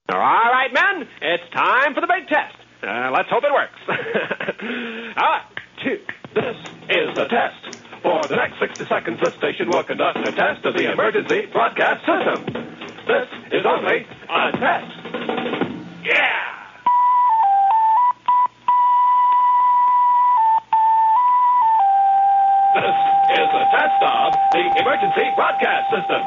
All right, men, it's time for the big test. Let's hope it works. 2. This is the test. For the next 60 seconds, this station will conduct a test of the emergency broadcast system. This is only a test. Yeah! This is the test of the emergency broadcast system.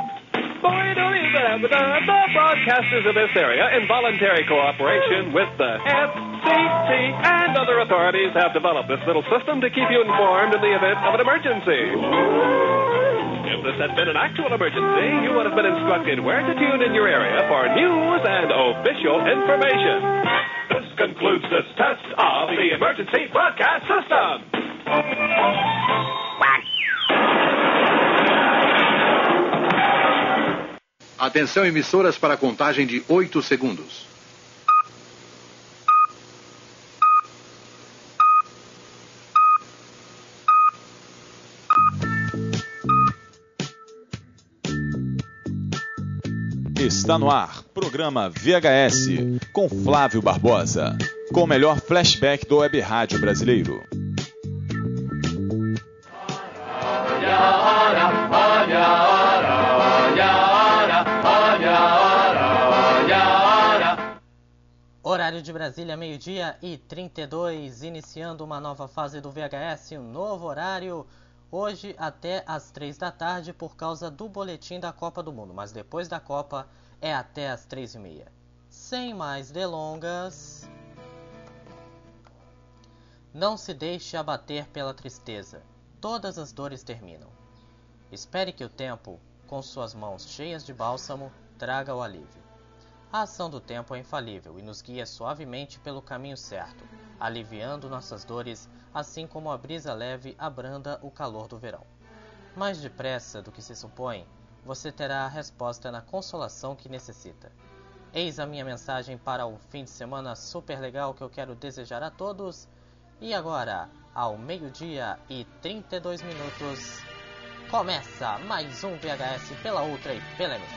The broadcasters of this area, in voluntary cooperation with the FCC and other authorities, have developed this little system to keep you informed in the event of an emergency. If this had been an actual emergency, you would have been instructed where to tune in your area for news and official information. This concludes this test of the emergency broadcast system. Atenção, emissoras, para a contagem de 8 segundos. Está no ar, programa VHS, com Flávio Barbosa, com o melhor flashback do web rádio brasileiro. Horário de Brasília, 12h32, iniciando uma nova fase do VHS, um novo horário, hoje até às 3 da tarde por causa do boletim da Copa do Mundo, mas depois da Copa é até às 3h30. Sem mais delongas, não se deixe abater pela tristeza, todas as dores terminam. Espere que o tempo, com suas mãos cheias de bálsamo, traga o alívio. A ação do tempo é infalível e nos guia suavemente pelo caminho certo, aliviando nossas dores, assim como a brisa leve abranda o calor do verão. Mais depressa do que se supõe, você terá a resposta na consolação que necessita. Eis a minha mensagem para o fim de semana super legal que eu quero desejar a todos. E agora, ao 12h32, começa mais um VHS pela Ultra e pela MX.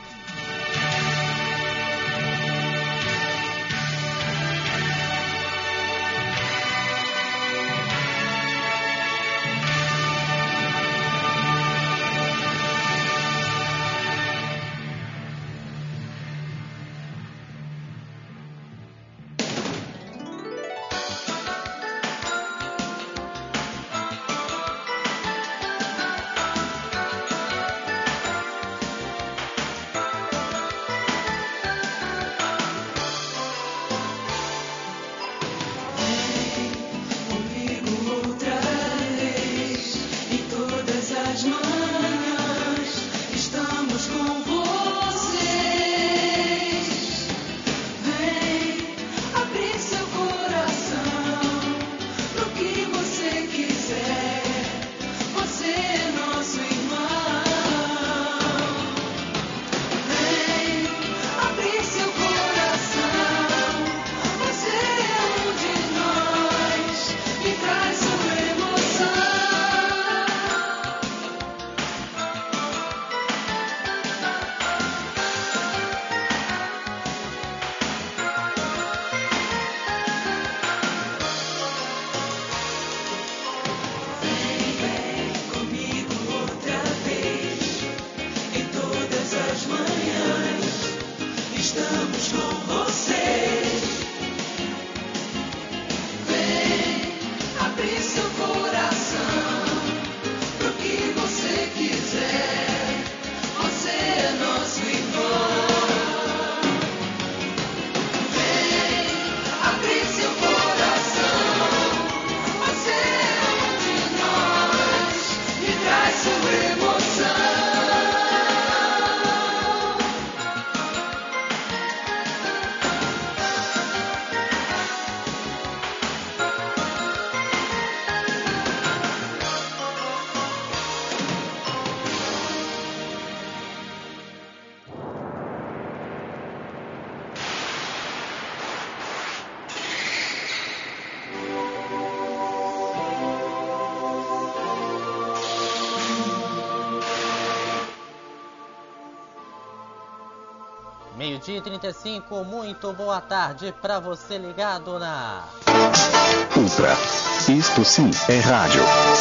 12h35, muito boa tarde para você ligado na Ultra. Isto sim é rádio.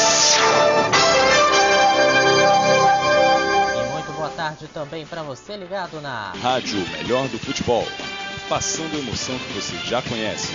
E muito boa tarde também para você ligado na Rádio Melhor do Futebol, passando a emoção que você já conhece.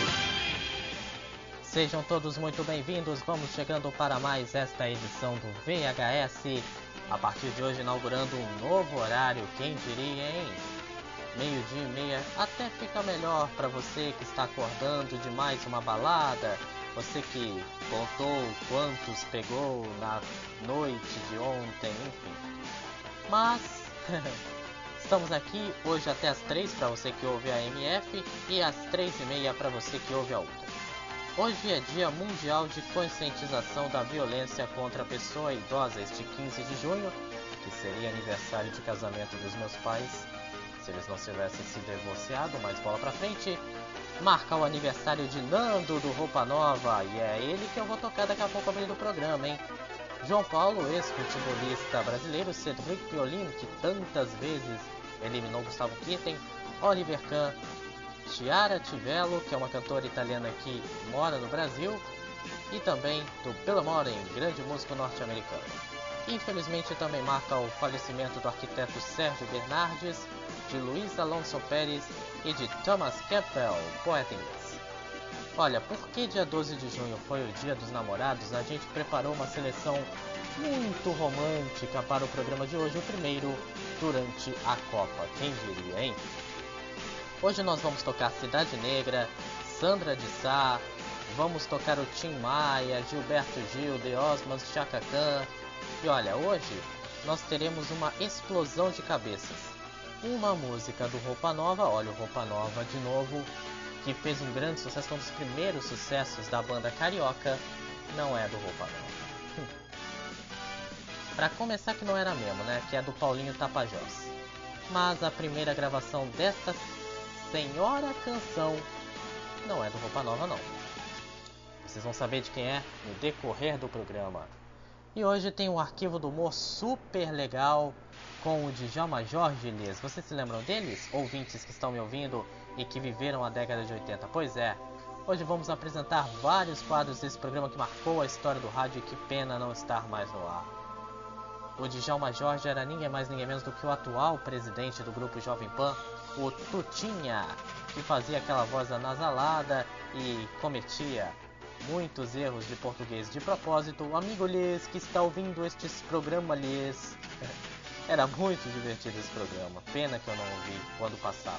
Sejam todos muito bem-vindos, vamos chegando para mais esta edição do VHS. A partir de hoje inaugurando um novo horário, quem diria, hein? 12h30, até fica melhor para você que está acordando de mais uma balada, você que contou quantos pegou na noite de ontem, enfim. Mas estamos aqui hoje até às 3 para você que ouve a MF e às 3h30 para você que ouve a Ultra. Hoje é Dia Mundial de Conscientização da Violência contra a Pessoa Idosa, este 15 de junho, que seria aniversário de casamento dos meus pais, se eles não tivessem se divorciado, mas bola pra frente. Marca o aniversário de Nando do Roupa Nova, e é ele que eu vou tocar daqui a pouco abrindo o programa, hein? João Paulo, ex-futebolista brasileiro, Cedric Piolino, que tantas vezes eliminou Gustavo Kitten, Oliver Kahn, Chiara Tivello, que é uma cantora italiana que mora no Brasil, e também do Bill Murray, grande músico norte-americano. Infelizmente também marca o falecimento do arquiteto Sérgio Bernardes, de Luiz Alonso Pérez e de Thomas Campbell, poeta inglês. Olha, porque dia 12 de junho foi o Dia dos Namorados, a gente preparou uma seleção muito romântica para o programa de hoje, o primeiro durante a Copa, quem diria, hein? Hoje nós vamos tocar Cidade Negra, Sandra de Sá, vamos tocar o Tim Maia, Gilberto Gil, The Osmonds, Chaka Khan. E olha, hoje nós teremos uma explosão de cabeças. Uma música do Roupa Nova, olha o Roupa Nova de novo, que fez um grande sucesso, um dos primeiros sucessos da banda carioca, não é do Roupa Nova. Pra começar que não era mesmo, né, que é do Paulinho Tapajós. Mas a primeira gravação desta senhora canção não é do Roupa Nova não. Vocês vão saber de quem é no decorrer do programa. E hoje tem um arquivo do humor super legal com o Djalma Jorge e Liz. Vocês se lembram deles? Ouvintes que estão me ouvindo e que viveram a década de 80. Pois é, hoje vamos apresentar vários quadros desse programa que marcou a história do rádio e que pena não estar mais no ar. O Djalma Jorge era ninguém mais ninguém menos do que o atual presidente do grupo Jovem Pan, o Tutinha, que fazia aquela voz anasalada e cometia muitos erros de português de propósito. O amigo Liz que está ouvindo estes programas, Liz. Era muito divertido esse programa, pena que eu não ouvi quando passava.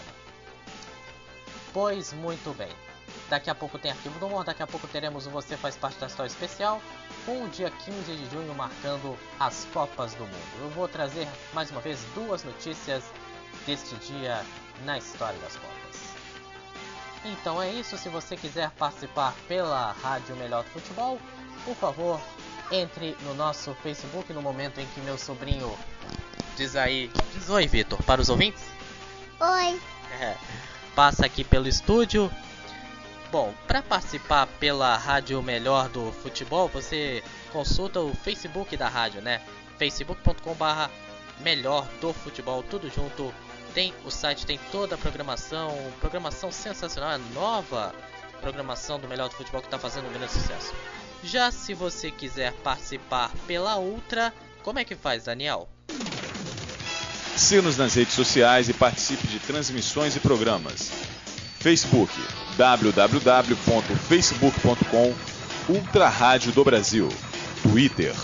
Pois muito bem, daqui a pouco tem Arquivo do Humor, daqui a pouco teremos o Você Faz Parte da História Especial, com o dia 15 de junho marcando as Copas do Mundo. Eu vou trazer mais uma vez duas notícias deste dia na história das Copas. Então é isso, se você quiser participar pela Rádio Melhor do Futebol, por favor, entre no nosso Facebook no momento em que meu sobrinho diz oi, Vitor, para os ouvintes. Oi. Passa aqui pelo estúdio. Bom, para participar pela Rádio Melhor do Futebol, você consulta o Facebook da rádio, né? facebook.com/melhor do futebol, tudo junto. Tem o site, tem toda a programação sensacional, a nova programação do Melhor do Futebol que está fazendo um grande sucesso. Já se você quiser participar pela Ultra, como é que faz, Daniel? Siga-nos nas redes sociais e participe de transmissões e programas. Facebook, www.facebook.com/Ultra Rádio do Brasil. Twitter,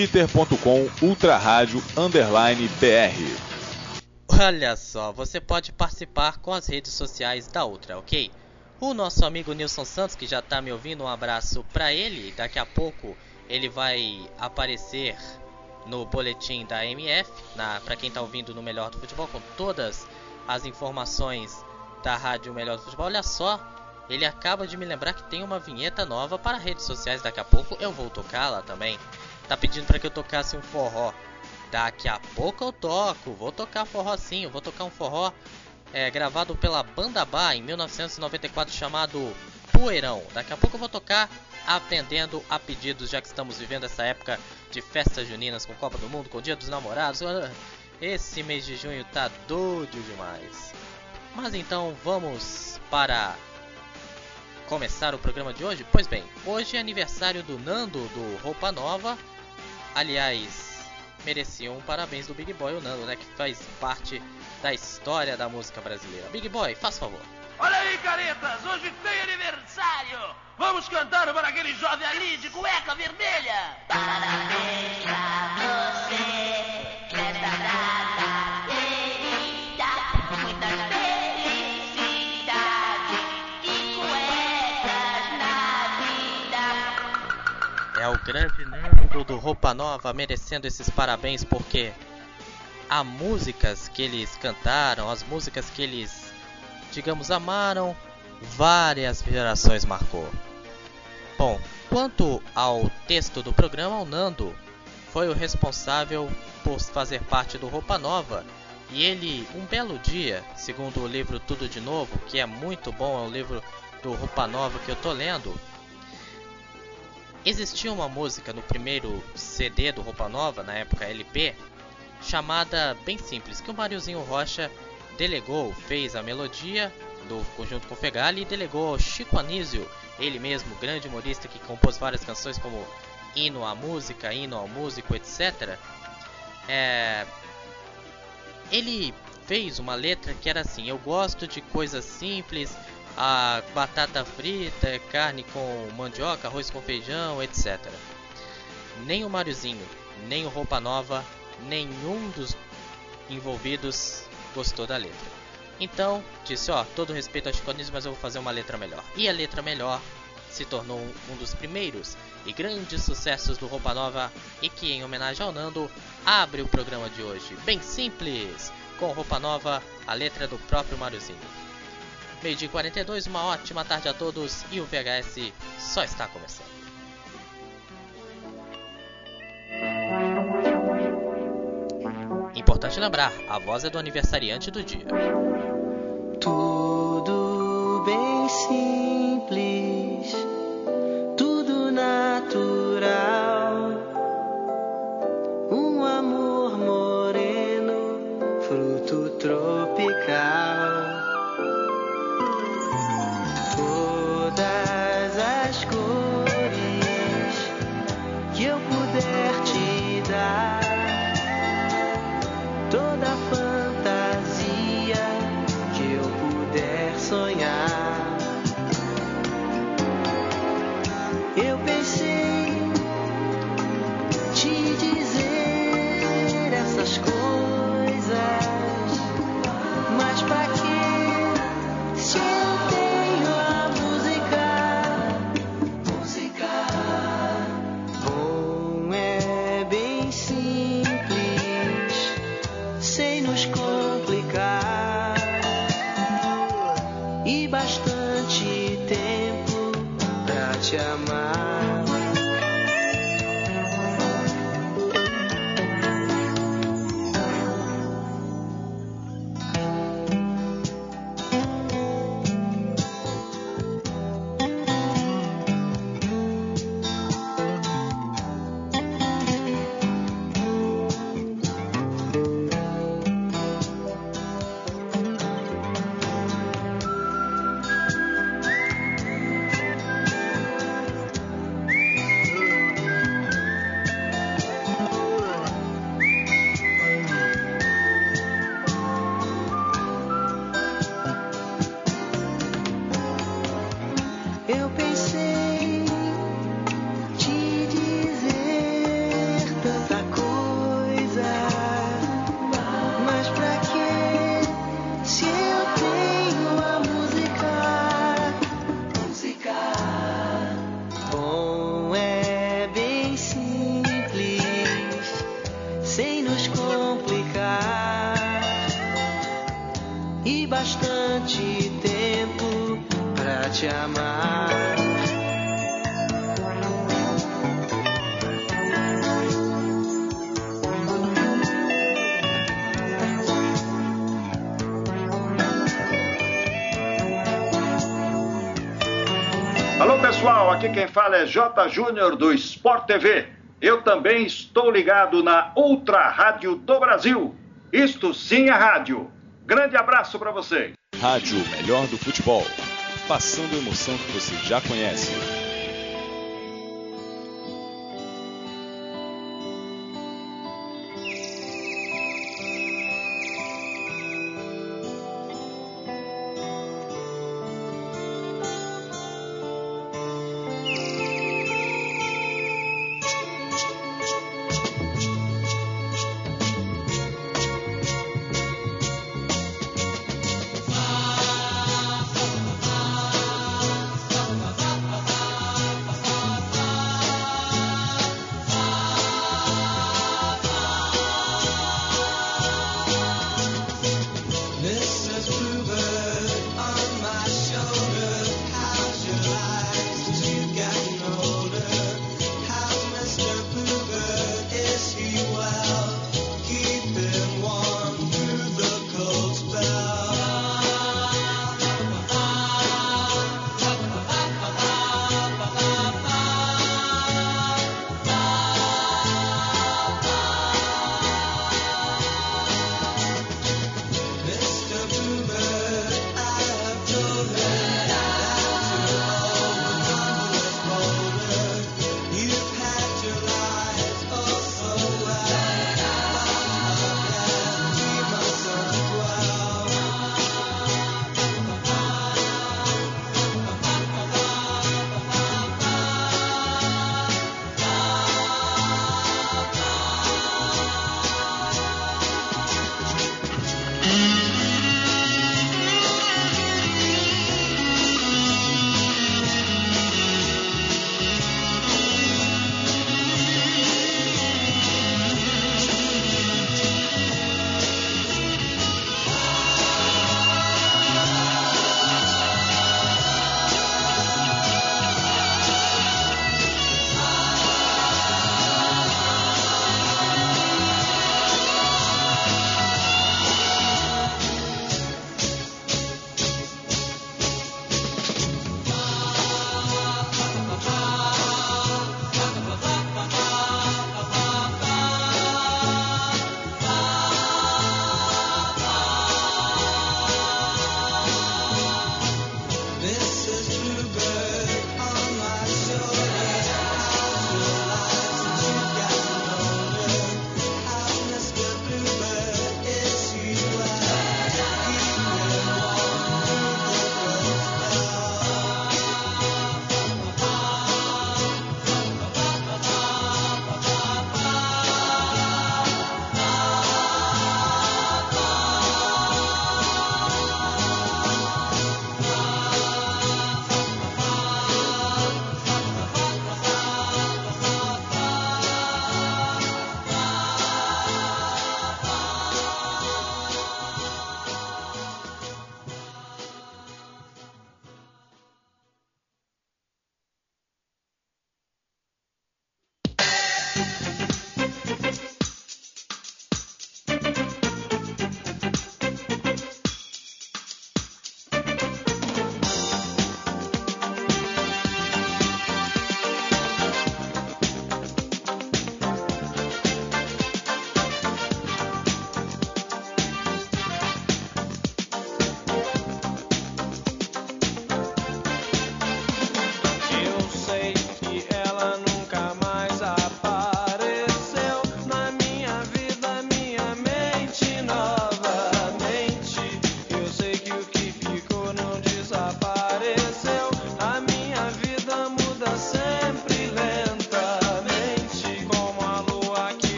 twitter.com/Ultra_BR. Olha só, você pode participar com as redes sociais da Ultra, ok? O nosso amigo Nilson Santos, que já está me ouvindo, um abraço para ele. Daqui a pouco ele vai aparecer no boletim da MF, para quem está ouvindo no Melhor do Futebol, com todas as informações da Rádio Melhor do Futebol. Olha só, ele acaba de me lembrar que tem uma vinheta nova para redes sociais. Daqui a pouco eu vou tocá-la também. Tá pedindo para que eu tocasse um forró. Daqui a pouco eu toco, vou tocar forró sim, eu vou tocar um forró gravado pela Banda Bar em 1994 chamado Poeirão. Daqui a pouco eu vou tocar atendendo a pedidos, já que estamos vivendo essa época de festas juninas com Copa do Mundo, com o Dia dos Namorados. Esse mês de junho tá doido demais. Mas então vamos para começar o programa de hoje? Pois bem, hoje é aniversário do Nando do Roupa Nova. Aliás, merecia um parabéns do Big Boy, o Nando, né? Que faz parte da história da música brasileira. Big Boy, faz favor. Olha aí, caretas, hoje tem aniversário! Vamos cantar para aquele jovem ali de cueca vermelha! Parabéns pra você, nesta data querida, muita felicidade e cuecas na vida. É o grande Nando do Roupa Nova merecendo esses parabéns, porque as músicas que eles cantaram, as músicas que eles, digamos, amaram, várias gerações marcou. Bom, quanto ao texto do programa, o Nando foi o responsável por fazer parte do Roupa Nova. E ele, um belo dia, segundo o livro Tudo de Novo, que é muito bom, é o livro do Roupa Nova que eu tô lendo, existia uma música no primeiro CD do Roupa Nova, na época LP, chamada Bem Simples, que o Mariozinho Rocha delegou, fez a melodia do conjunto com Fegali e delegou ao Chico Anísio, ele mesmo, grande humorista que compôs várias canções como Hino à Música, Hino ao Músico, etc. Ele fez uma letra que era assim: eu gosto de coisas simples, a batata frita, carne com mandioca, arroz com feijão, etc. Nem o Mariozinho, nem o Roupa Nova, nenhum dos envolvidos gostou da letra. Então, disse, todo respeito ao Chico Anísio, mas eu vou fazer uma letra melhor. E a letra melhor se tornou um dos primeiros e grandes sucessos do Roupa Nova, e que, em homenagem ao Nando, abre o programa de hoje. Bem Simples, com Roupa Nova, a letra do próprio Mariozinho. 12h42, uma ótima tarde a todos, e o VHS só está começando. Importante lembrar, a voz é do aniversariante do dia. Tudo bem simples, tudo natural, um amor moreno, fruto tropical. Todas as cores que eu puder te dar, toda fantasia que eu puder sonhar. Eu pensei te dizer essas coisas, mas pra quê? Se eu tenho a música. Bom, é bem simples, sem nos complicar, e bastante tempo pra te amar. Eu pensei te dizer tanta coisa, mas pra quê? Se eu tenho a música. Bom, é bem simples, sem nos complicar, e bastante tempo pra te amar. Alô pessoal, aqui quem fala é J. Júnior do Sport TV. Eu também estou ligado na Ultra Rádio do Brasil. Isto sim é rádio. Grande abraço para vocês. Rádio Melhor do Futebol. Passando a emoção que você já conhece.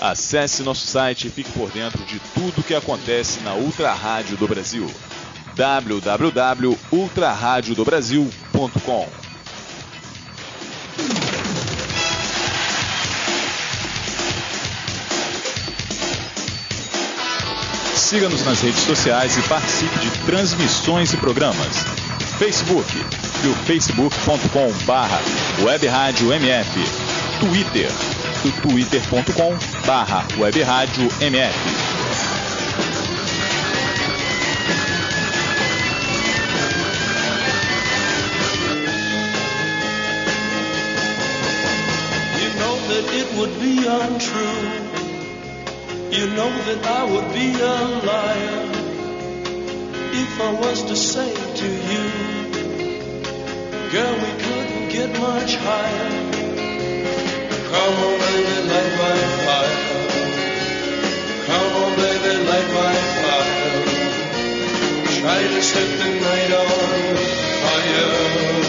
Acesse nosso site e fique por dentro de tudo o que acontece na Ultra Rádio do Brasil. www.ultraradiodobrasil.com. Siga-nos nas redes sociais e participe de transmissões e programas. Facebook, do facebook.com/webradiomf. Twitter, do twitter.com/webradiomf. It would be untrue. You know that I would be a liar if I was to say to you, girl, we couldn't get much higher. Come on, baby, light my fire. Come on, baby, light my fire. Try to set the night on fire.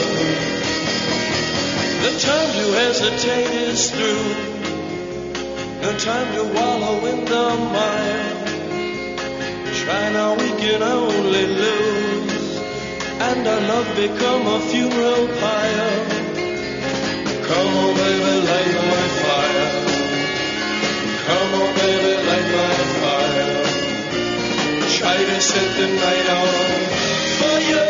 The time to hesitate is through. No time to wallow in the mire. Try now, we can only lose, and our love become a funeral pyre. Come on, baby, light my fire. Come on, baby, light my fire. Try to set the night on fire.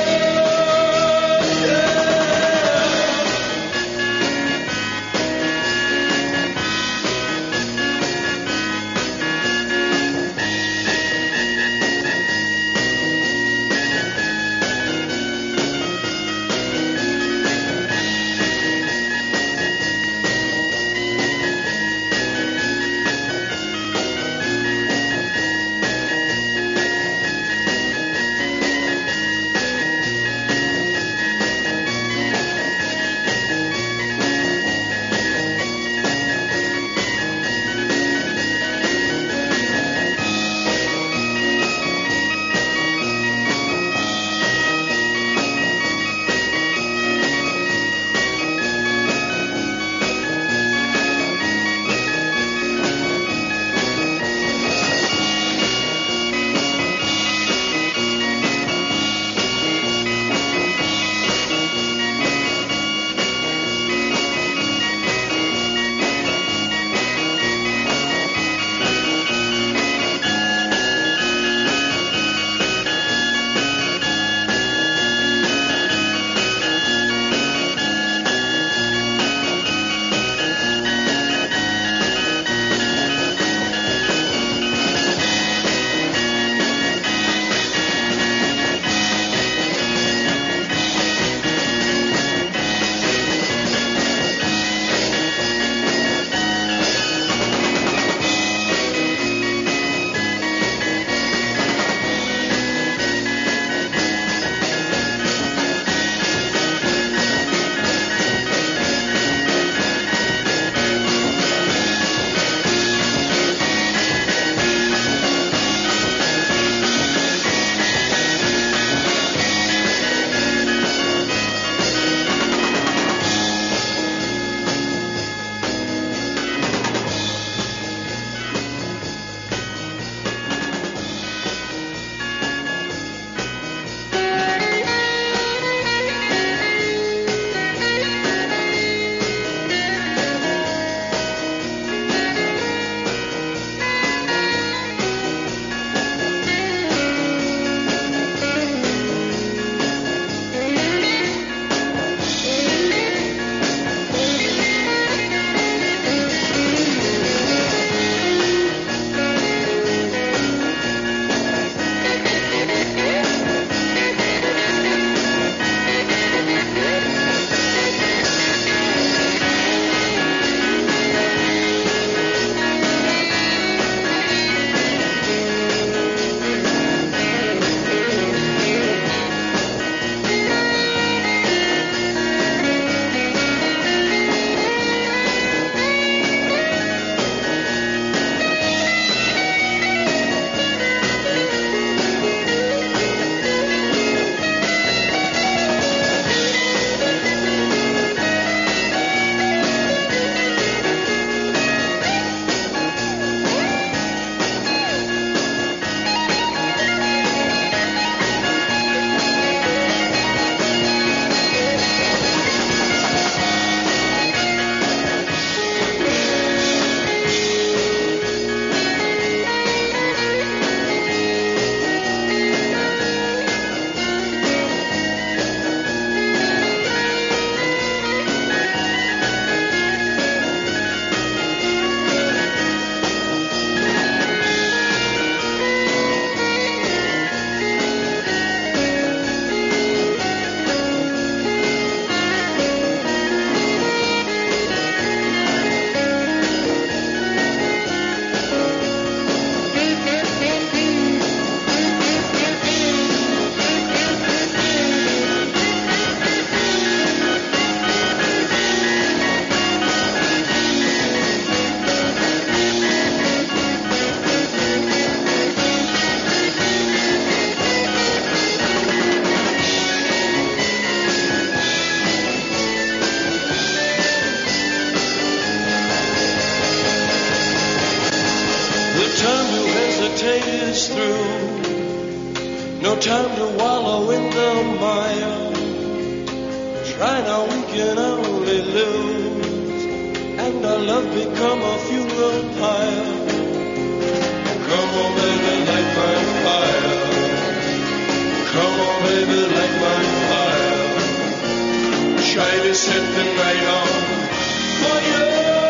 time to wallow in the mire. Try now, we can only lose, and our love become a funeral pyre. Come on, baby, light my fire. Come on, baby, light my fire. Try to set the night on fire.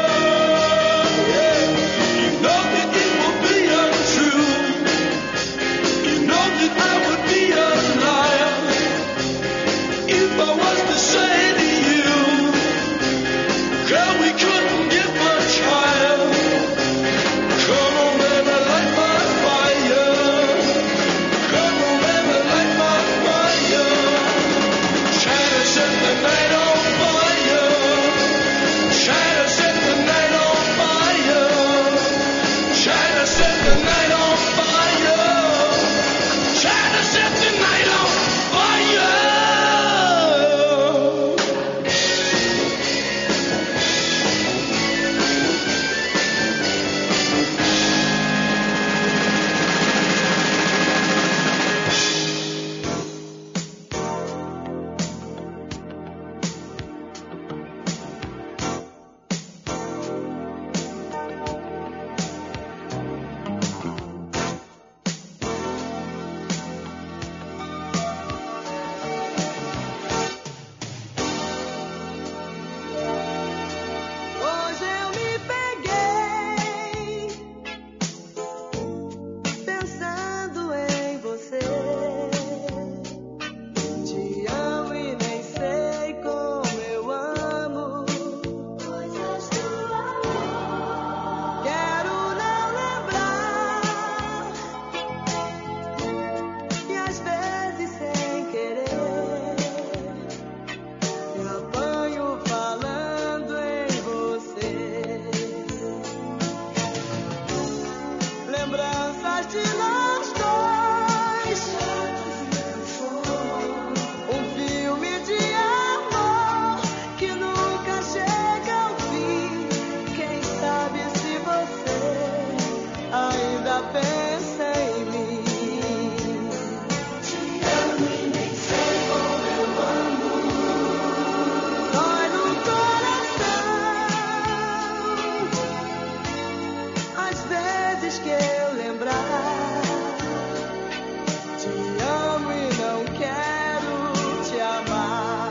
Yeah. You know that it will be untrue. You know that I would be a liar if I was to say to you, girl, we couldn't get much higher. Come on, baby, light my fire. Come on, baby, light my fire. Try to set the night on fire. Try to set the night on fire. Try to set the night on fire. Try to set the night on fire. Hoje eu me peguei pensando em você. Te amo e nem sei como eu amo. Coisas do amor. Quero não lembrar e às vezes sem querer me apanho falando em você. Lembranças de nós dois, filme de amor que nunca chega ao fim. Quem sabe se você ainda pensa em mim. Te amo e nem sei como eu amo. Dói no coração às vezes que eu lembrar. Te amo e não quero te amar.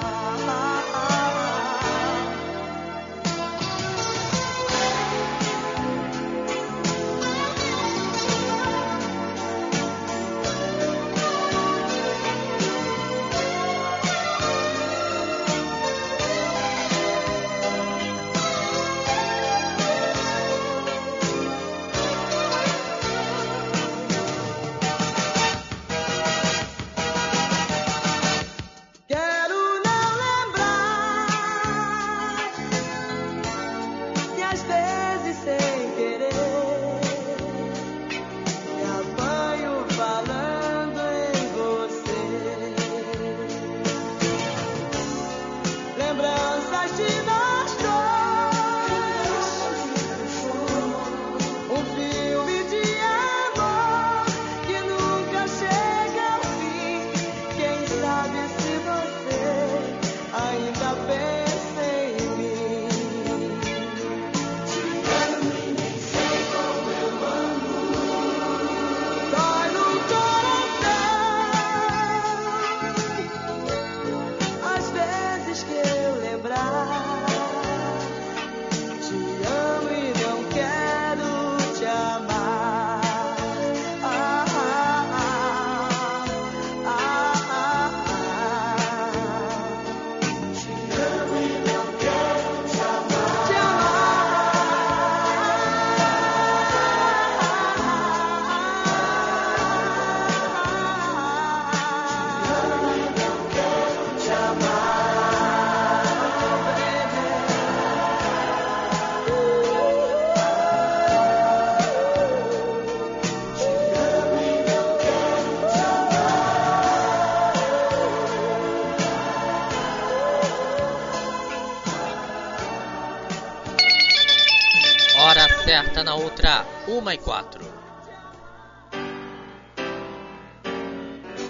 Quero não lembrar e às vezes sem querer me apanho falando em você. Lembranças de nós dois, filme de amor que nunca chega ao fim. Quem sabe se você ainda pensa em mim. Te amo e nem sei como eu amo. Dói no coração às vezes que eu lembrar. Te amo e não quero te amar. Te amo e não quero te amar. Te Hora certa na outra, 1h04.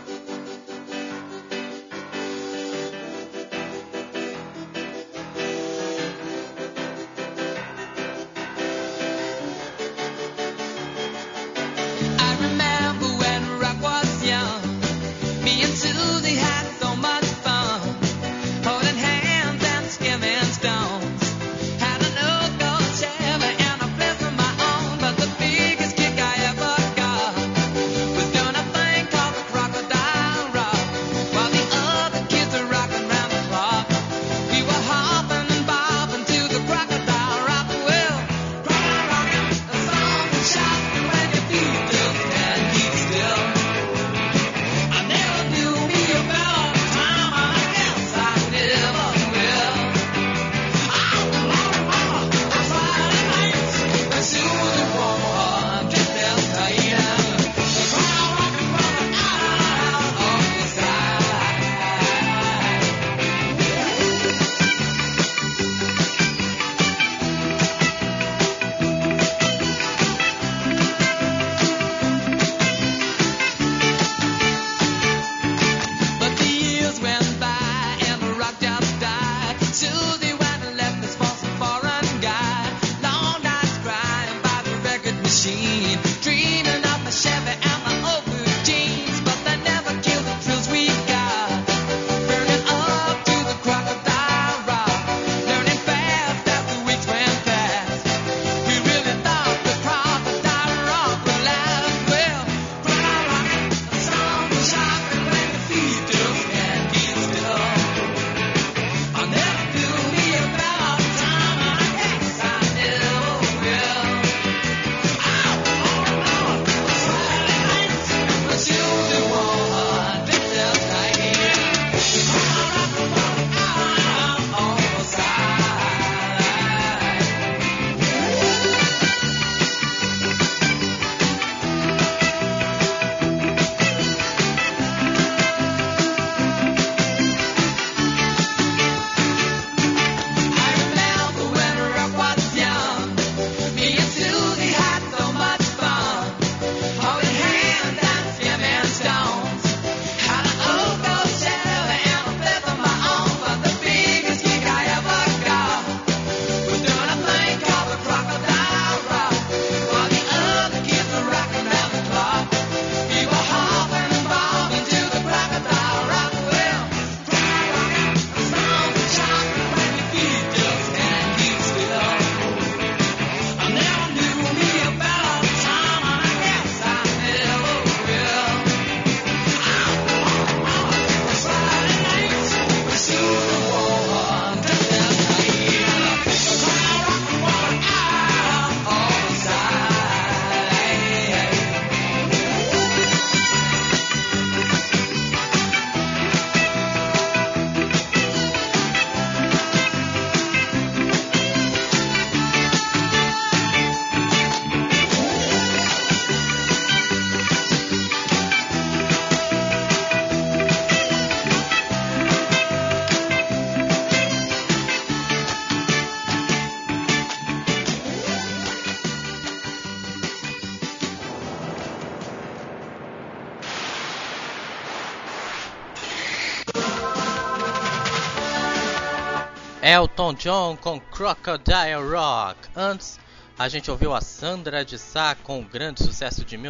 Elton John com Crocodile Rock. Antes, a gente ouviu a Sandra de Sá com o grande sucesso de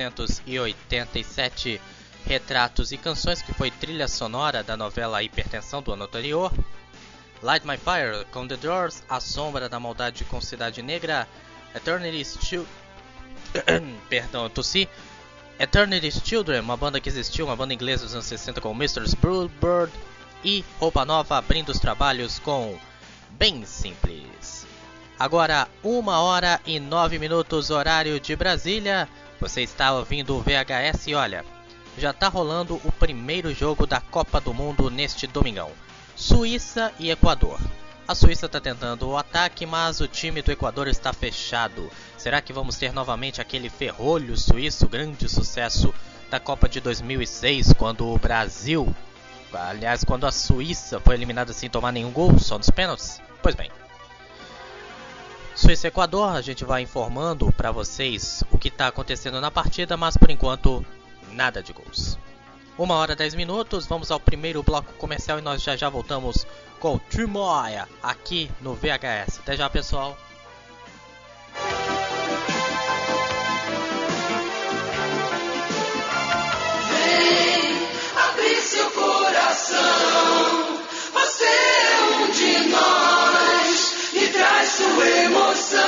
1987, Retratos e Canções, que foi trilha sonora da novela Hipertensão do ano anterior. Light My Fire com The Doors, A Sombra da Maldade com Cidade Negra, Eternity's Children, uma banda que existiu, uma banda inglesa dos anos 60 com Mr. Spruilbird, e Roupa Nova abrindo os trabalhos com Bem Simples. Agora 1h09, horário de Brasília. Você está ouvindo o VHS e olha, já está rolando o primeiro jogo da Copa do Mundo neste domingão. Suíça e Equador. A Suíça está tentando o ataque, mas o time do Equador está fechado. Será que vamos ter novamente aquele ferrolho suíço, grande sucesso da Copa de 2006, quando o Brasil... Aliás, quando a Suíça foi eliminada sem tomar nenhum gol, só nos pênaltis? Pois bem. Suíça e Equador, a gente vai informando para vocês o que está acontecendo na partida, mas por enquanto, nada de gols. 1h10, vamos ao primeiro bloco comercial e nós já voltamos com Trimoia aqui no VHS. Até já, pessoal. Seu coração, você é um de nós e traz sua emoção.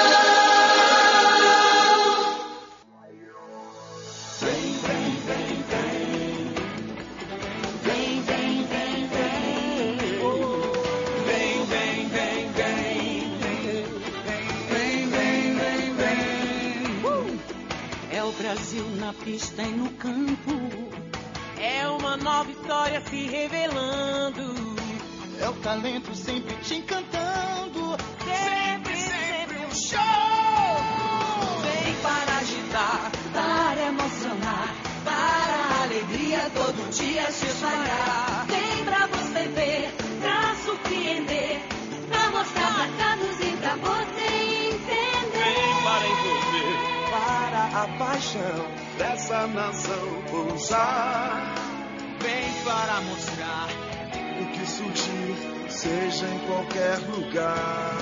Vem, vem, vem, vem. Vem, vem, vem, vem. Vem, vem, vem, vem. Vem, vem, vem, vem. É o Brasil na pista e no campo. É uma nova história se revelando. É o talento sempre te encantando. Sempre, sempre um show. Vem para agitar, para emocionar, para a alegria todo dia se espalhar. Vem pra você ver, pra surpreender, pra mostrar pra todos e pra você entender. Vem para envolver, para a paixão dessa nação pousar. Vem para mostrar o que surgir, seja em qualquer lugar.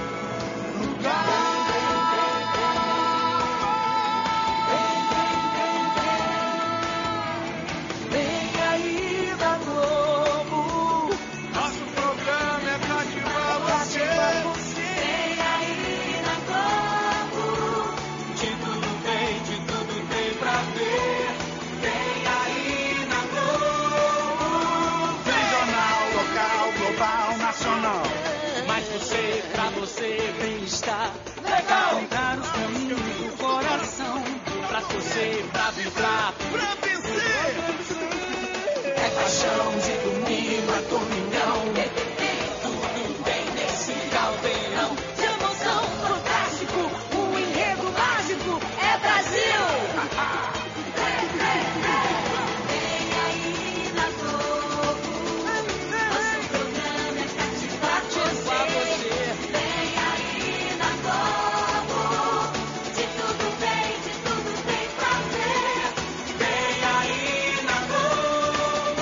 Vem aí da Globo, nosso programa é pra ativar você. Vem aí da Globo, de tudo tem pra ver. Vem aí na Globo, tem jornal local, global, nacional. Mas você, pra você, bem-estar legal. Entrar nos caminhos do coração, pra torcer, pra vibrar, pra vencer. É paixão de domingo a domingão. Tudo bem nesse caldeirão de emoção, fantástico, um enredo mágico. É Brasil! Vem aí na Globo, nosso programa é cativar você. Vem aí na Globo, de tudo tem pra ver. Vem aí na Globo,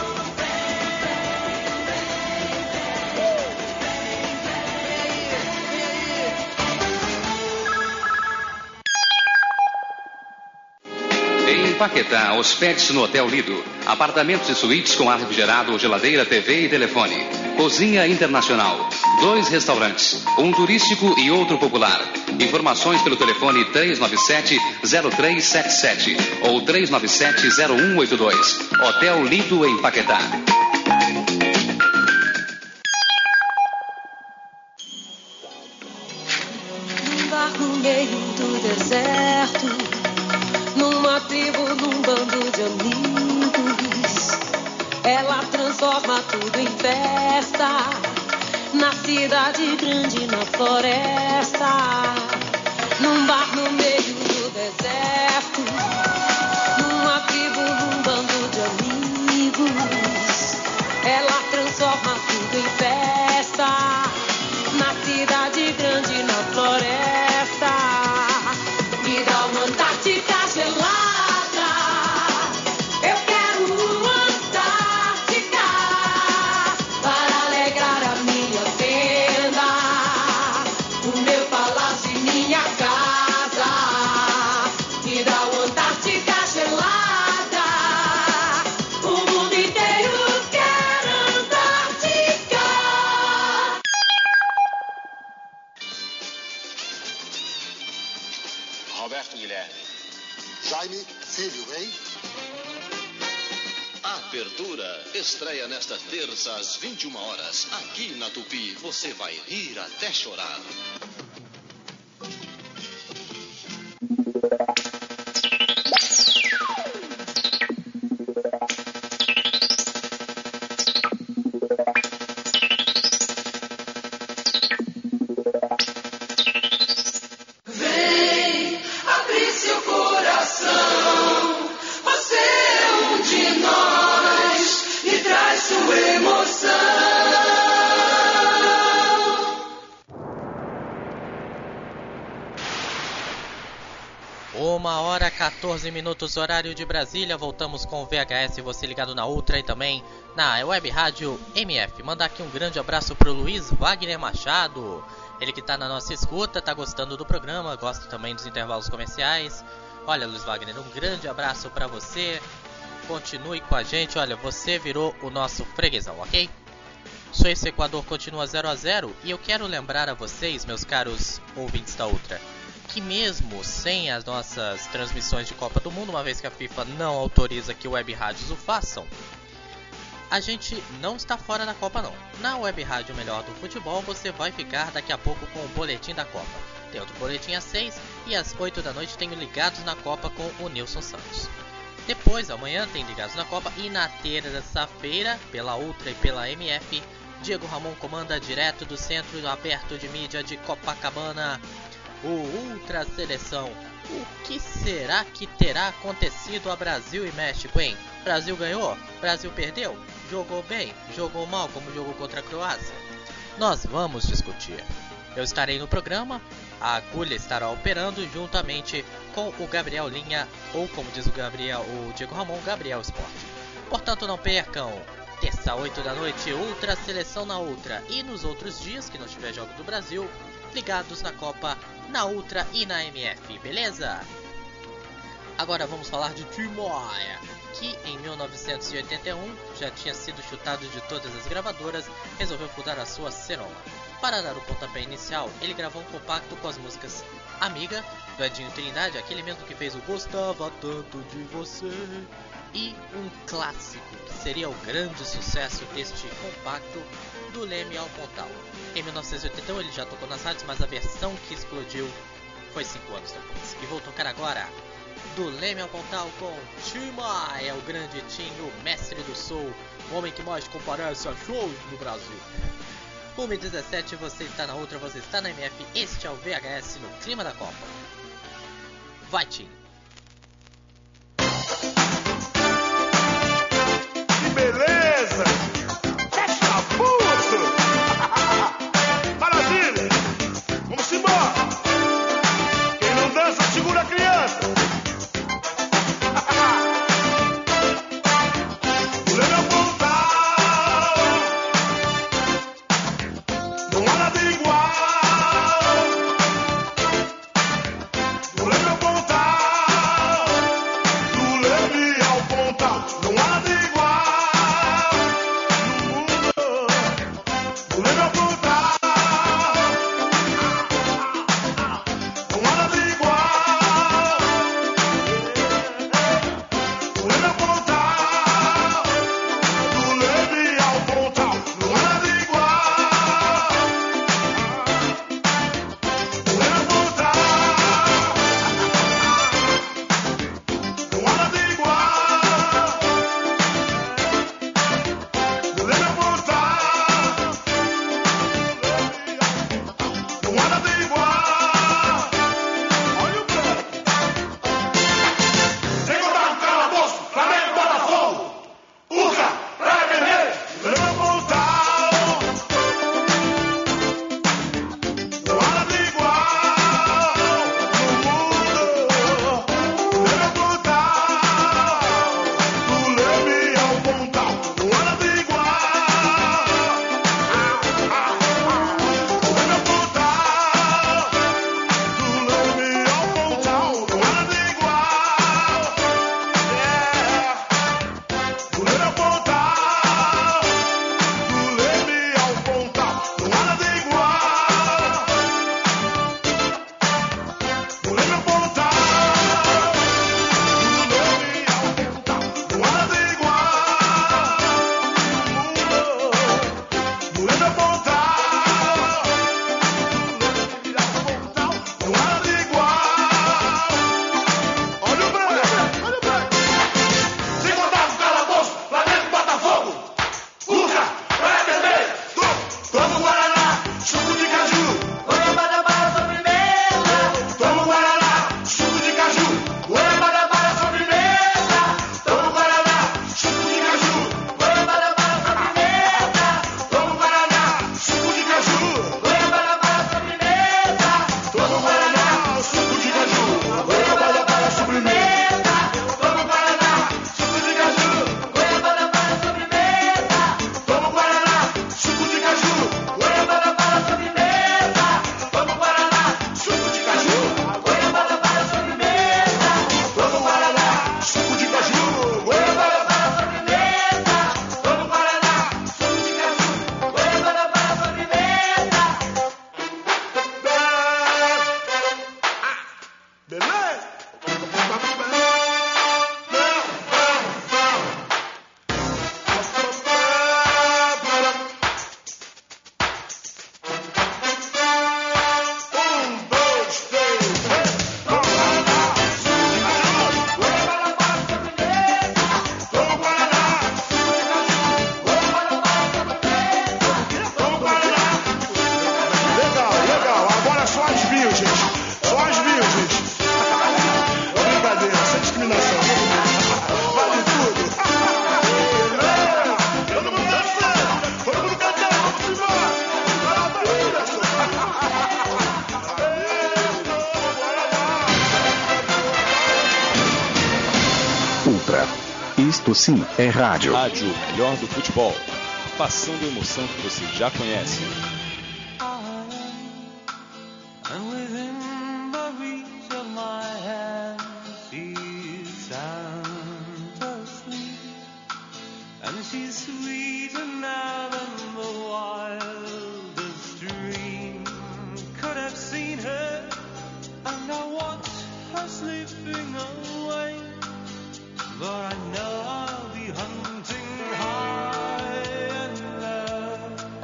Em Paquetá, hospede-se no Hotel Lido. Apartamentos e suítes com ar refrigerado, geladeira, TV e telefone. Cozinha internacional. 2 restaurantes. Um turístico e outro popular. Informações pelo telefone 397-0377 ou 397-0182. Hotel Lido em Paquetá. Num bar no meio do deserto, numa tribo, num bando de amigos, ela transforma tudo em festa, na cidade grande, na floresta. Num bar no meio do deserto, numa tribo, num bando de amigos, ela transforma tudo em festa, na cidade grande, na floresta. Me dá uma Antártica gelada, eu quero uma Antártica, para alegrar a minha Travessura estreia nesta terça às 21 horas. Aqui na Tupi você vai rir até chorar. Uma hora 14 minutos, horário de Brasília. Voltamos com o VHS, você ligado na Ultra e também na Web Rádio MF. Mandar aqui um grande abraço pro Luiz Wagner Machado. Ele que tá na nossa escuta, tá gostando do programa, gosta também dos intervalos comerciais. Olha, Luiz Wagner, um grande abraço pra você. Continue com a gente, olha, você virou o nosso freguesão, ok? Suécia e Equador continua 0-0 e eu quero lembrar a vocês, meus caros ouvintes da Ultra, que mesmo sem as nossas transmissões de Copa do Mundo, uma vez que a FIFA não autoriza que web rádios o façam, a gente não está fora da Copa não. Na web rádio Melhor do Futebol você vai ficar daqui a pouco com o boletim da Copa. Tem outro boletim às 6 e às 8 da noite tem o Ligados na Copa com o Nilson Santos. Depois, amanhã tem Ligados na Copa e na terça-feira, pela Ultra e pela MF, Diego Ramon comanda direto do Centro Aberto de Mídia de Copacabana o Ultra Seleção. O que será que terá acontecido a Brasil e México, hein? Brasil ganhou? Brasil perdeu? Jogou bem? Jogou mal como jogou contra a Croácia? Nós vamos discutir. Eu estarei no programa, a agulha estará operando juntamente com o Gabriel Linha, ou como diz o Diego Ramon, Gabriel Esporte. Portanto, não percam, terça 8 da noite, Ultra Seleção na Ultra. E nos outros dias que não tiver jogo do Brasil, ligados na Copa, na Ultra e na MF, beleza? Agora vamos falar de Timor, que em 1981 já tinha sido chutado de todas as gravadoras, resolveu fundar a sua Seroma. Para dar o pontapé inicial, ele gravou um compacto com as músicas Amiga, do Edinho Trindade, aquele mesmo que fez o Gostava Tanto de Você, e um clássico, que seria o grande sucesso deste compacto, do Leme ao Pontal. Em 1981 ele já tocou nas rádios, mas a versão que explodiu foi 5 anos depois. E vou tocar agora do Leme ao Pontal com Tim Maia, o grande Tim, o mestre do soul, o homem que mais comparece a shows no Brasil. 1h17, você está na Ultra, você está na MF, este é o VHS no clima da Copa. Vai, Tim! Que beleza! Caputo! Maravilha! Vamos embora! Quem não dança, segura a criança! O Leme ao Pontal, não há nada igual. O Leme ao Pontal, do Leme ao Pontal, não há nada igual. Isto sim é rádio. Rádio melhor do futebol. Passando a emoção que você já conhece. And within the reach of my hand, she's sound asleep, and she's sweeter now than the wildest dream could have seen her. And I watch her slipping away, but I know I'll be hunting high and low.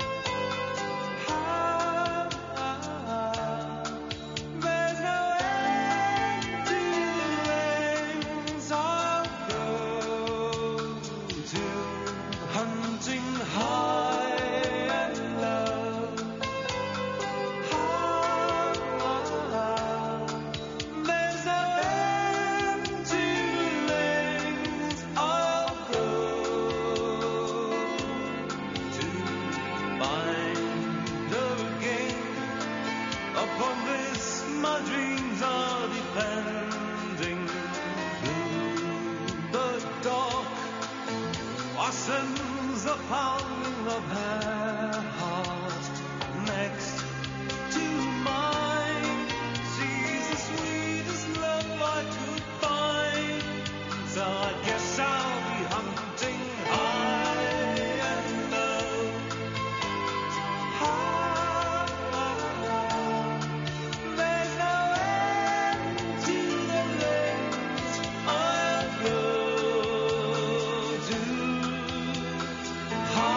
There's no end to the lengths I'll go to, hunting high and low. There's no end to the lengths I'll go to find her again. Upon this my dreams are depending. Through the dark washes the pounding of her heart next to mine. She's the sweetest love I could find, so I guess I'll be hunting high and low. There's no end to the lengths I'll go to. High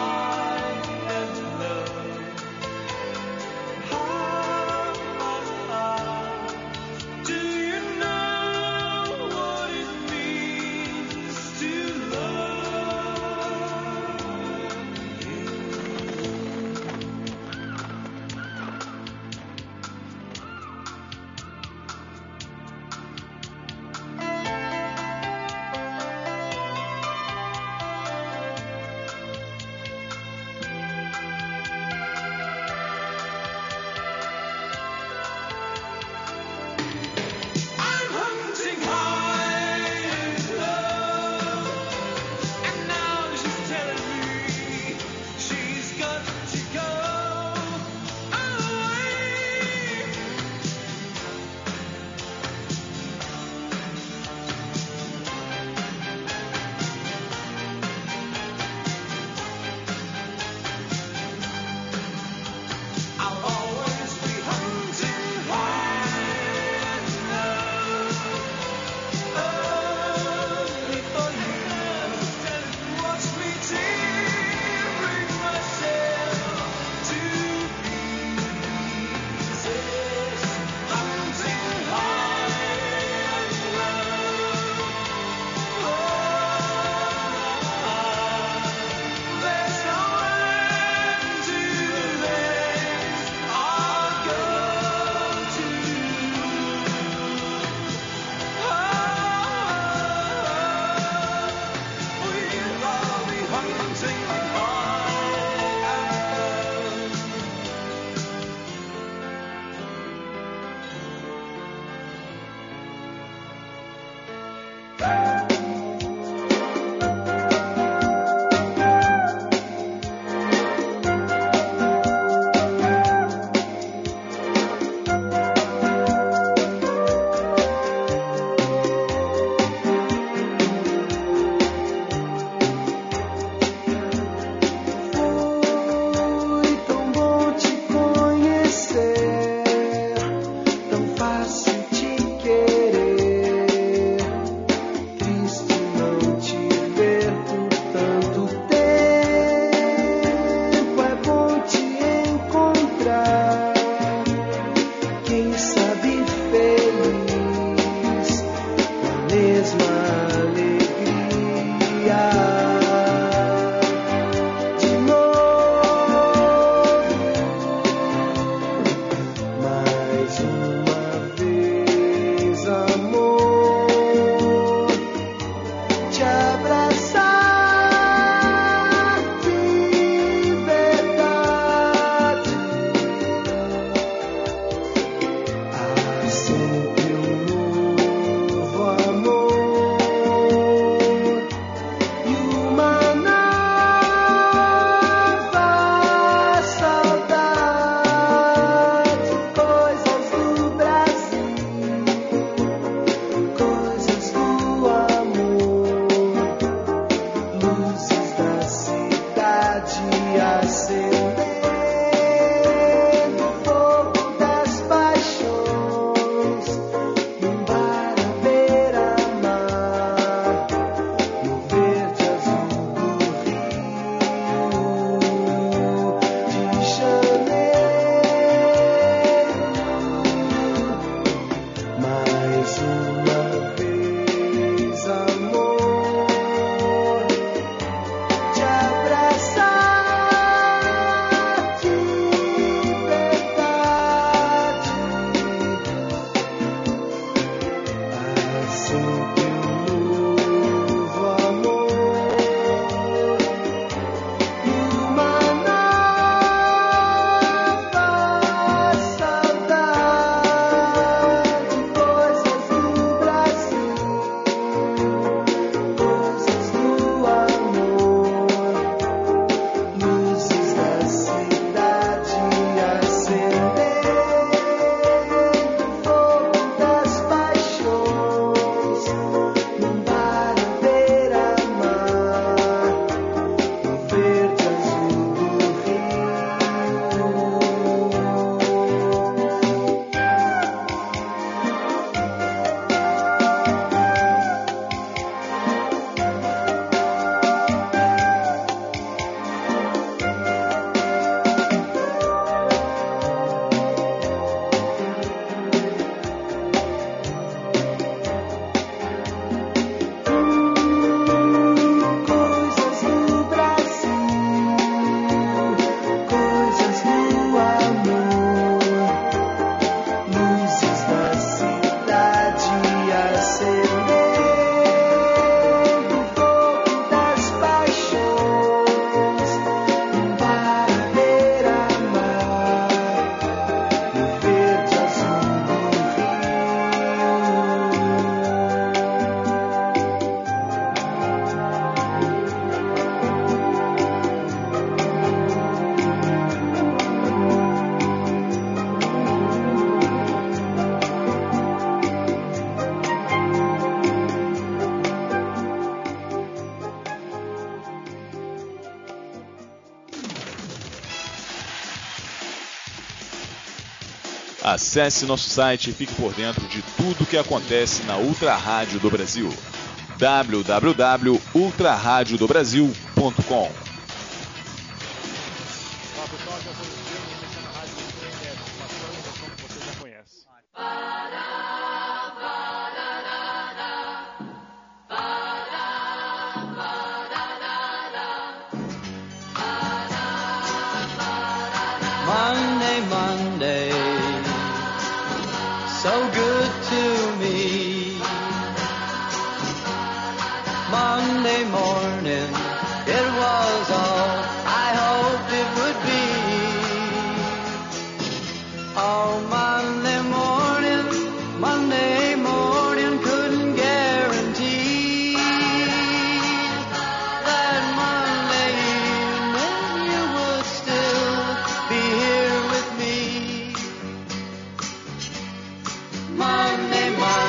Acesse nosso site e fique por dentro de tudo o que acontece na Ultra Rádio do Brasil. www.ultraradiodobrasil.com. Monday, Monday, so good to me. Monday morning, it was all I hoped it would be. Oh, Monday morning, couldn't guarantee that Monday evening you would still be here with me. Monday,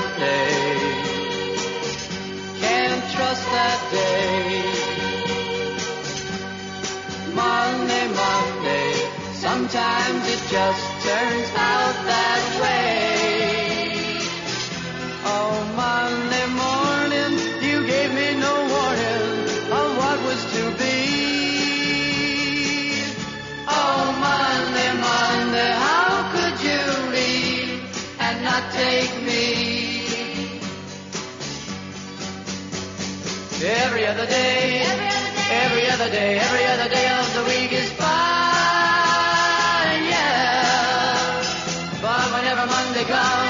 can't trust that day. Monday, sometimes it just turns out that way. Oh, Monday morning, you gave me no warning of what was to be. Oh, Monday, how could you leave and not take me? Every other day, every other day of the week is fine, yeah. But whenever Monday comes,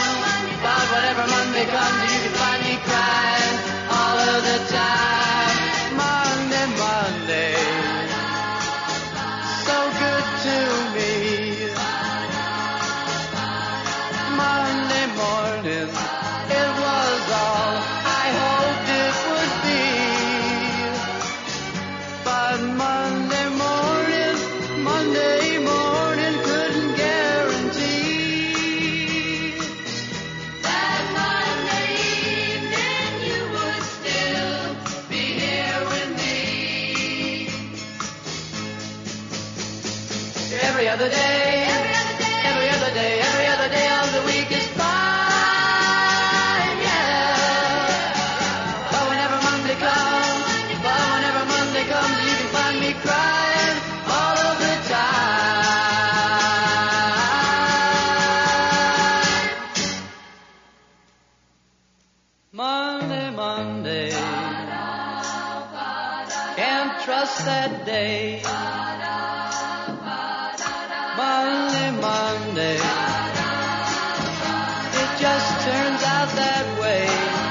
you can find me crying all of the time. Monday, so good to me. Monday morning, it was all I hoped it would be. But Monday morning couldn't guarantee that Monday evening you would still be here with me. Every other day of the week is fine, yeah. But whenever Monday comes, you can find me crying all of the time. Monday, can't trust that day. Monday, it just turns out that way.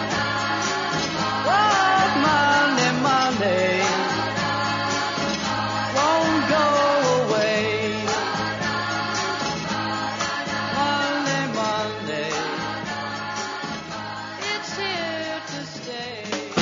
Oh, Monday, won't go away. Monday, it's here to stay.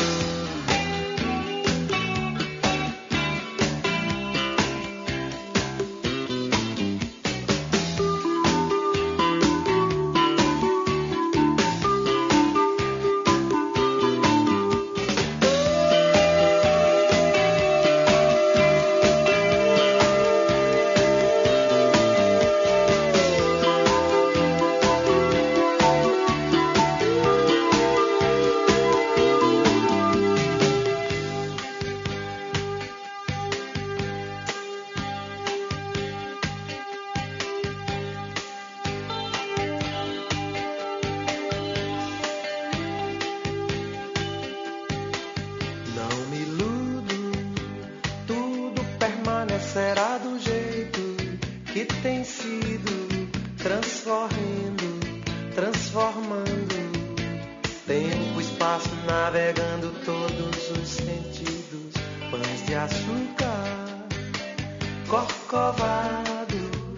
Será do jeito que tem sido, transformando tempo, espaço, navegando todos os sentidos, pães de açúcar, corcovados,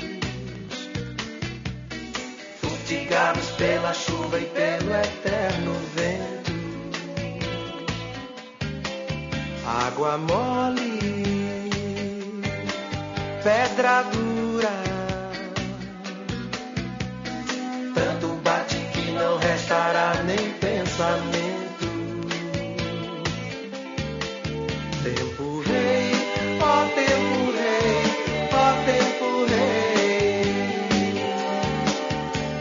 fustigados pela chuva e pelo eterno vento, água mole, pedra dura, tanto bate que não restará nem pensamento. Tempo rei, ó tempo rei, ó tempo rei.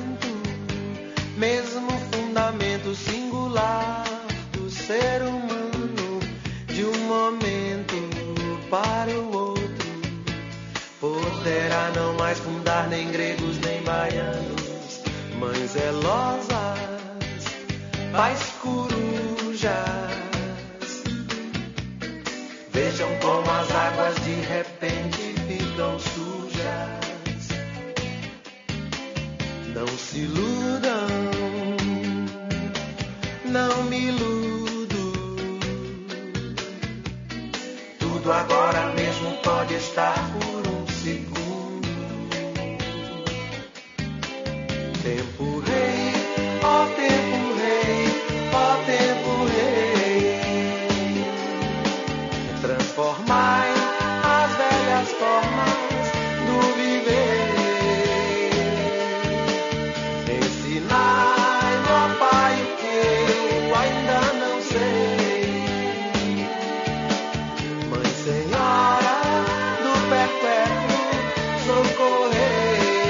momento, mesmo fundamento singular do ser humano, de um momento para o outro, poderá não mais fundar nem gregos nem baianos, mães zelosas, pais corujas. Vejam como as águas de repente ficam sujas. Não se iludam, não me iludo. Tudo agora mesmo pode estar por um segundo. Tempo rei, ó tempo rei, ó tempo rei. Transformai as velhas formas do viver. Ensinai-me, ó Pai, o que eu ainda não sei. Mãe Senhora do Perpétuo Socorrei.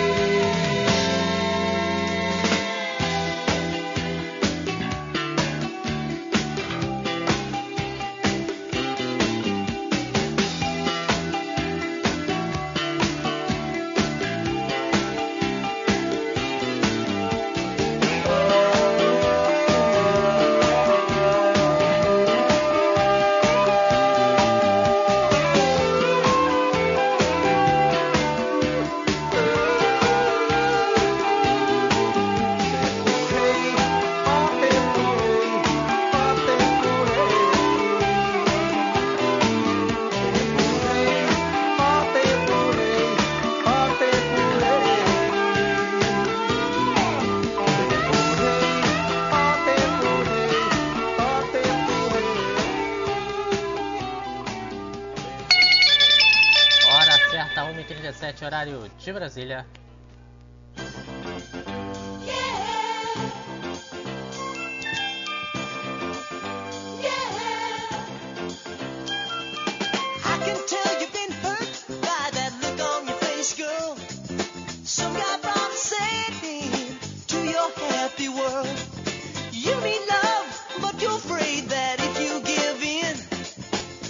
Certa 1h37, horário de Brasília. I can tell you've been hurt by that look on your face, girl. Some guy brought a sadie to your happy world. You need love, but you're afraid that if you give in,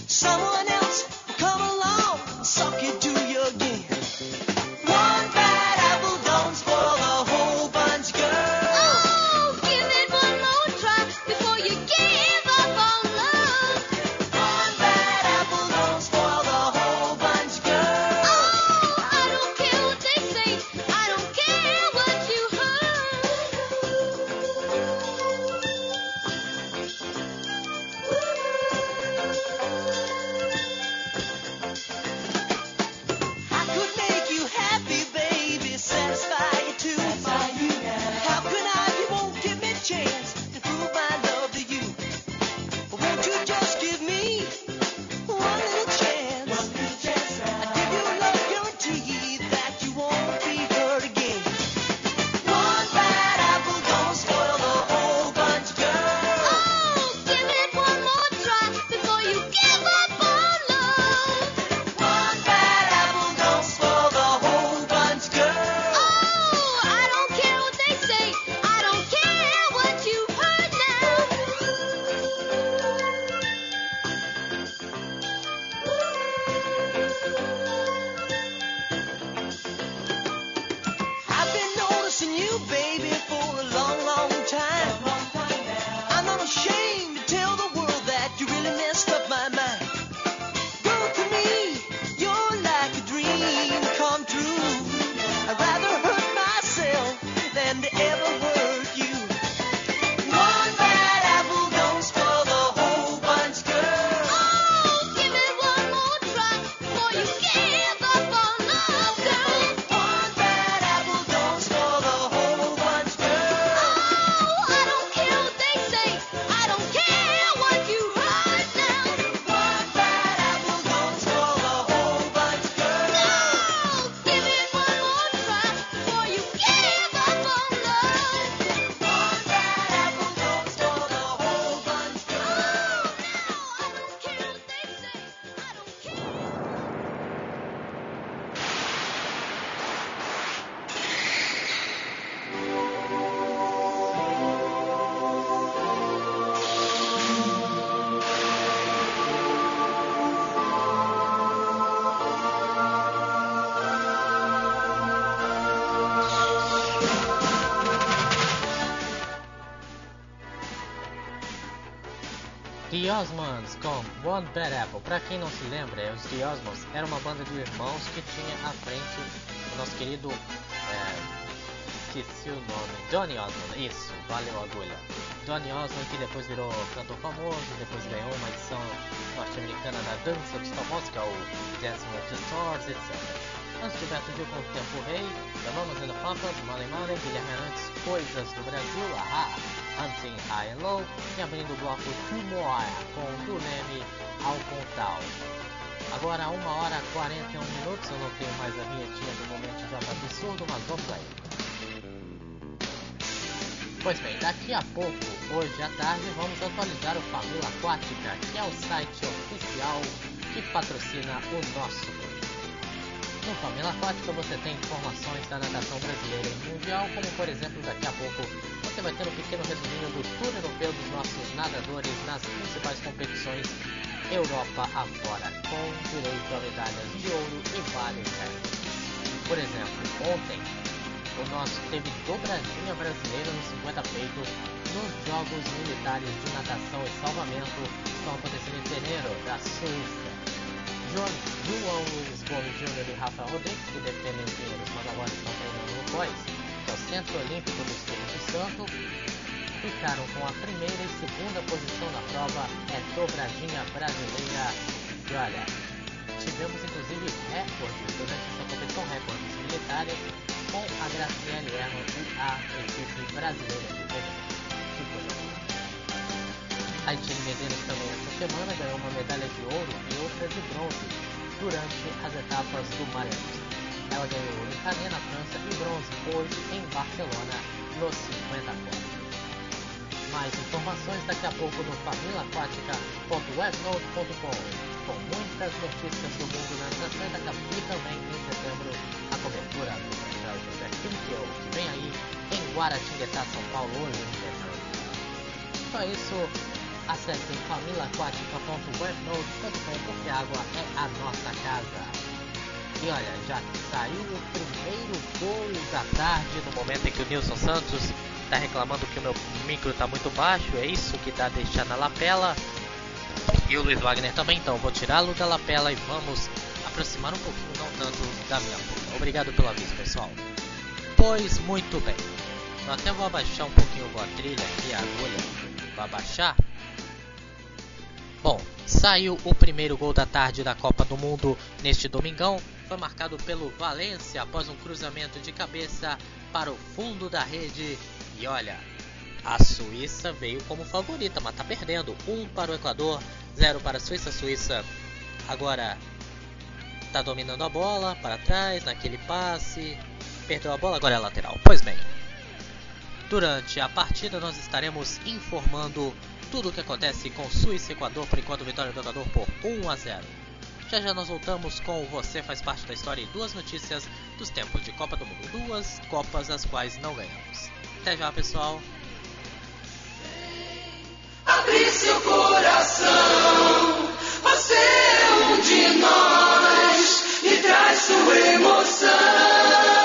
someone else will come along and suck you to your again. One bad The Osmonds com One Bad Apple. Pra quem não se lembra, os The Osmonds era uma banda de irmãos que tinha à frente o nosso querido, esqueci o nome, Donny Osmond, isso, valeu a agulha. Donny Osmond, que depois virou cantor famoso, depois ganhou uma edição norte-americana da dança dos famosos, que é o Dancing with the Stars, etc. Antes de Beto Gil com o Tempo Rei, The Mamas and the Papas, Money Money, Guilherme Arantes, Coisas do Brasil, Ahá, Hunting High and Low, e abrindo o bloco Kumoa com do Leme ao Contal. Agora 1h41, eu não tenho mais a vinhetinha do momento já tá absurdo, mas vamos aí. Pois bem, daqui a pouco, hoje à tarde, vamos atualizar o Família Aquática, que é o site oficial que patrocina o nosso grupo. No Família Aquática você tem informações da natação brasileira e mundial, como por exemplo, daqui a pouco você vai ter um pequeno resuminho do tour europeu dos nossos nadadores nas principais competições Europa afora, com direito a medalhas de ouro e vários prêmios. Por exemplo, ontem o nosso teve dobradinha brasileira no 50 peito nos Jogos Militares de Natação e Salvamento que estão acontecendo em fevereiro, da Suíça. João Luiz Gomes Jr. e Rafael Rodrigues, que defendem os dinheiros, mas agora estão treinando no COIS, que é o Centro Olímpico do Espírito Santo, ficaram com a primeira e segunda posição na prova, dobradinha brasileira. E olha, tivemos inclusive recordes durante essa competição, recordes militares, com a Graciele Erno e a equipe brasileira de fevereiro. A Etienne Medeiros também essa semana ganhou uma medalha de ouro e outra de bronze durante as etapas do Marés. Ela ganhou ouro em Cannes, na França, e bronze hoje em Barcelona, nos 50 metros. Mais informações daqui a pouco no famíliaaquática.webnote.com, com muitas notícias do mundo na natação e também em setembro a cobertura do Mundial José Filipeu, que vem aí em Guaratinguetá, São Paulo, Olímpia. Então é isso, acesse famíliaaquática.webnote.com, porque a água é a nossa casa. E olha, já saiu o primeiro gol da tarde, no momento em que o Nilson Santos está reclamando que o meu micro está muito baixo, é isso que está deixando a lapela. E o Luiz Wagner também, então vou tirá-lo da lapela e vamos aproximar um pouquinho, não tanto, da minha boca. Obrigado pelo aviso, pessoal. Pois muito bem, eu até vou abaixar um pouquinho a trilha aqui, a agulha vai abaixar. Bom, saiu o primeiro gol da tarde da Copa do Mundo neste domingão. Foi marcado pelo Valência após um cruzamento de cabeça para o fundo da rede. E olha, a Suíça veio como favorita, mas tá perdendo. 1 para o Equador, 0 para a Suíça. A Suíça agora tá dominando a bola para trás, naquele passe. Perdeu a bola, agora é lateral. Pois bem, durante a partida nós estaremos informando tudo o que acontece com Suíça e Equador. Por enquanto, vitória do Equador por 1-0. Já já nós voltamos com o Você Faz Parte da História e 2 notícias dos tempos de Copa do Mundo. 2 Copas as quais não ganhamos. Até já, pessoal. Abrir seu coração, você é um de nós e traz sua emoção.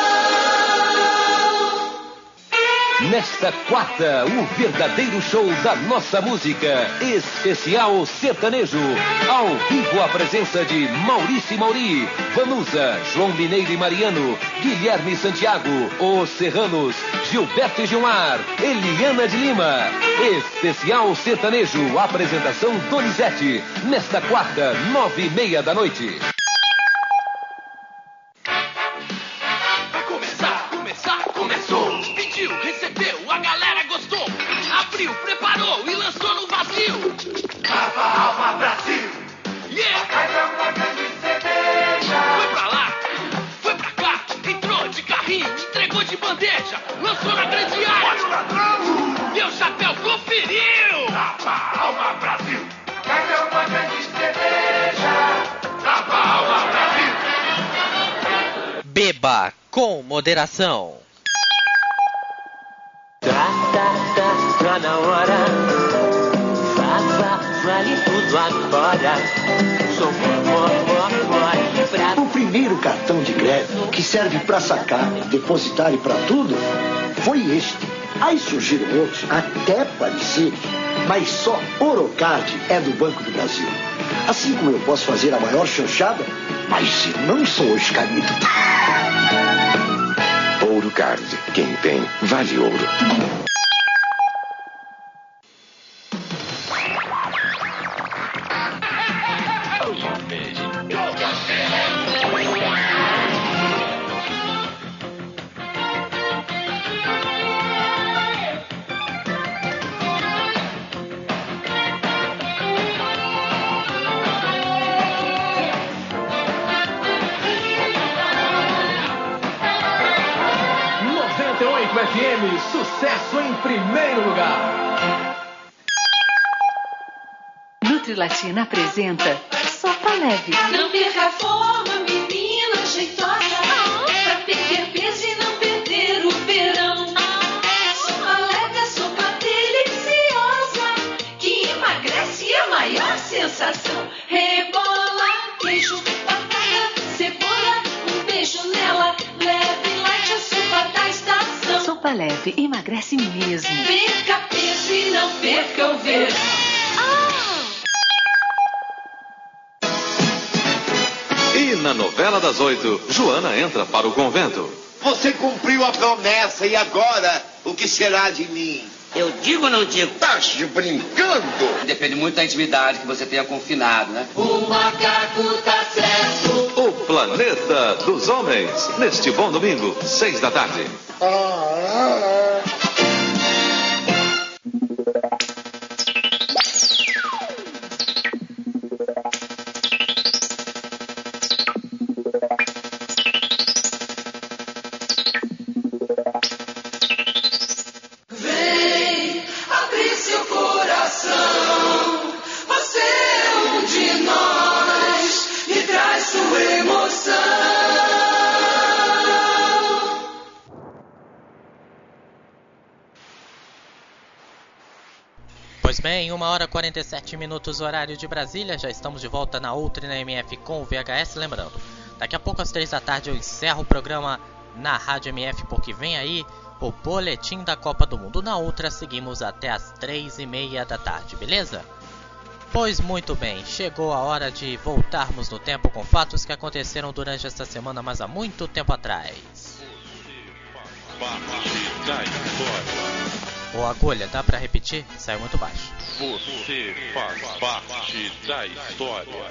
Nesta quarta, o verdadeiro show da nossa música, especial sertanejo. Ao vivo a presença de Maurício Mauri, Vanusa, João Mineiro e Mariano, Guilherme Santiago, Os Serranos, Gilberto e Gilmar, Eliana de Lima. Especial sertanejo, apresentação Donizete. Nesta quarta, 9h30 da noite. Preparou e lançou no vazio. Lava a alma, Brasil. Yeah! Caiu uma grande cerveja. Foi pra lá, foi pra cá, entrou de carrinho, entregou de bandeja, lançou na grande área. Meu chapéu conferiu. Lava a alma, Brasil. Caiu uma grande cerveja. Lava a alma, Brasil. Beba com moderação. Tá na hora, vale tudo agora. Sou o primeiro cartão de crédito que serve para sacar, depositar e para tudo foi este. Aí surgiram outros até parecidos, mas só Orocard é do Banco do Brasil. Assim como eu posso fazer a maior chanchada, mas não sou escamito. Orocard. Quem tem, vale ouro. FM, sucesso em primeiro lugar. Nutrilatina apresenta Sopa Leve. Não perca a forma, menina jeitosa, pra perder peso e não perder o verão. Sopa leve, a sopa deliciosa, que emagrece e a maior sensação. Rebola, queijo, batata, cebola, um beijo nela, leve, light, a sopa da estação. Sopa Leve emagrece mesmo. Perca peso e não perca o verão. E na novela das 8, Joana entra para o convento. Você cumpriu a promessa e agora o que será de mim? Eu digo ou não digo? Tá brincando? Depende muito da intimidade que você tenha confinado, né? O macaco tá certo. O Planeta dos Homens. Neste bom domingo, 6 da tarde. Vem abrir seu coração. Você é um de nós e traz sua emoção. Pois bem, 1h47, horário de Brasília. Já estamos de volta na Ultra e na MF com o VHS. Lembrando, daqui a pouco às 3 da tarde eu encerro o programa na Rádio MF, porque vem aí o boletim da Copa do Mundo. Na Ultra seguimos até às 3h30 da tarde, beleza? Pois muito bem, chegou a hora de voltarmos no tempo com fatos que aconteceram durante esta semana, mas há muito tempo atrás. Ô Agulha, dá pra repetir? Saiu muito baixo. Você faz parte da história.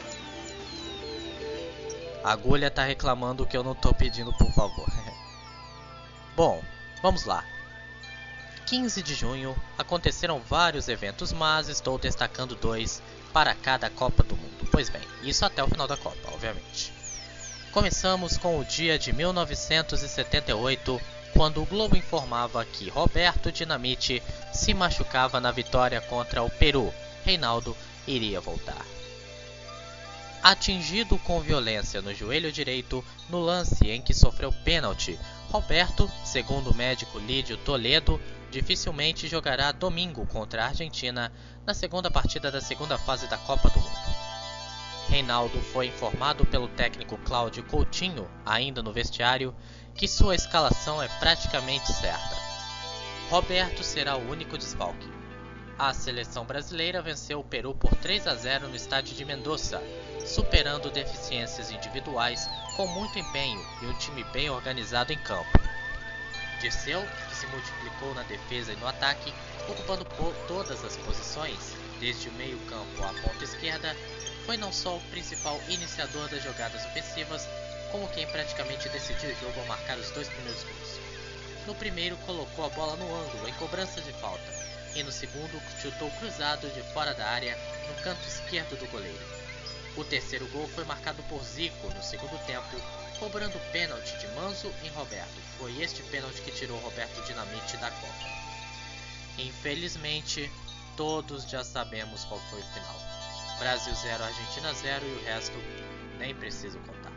A Agulha tá reclamando que eu não tô pedindo, por favor. Bom, vamos lá. 15 de junho aconteceram vários eventos, mas estou destacando 2 para cada Copa do Mundo. Pois bem, isso até o final da Copa, obviamente. Começamos com o dia de 1978, quando o Globo informava que Roberto Dinamite se machucava na vitória contra o Peru. Reinaldo iria voltar. Atingido com violência no joelho direito no lance em que sofreu pênalti, Roberto, segundo o médico Lídio Toledo, dificilmente jogará domingo contra a Argentina na segunda partida da segunda fase da Copa do Mundo. Reinaldo foi informado pelo técnico Cláudio Coutinho, ainda no vestiário, que sua escalação é praticamente certa. Roberto será o único desfalque. A seleção brasileira venceu o Peru por 3-0 no estádio de Mendoza, superando deficiências individuais com muito empenho e um time bem organizado em campo. Dirceu, que se multiplicou na defesa e no ataque, ocupando todas as posições, desde o meio-campo à ponta esquerda, foi não só o principal iniciador das jogadas ofensivas, como quem praticamente decidiu o jogo ao marcar os 2 primeiros gols. No primeiro, colocou a bola no ângulo em cobrança de falta, e no segundo, chutou cruzado de fora da área no canto esquerdo do goleiro. O terceiro gol foi marcado por Zico no segundo tempo, cobrando o pênalti de Manzo em Roberto. Foi este pênalti que tirou Roberto Dinamite da Copa. Infelizmente, todos já sabemos qual foi o final. Brasil 0, Argentina 0 e o resto nem preciso contar.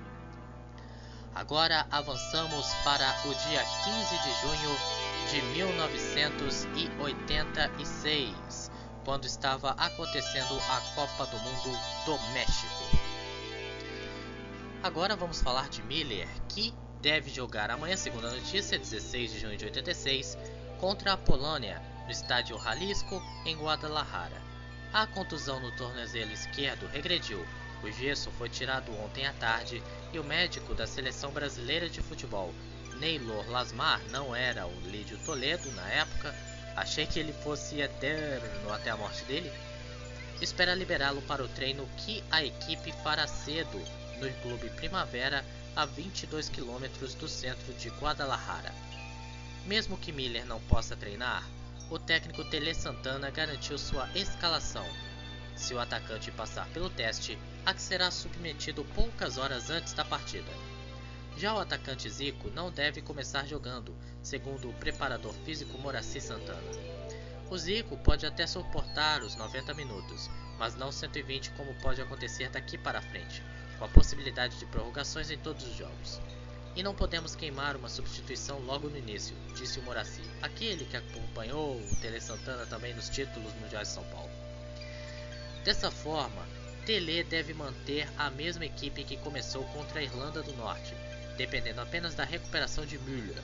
Agora avançamos para o dia 15 de junho de 1986, quando estava acontecendo a Copa do Mundo do México. Agora vamos falar de Miller, que deve jogar amanhã, segunda notícia, 16 de junho de 86, contra a Polônia, no estádio Jalisco, em Guadalajara. A contusão no tornozelo esquerdo regrediu. O gesso foi tirado ontem à tarde e o médico da seleção brasileira de futebol, Neylor Lasmar, não era o Lídio Toledo na época, achei que ele fosse eterno até a morte dele, espera liberá-lo para o treino que a equipe fará cedo no Clube Primavera, a 22 quilômetros do centro de Guadalajara. Mesmo que Miller não possa treinar, o técnico Tele Santana garantiu sua escalação. Se o atacante passar pelo teste, a que será submetido poucas horas antes da partida. Já o atacante Zico não deve começar jogando, segundo o preparador físico Moraci Santana. O Zico pode até suportar os 90 minutos, mas não 120 como pode acontecer daqui para frente, com a possibilidade de prorrogações em todos os jogos. E não podemos queimar uma substituição logo no início, disse o Moraci, aquele que acompanhou o Tele Santana também nos títulos mundiais de São Paulo. Dessa forma, Tele deve manter a mesma equipe que começou contra a Irlanda do Norte, dependendo apenas da recuperação de Müller.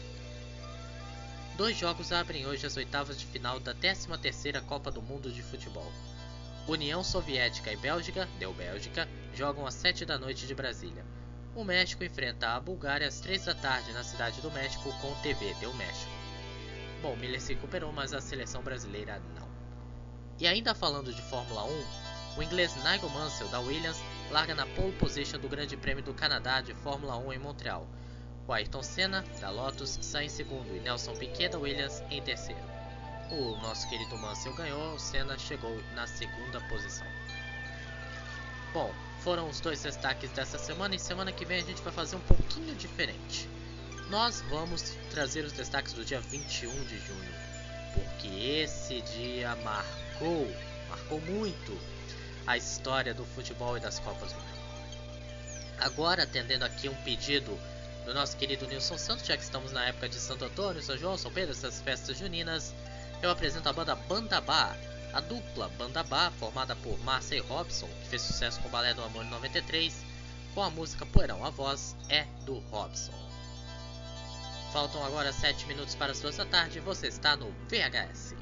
2 jogos abrem hoje as oitavas de final da 13ª Copa do Mundo de Futebol. União Soviética e Bélgica, deu Bélgica, jogam às 7 da noite de Brasília. O México enfrenta a Bulgária às 3 da tarde na Cidade do México com TV, deu México. Bom, Miller se recuperou, mas a seleção brasileira não. E ainda falando de Fórmula 1, o inglês Nigel Mansell da Williams larga na pole position do Grande Prêmio do Canadá de Fórmula 1 em Montreal. O Ayrton Senna da Lotus sai em segundo e Nelson Piquet da Williams em terceiro. O nosso querido Mansell ganhou, o Senna chegou na segunda posição. Bom, foram os 2 destaques dessa semana e semana que vem a gente vai fazer um pouquinho diferente. Nós vamos trazer os destaques do dia 21 de junho, porque esse dia marcou muito a história do futebol e das Copas do Mundo. Agora, atendendo aqui um pedido do nosso querido Nilson Santos, já que estamos na época de Santo Antônio, São João, São Pedro, essas festas juninas, eu apresento a banda Bandabá, a dupla Bandabá, formada por Márcia e Robson, que fez sucesso com o Balé do Amor em 93, com a música Poeirão. A voz é do Robson. Faltam agora 7 minutos para as 2 da tarde e você está no VHS.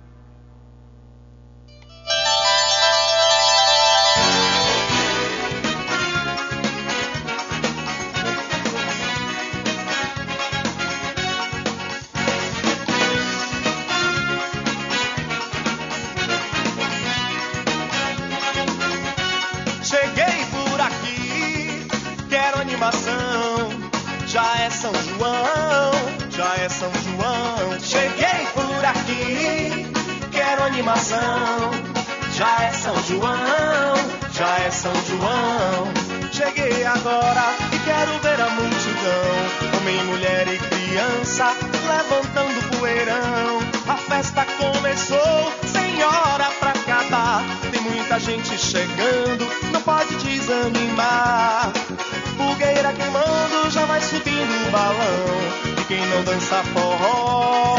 Cheguei por aqui, quero animação. Já é São João, já é São João. Cheguei por aqui, quero animação. Já é São João, já é São João. Cheguei agora e quero ver a multidão, homem, mulher e criança, levantando poeirão. A festa começou, sem hora pra acabar. Tem muita gente chegando, não pode desanimar. Fogueira queimando, já vai subindo o balão. E quem não dança forró,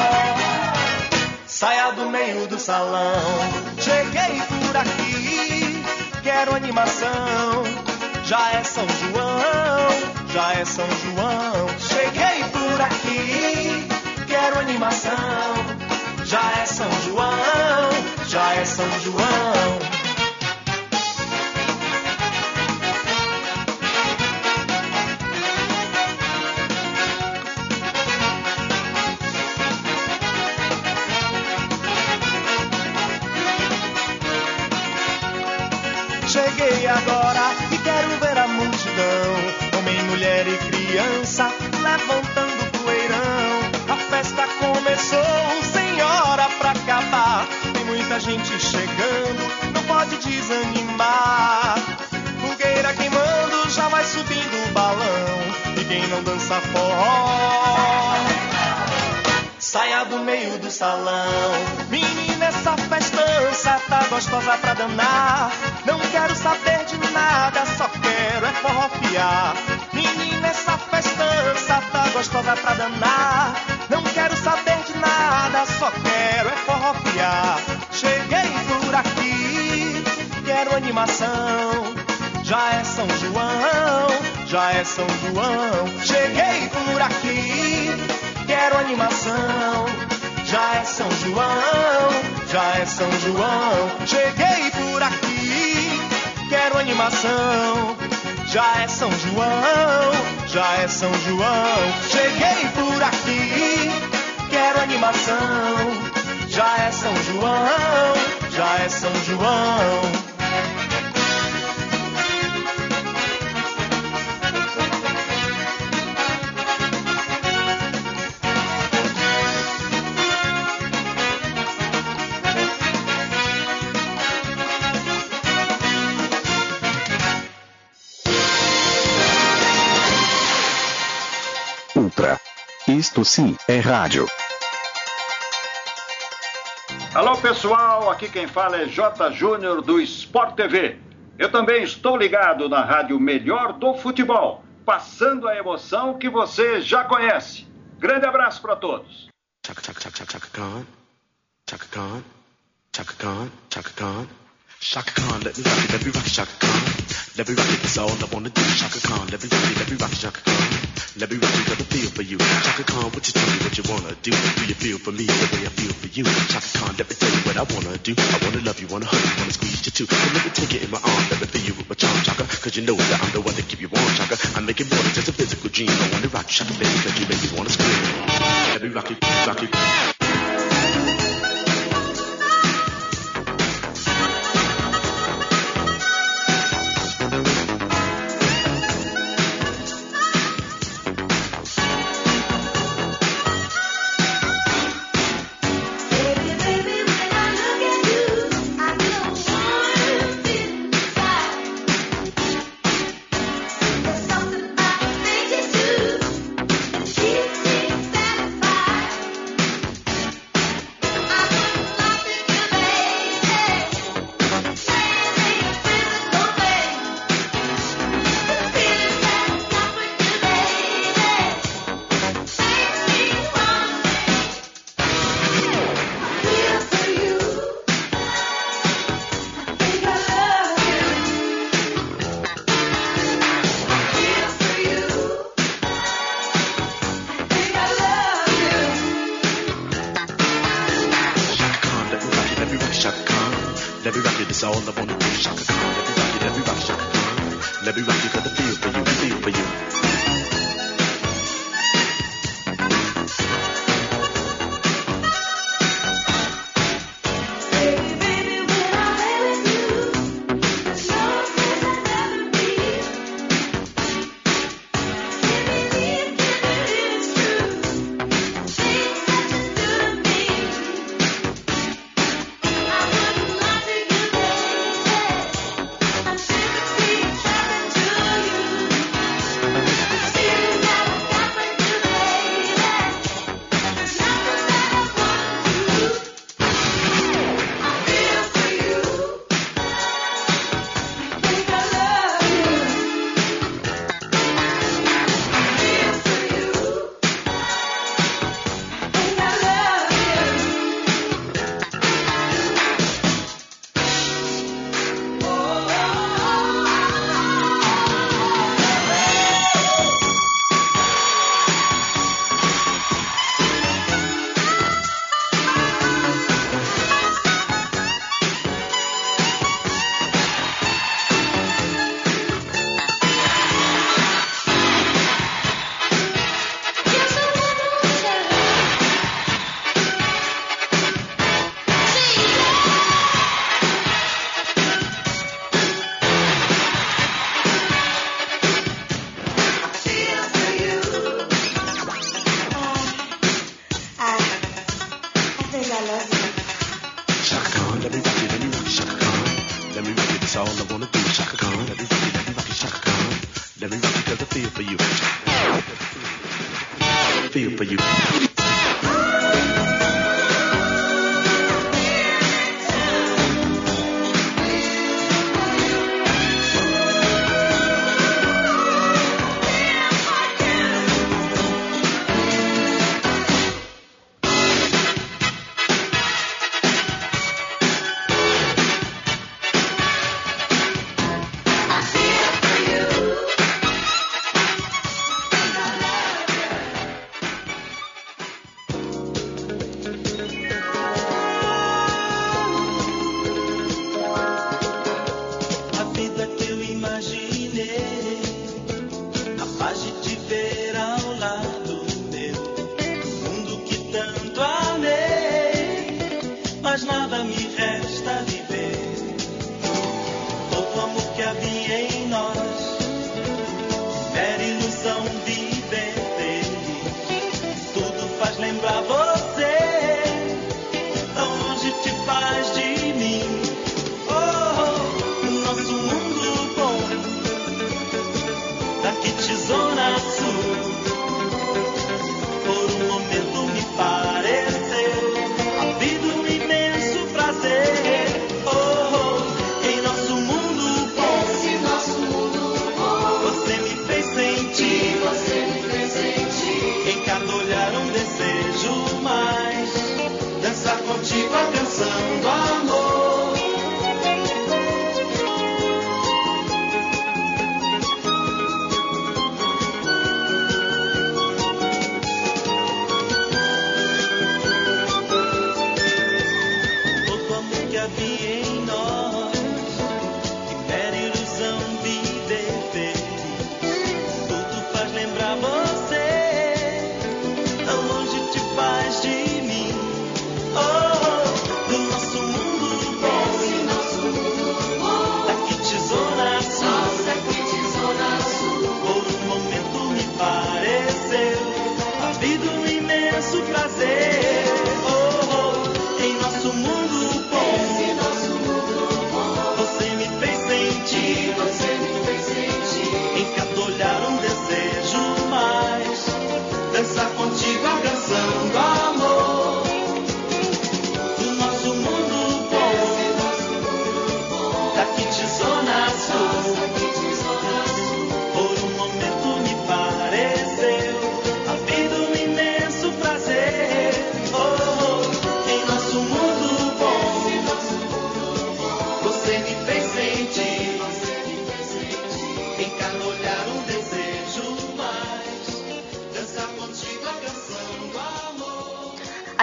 saia do meio do salão. Cheguei por aqui, quero animação. Já é São João, já é São João. Cheguei por aqui, quero animação. Já é São João, já é São João. Cheguei agora e quero ver a multidão, homem, mulher e criança, levantando poeirão. A festa começou, sem hora pra acabar. Tem muita gente chegando, não pode desanimar. Fogueira queimando, já vai subindo o balão. E quem não dança forró, saia do meio do salão. Menina, essa festança tá gostosa pra danar. Não quero saber de nada, só quero é forrofiar. Menina, essa festança tá gostosa pra danar. Não quero saber de nada, só quero é forrofiar. Cheguei por aqui, quero animação. Já é São João, já é São João. Cheguei por aqui, quero animação. João. Cheguei por aqui, quero animação. Já é São João, já é São João. Cheguei por aqui, quero animação. Já é São João, já é São João. Ultra. Isto sim é rádio. Alô pessoal, aqui quem fala é J. Júnior do Sport TV. Eu também estou ligado na rádio Melhor do Futebol, passando a emoção que você já conhece. Grande abraço para todos. Chaka Khan, Chaka Khan, Chaka Khan, Chaka Khan. Chaka Khan, let me rock it, Chaka Khan. Let me rock it, that's all I wanna do. Chaka Khan, let me rock it, Chaka Khan. Let me rock it, got a feel for you. Chaka Khan, what you tell me what you wanna do? Do you feel for me the way I feel for you? Chaka Khan, let me tell you what I wanna do. I wanna love you, wanna hug you, wanna squeeze you too. So let me take it in my arms, let me feel you with my charm, Chaka. Cause you know that I'm the one to keep you warm, Chaka. I make it more than just a physical dream. I wanna rock you, Chaka, baby, cause you make me wanna scream. Let me rock it, rock it.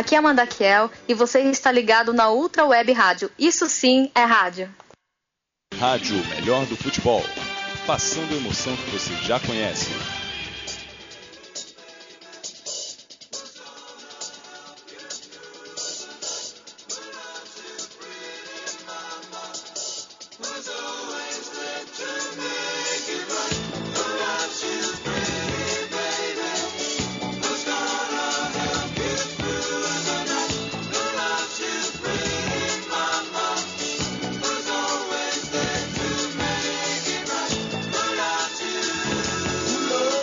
Aqui é Amanda Kiel e você está ligado na Ultra Web Rádio. Isso sim é rádio. Rádio Melhor do Futebol. Passando a emoção que você já conhece. Love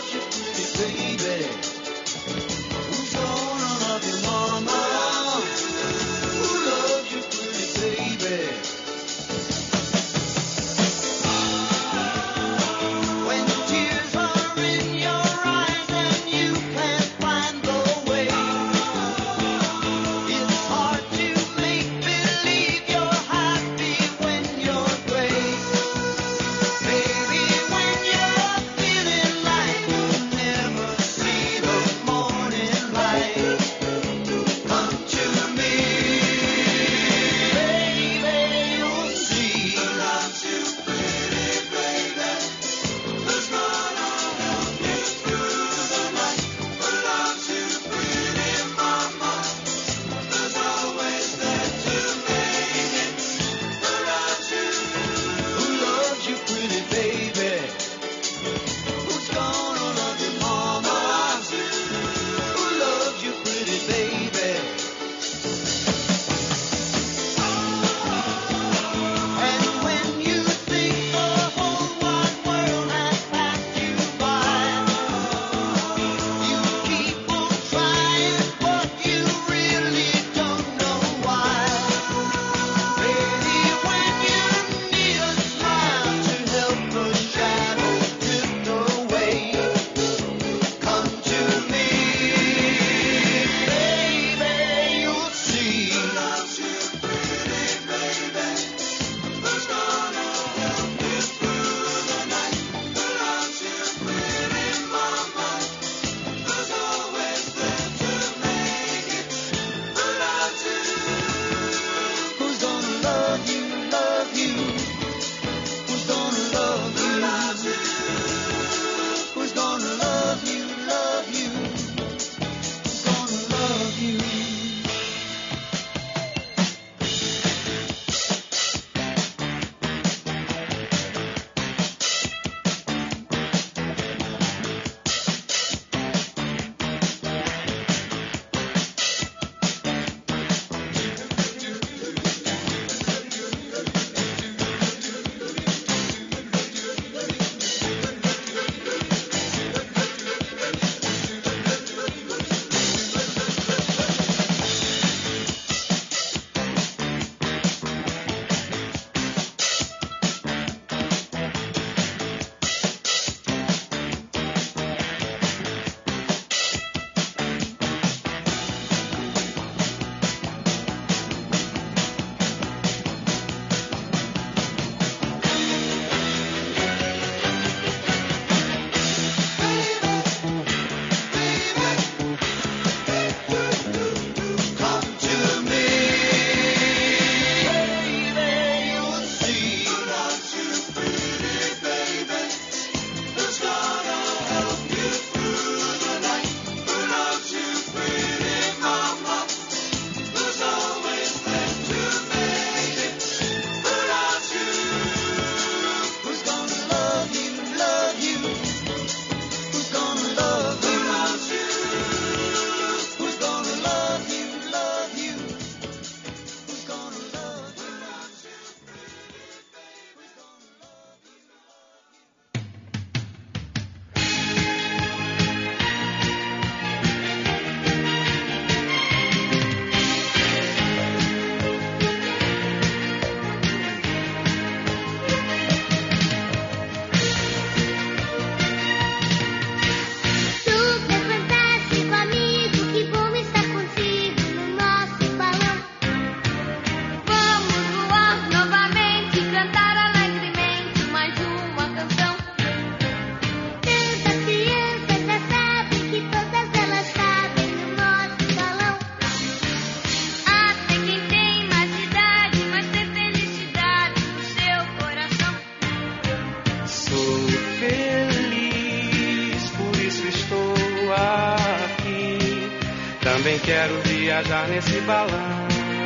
quero viajar nesse balão.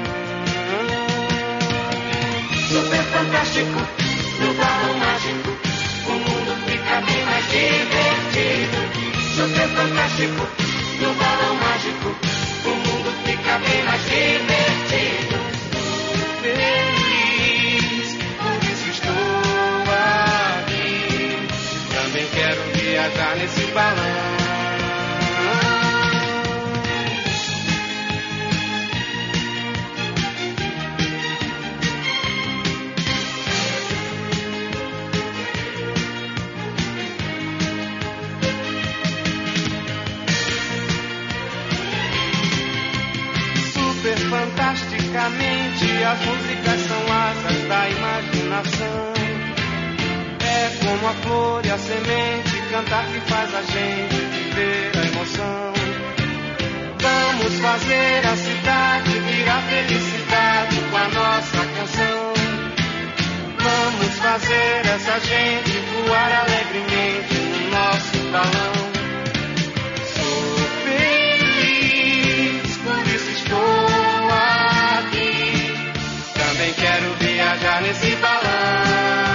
Super fantástico, no balão mágico, o mundo fica bem mais divertido. Super fantástico, no balão mágico, o mundo fica bem mais divertido. Feliz, por isso estou aqui. Também quero viajar nesse balão. Fantasticamente, as músicas são asas da imaginação. É como a flor e a semente, cantar que faz a gente viver a emoção. Vamos fazer a cidade virar felicidade com a nossa canção. Vamos fazer essa gente voar alegremente no nosso balão. Sou feliz, por isso estou aqui. Também quero viajar nesse balão.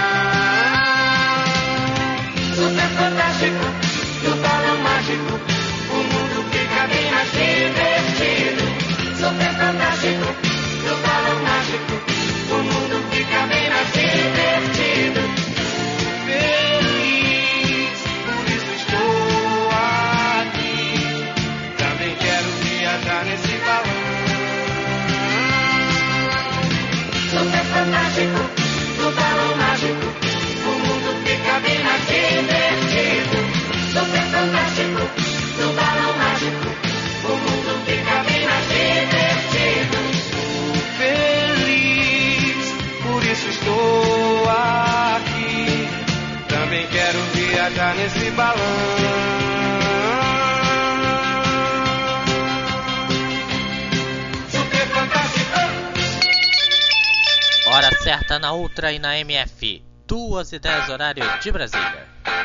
Super fantástico, no balão mágico, o mundo fica bem mais divertido. Super fantástico, no balão mágico, o mundo fica bem mais divertido. Feliz, por isso estou aqui. Também quero viajar nesse balão. Super fantástico, no balão mágico, o mundo fica bem mais divertido. Super fantástico, no balão mágico, o mundo fica bem mais divertido. Feliz, por isso estou aqui. Também quero viajar nesse balão. Hora certa na Ultra e na MF, 2h10 horário de Brasília.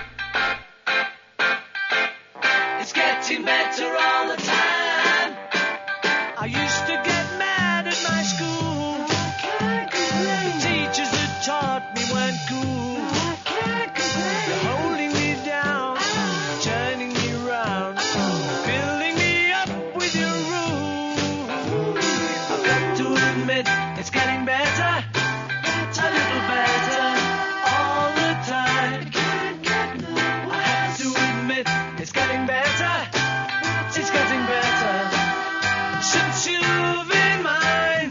It's getting better all the time. I used to get mad at my school. The teachers that taught me weren't cool. They're holding me down, turning me round, filling me up with your rules. I've got to admit, it's getting better, a little better all the time. I have to admit, it's getting better, it's getting better since you've been mine.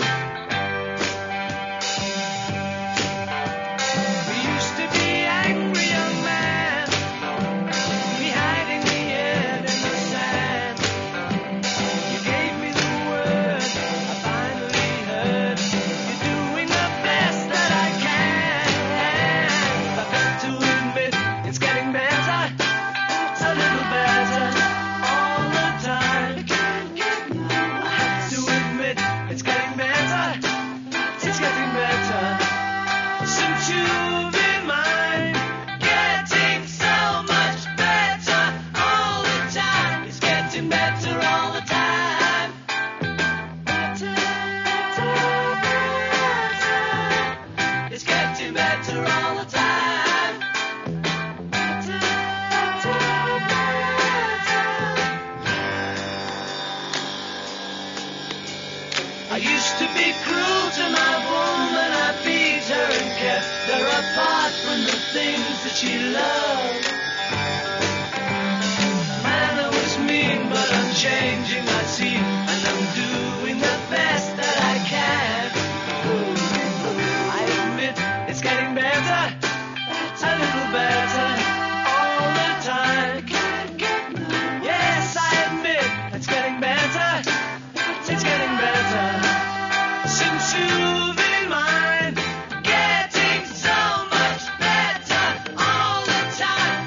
We used to be angry young men, we hiding the head in the sand. You gave me the word, I finally heard. You're doing the best that I can. I've got to admit, it's getting better, a little better all the time. I have to admit, it's getting better, it's getting better since you've been mine. Getting so much better all the time. It's getting better all the time. It's getting better all the time. I used to be cruel to my woman. I beat her and kept her apart from the things that she loved. Man, I was mean, but I'm changing, I see, and I'm doing the best that I can. I admit it's getting better, a little better all the time. Yes, I admit it's getting better, it's getting better since you've been mine. Getting so much better all the time.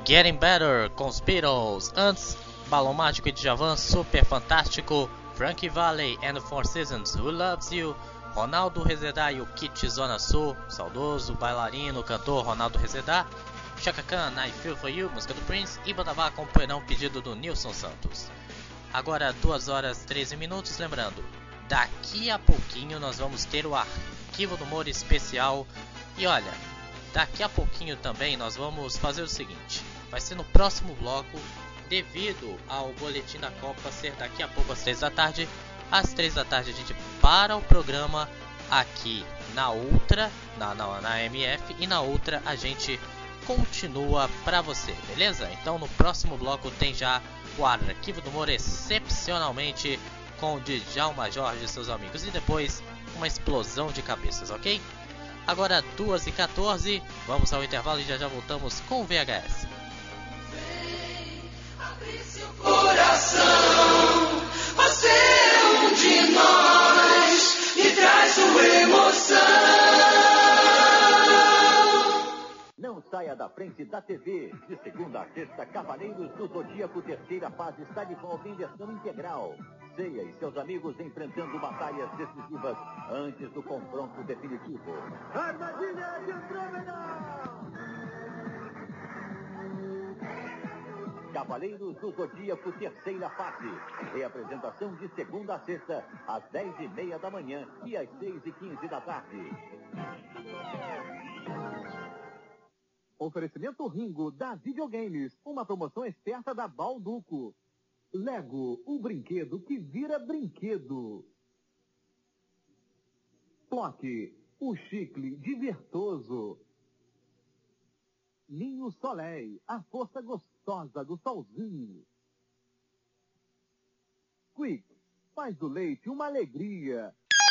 Getting Better com os Beatles. Antes, Balão Mágico e Djavan, Super Fantástico, Frankie Valli and the Four Seasons, Who Loves You, Ronaldo Rezedá e o Kit Zona Sul, saudoso bailarino, cantor Ronaldo Rezedá, Chaka Khan, I Feel For You, música do Prince, e Badabá com Poeirão, pedido do Nilson Santos. Agora 2 horas 13 minutos, lembrando, daqui a pouquinho nós vamos ter o Arquivo do Humor especial. E olha, daqui a pouquinho também nós vamos fazer o seguinte, vai ser no próximo bloco, devido ao Boletim da Copa ser daqui a pouco às 3 da tarde. Às 3 da tarde a gente para o programa aqui na Ultra, na MF, e na Ultra a gente continua pra você, beleza? Então no próximo bloco tem já o Arquivo do Humor excepcionalmente com o Djalma Jorge e seus amigos, e depois uma explosão de cabeças, ok? Agora 2h14, vamos ao intervalo e já voltamos com o VHS. Abre seu coração, você é um de nós e traz uma emoção. Não saia da frente da TV. De segunda a sexta, Cavaleiros do Zodíaco, terceira fase, está de volta em versão integral. Ceia e seus amigos enfrentando batalhas decisivas antes do confronto definitivo. Armadilha de Andrômeda! Cavaleiros do Zodíaco, terceira fase. Reapresentação de segunda a sexta, às 10h30 da manhã e às 6h15 da tarde. Oferecimento Ringo da Videogames, uma promoção esperta da Balduco. Lego, o brinquedo que vira brinquedo. Plock, o chicle divertoso. Ninho Soleil, a força gostosa do solzinho. Quick, faz do leite uma alegria.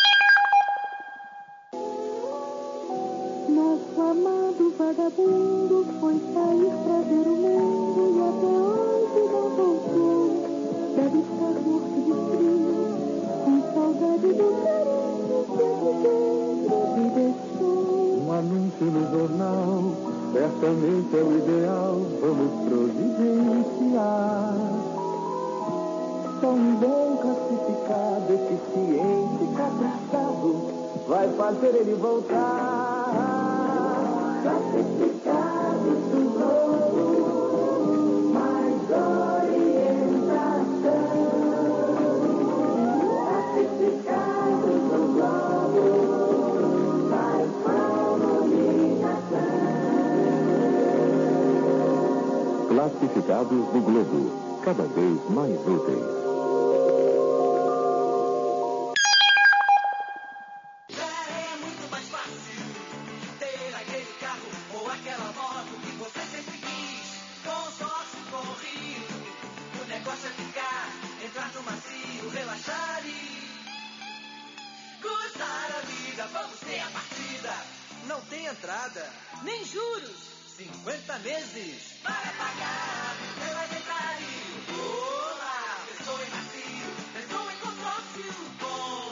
Nosso amado vagabundo foi sair pra ver o mundo e até hoje não voltou. Deve estar morto de frio, com saudade do carinho que a gente me deixou. Um anúncio no jornal, certamente é o ideal, vamos providenciar. Só um bom classificado, eficiente, caprichado, vai fazer ele voltar. Classificados do globo, mais orientação. Classificados do globo, mais comunicação. Classificados do Globo, cada vez mais úteis. Não tem entrada, nem juros, 50 meses para pagar pela metade. Olá, pensou em macio, pensou em consórcio com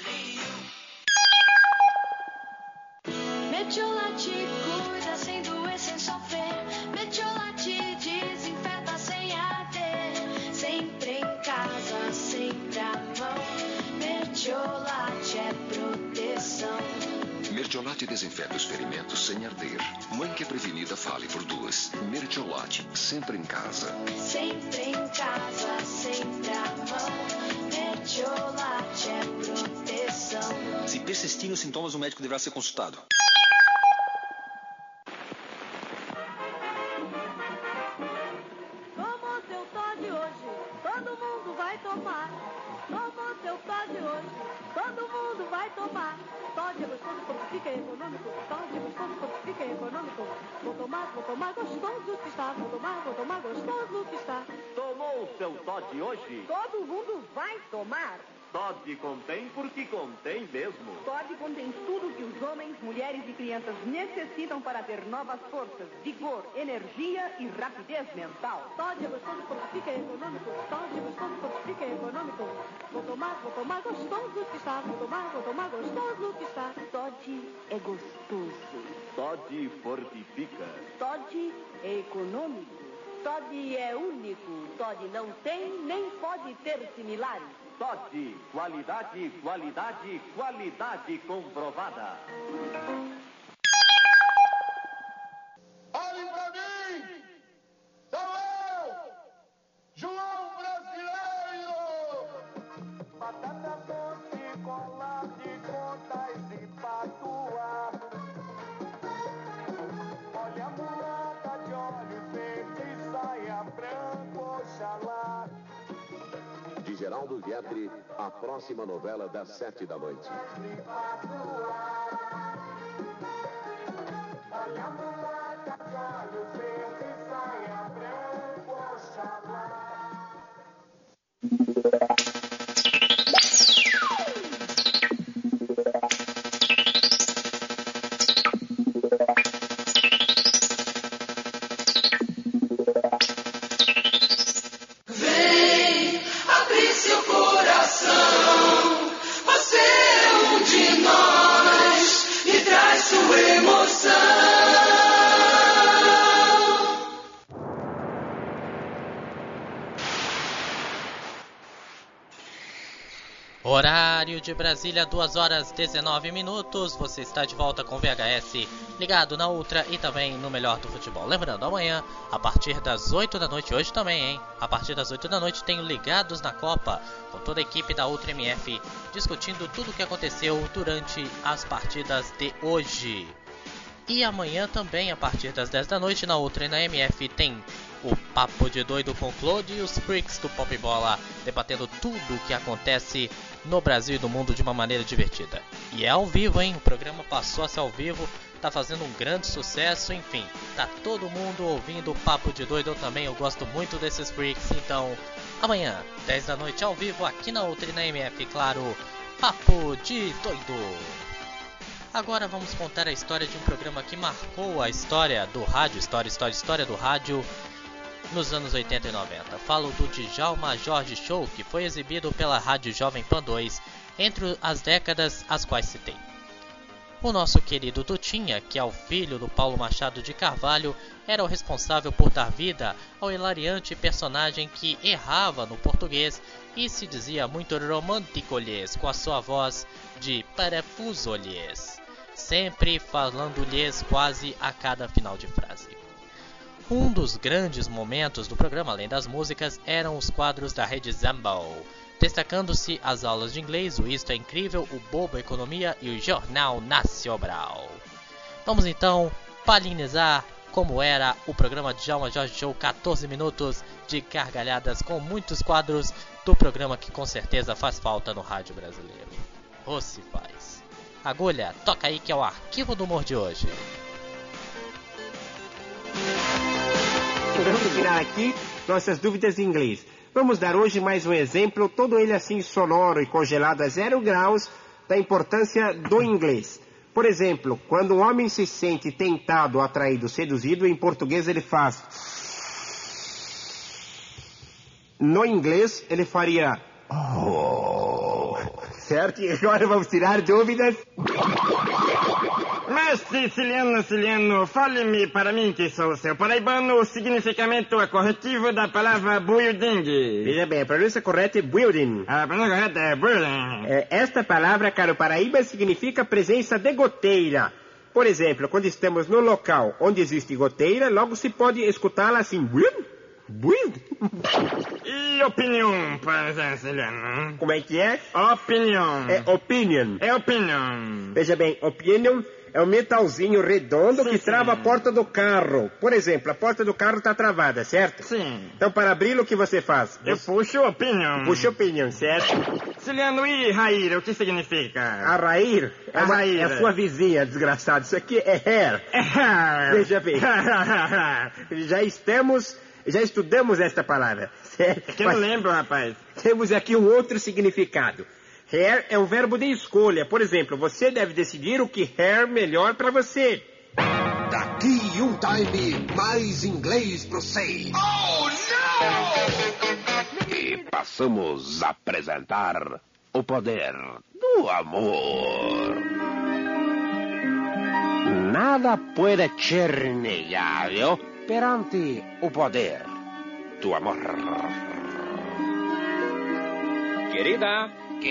Rio. Metiolate cuida sem doer, sem sofrer. Metiolate desinfeta sem arder. Sempre em casa, sempre à mão. Metiolate é proteção. Mertiolate desinfeta os ferimentos sem arder. Mãe que é prevenida, fale por duas. Mertiolate, sempre em casa. Sempre em casa, sempre à mão. Mertiolate é proteção. Se persistirem os sintomas, o médico deverá ser consultado. Toma o teu Todd hoje, todo mundo vai tomar. Toma o teu Todd hoje, todo mundo vai tomar. Todd é gostoso porque fica econômico. Todd é gostoso porque fica econômico. Vou tomar gostoso que está. Vou tomar gostoso que está. Tomou o seu Todd hoje? Todo mundo vai tomar. Todd contém porque contém mesmo. Todd contém tudo que os homens, mulheres e crianças necessitam para ter novas forças, vigor, energia e rapidez mental. Todd é gostoso porque fica econômico. Todd é gostoso porque fica econômico. Vou tomar gostoso que está. Vou tomar gostoso que está. Todd é gostoso. Todd fortifica. Todd é econômico. Todd é único. Todd não tem nem pode ter similares. Todd, qualidade, qualidade, qualidade comprovada. Olhem pra mim! Sou eu! João Brasileiro! Batata doce com lá de contas e patuá. Olha a mulata de olhos verdes, saia branca, oxalá. De Geraldo Vietri, a próxima novela das 7 da noite. Olha a mulata de olhos verdes, saia branca, oxalá. Vem abrir seu coração, você é um de nós e traz sua emoção. Horário de Brasília, 2h19. Você está de volta com VHS, ligado na Ultra e também no Melhor do Futebol. Lembrando, amanhã, a partir das 8 da noite, hoje também, hein? A partir das 8 da noite tem o Ligados na Copa, com toda a equipe da Ultra MF, discutindo tudo o que aconteceu durante as partidas de hoje. E amanhã também, a partir das 10 da noite, na Ultra e na MF, tem o Papo de Doido com Claude e os freaks do Pop Bola, debatendo tudo o que acontece no Brasil e no mundo de uma maneira divertida. E é ao vivo, hein? O programa passou a ser ao vivo, tá fazendo um grande sucesso, enfim. Tá todo mundo ouvindo o Papo de Doido, eu gosto muito desses freaks. Então, amanhã, 10 da noite, ao vivo, aqui na Ultra e na MF, claro, Papo de Doido. Agora vamos contar a história de um programa que marcou a história do rádio, história do rádio nos anos 80 e 90. Falo do Djalma Jorge Show, que foi exibido pela Rádio Jovem Pan 2 entre as décadas as quais citei. O nosso querido Tutinha, que é o filho do Paulo Machado de Carvalho, era o responsável por dar vida ao hilariante personagem que errava no português e se dizia muito romântico-lhes com a sua voz de parafuso-lhes, sempre falando-lhes quase a cada final de frase. Um dos grandes momentos do programa, além das músicas, eram os quadros da Rede Zambal, destacando-se as aulas de inglês, o Isto é Incrível, o Bobo Economia e o Jornal Nacional. Vamos então palinizar como era o programa de Djalma Jorge Show, 14 minutos de gargalhadas com muitos quadros do programa que com certeza faz falta no rádio brasileiro. Ou se faz. Agulha, toca aí que é o Arquivo do Humor de hoje. Vamos tirar aqui nossas dúvidas em inglês. Vamos dar hoje mais um exemplo, todo ele assim sonoro e congelado a 0 graus, da importância do inglês. Por exemplo, quando um homem se sente tentado, atraído, seduzido, em português ele faz. No inglês ele faria. Oh. Certo? E agora vamos tirar dúvidas. Mestre Ciliano, fale-me para mim, que sou seu paraibano, o significamento corretivo da palavra building. Veja bem, a pronúncia correta é building. A pronúncia correta é building. Esta palavra, caro Paraíba, significa presença de goteira. Por exemplo, quando estamos no local onde existe goteira, logo se pode escutá-la assim, build. E opinião, para Ciliano? Como é que é? Opinião. É opinion. É opinião. Veja bem, opinion é um metalzinho redondo que trava a porta do carro. Por exemplo, a porta do carro está travada, certo? Sim. Então, para abri-lo, o que você faz? Eu puxo opinião. Puxa opinion, certo? Ciliano, e Rair, o que significa? A Rair é a sua vizinha, desgraçado. Isso aqui é hair. É hair. Veja bem. Já estudamos esta palavra, certo? É que eu não lembro, rapaz. Temos aqui um outro significado. Hair é um verbo de escolha. Por exemplo, você deve decidir o que hair melhor para você. Daqui um time mais inglês pro sei. Oh, não! E passamos a apresentar o poder do amor. Nada pode ser negável perante o poder muito amor. Querida!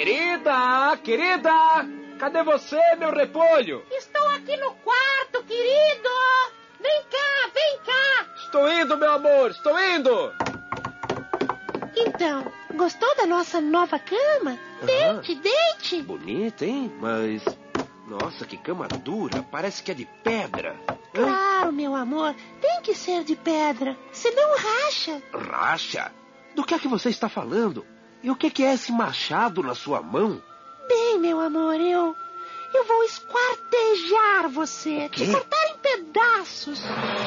Cadê você, meu repolho? Estou aqui no quarto, querido! Vem cá! Estou indo, meu amor, estou indo! Então, gostou da nossa nova cama? Deite! Bonita, hein? Mas... Nossa, que cama dura. Parece que é de pedra. Claro, meu amor. Tem que ser de pedra. Senão racha. Racha? Do que é que você está falando? E o que é esse machado na sua mão? Bem, meu amor, eu vou esquartejar você. Te cortar em pedaços.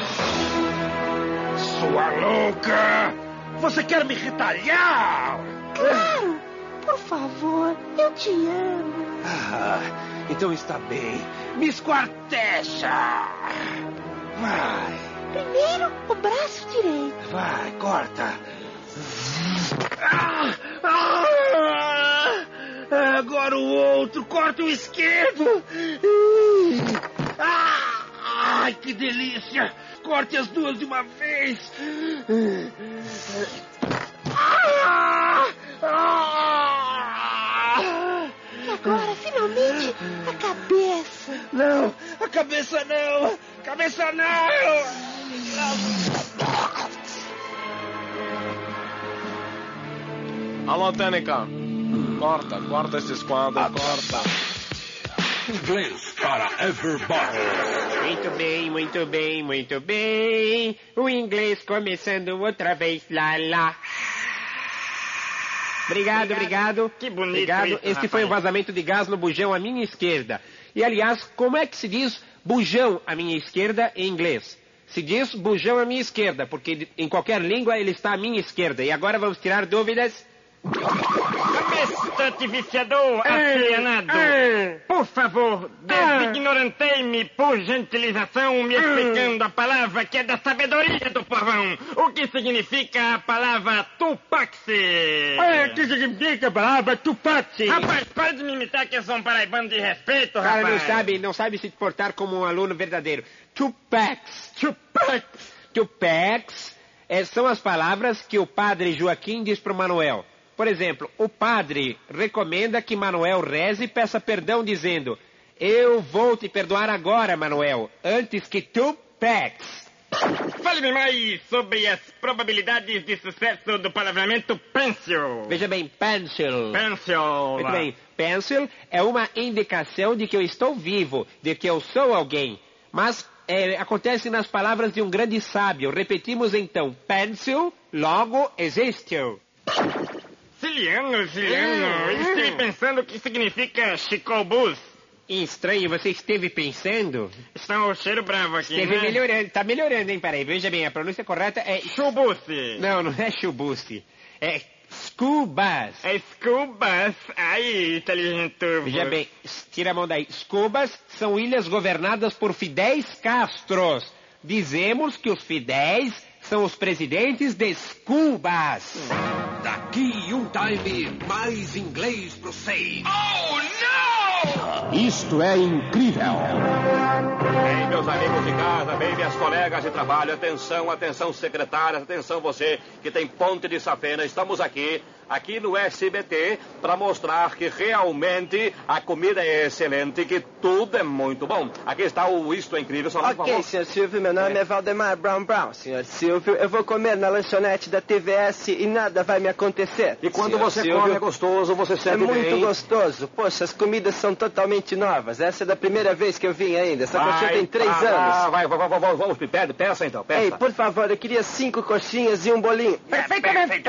Sua louca! Você quer me retalhar? Claro! Por favor, eu te amo. Então está bem. Me esquarteja! Vai! Primeiro, o braço direito. Vai, corta! Agora o outro, corta o esquerdo! Ai, que delícia! Corte as duas de uma vez! Agora, finalmente, a cabeça. Não, a cabeça não! Cabeça não! Alô, Tênica. Corta esses quadros, corta. Inglês para everybody. Muito bem. O inglês começando outra vez. Lá. Obrigado. Que bonito. Obrigado. Isso, este foi um vazamento de gás no bujão à minha esquerda. E, aliás, como é que se diz bujão à minha esquerda em inglês? Se diz bujão à minha esquerda, porque em qualquer língua ele está à minha esquerda. E agora vamos tirar dúvidas. Bastante viciador, alienado. Por favor, designorantei-me por gentilização, me explicando a palavra que é da sabedoria do povão. O que significa a palavra tupaxi? O que significa a palavra tupaxi? Rapaz, para de me imitar que eu sou um paraibano de respeito, Cara, rapaz. não sabe se portar como um aluno verdadeiro. Tupacs são as palavras que o padre Joaquim diz para o Manuel. Por exemplo, o padre recomenda que Manuel reze e peça perdão dizendo: eu vou te perdoar agora, Manuel, antes que tu peques. Fale-me mais sobre as probabilidades de sucesso do palavramento pencil. Veja bem, pencil. Pencil. Muito bem, pencil é uma indicação de que eu estou vivo, de que eu sou alguém. Mas acontece nas palavras de um grande sábio. Repetimos então, pencil, logo existiu. Siciliano. Estive pensando o que significa chicobus. Estranho, você esteve pensando? Está um cheiro bravo aqui, Esteve né? melhorando, tá melhorando, hein? Peraí, veja bem, a pronúncia correta é... Chubusse. Não é chubusse. É school bus. É school bus. Ai, inteligente. Veja bem, tira a mão daí. School bus são ilhas governadas por Fidéis Castros. Dizemos que os Fidéis são os presidentes de school bus. Daqui time, mais inglês pro sei. Oh, não! Isto é incrível. Bem, meus amigos de casa, bem, minhas colegas de trabalho, atenção secretárias, atenção você que tem Ponte de Safena, estamos aqui no SBT para mostrar que realmente a comida é excelente, que tudo é muito bom. Aqui está o Isto é Incrível. Ok, senhor Silvio, meu nome é Valdemar Brown. Senhor Silvio, eu vou comer na lanchonete da TVS e nada vai me acontecer. E quando senhor você Silvio, come é gostoso, você sente bem. É muito gostoso. Poxa, as comidas são totalmente novas. Essa é da primeira vez que eu vim ainda. Essa coxinha tem 3 anos. Vamos, peça então, peça. Ei, por favor, eu queria 5 coxinhas e um bolinho. Perfeitamente.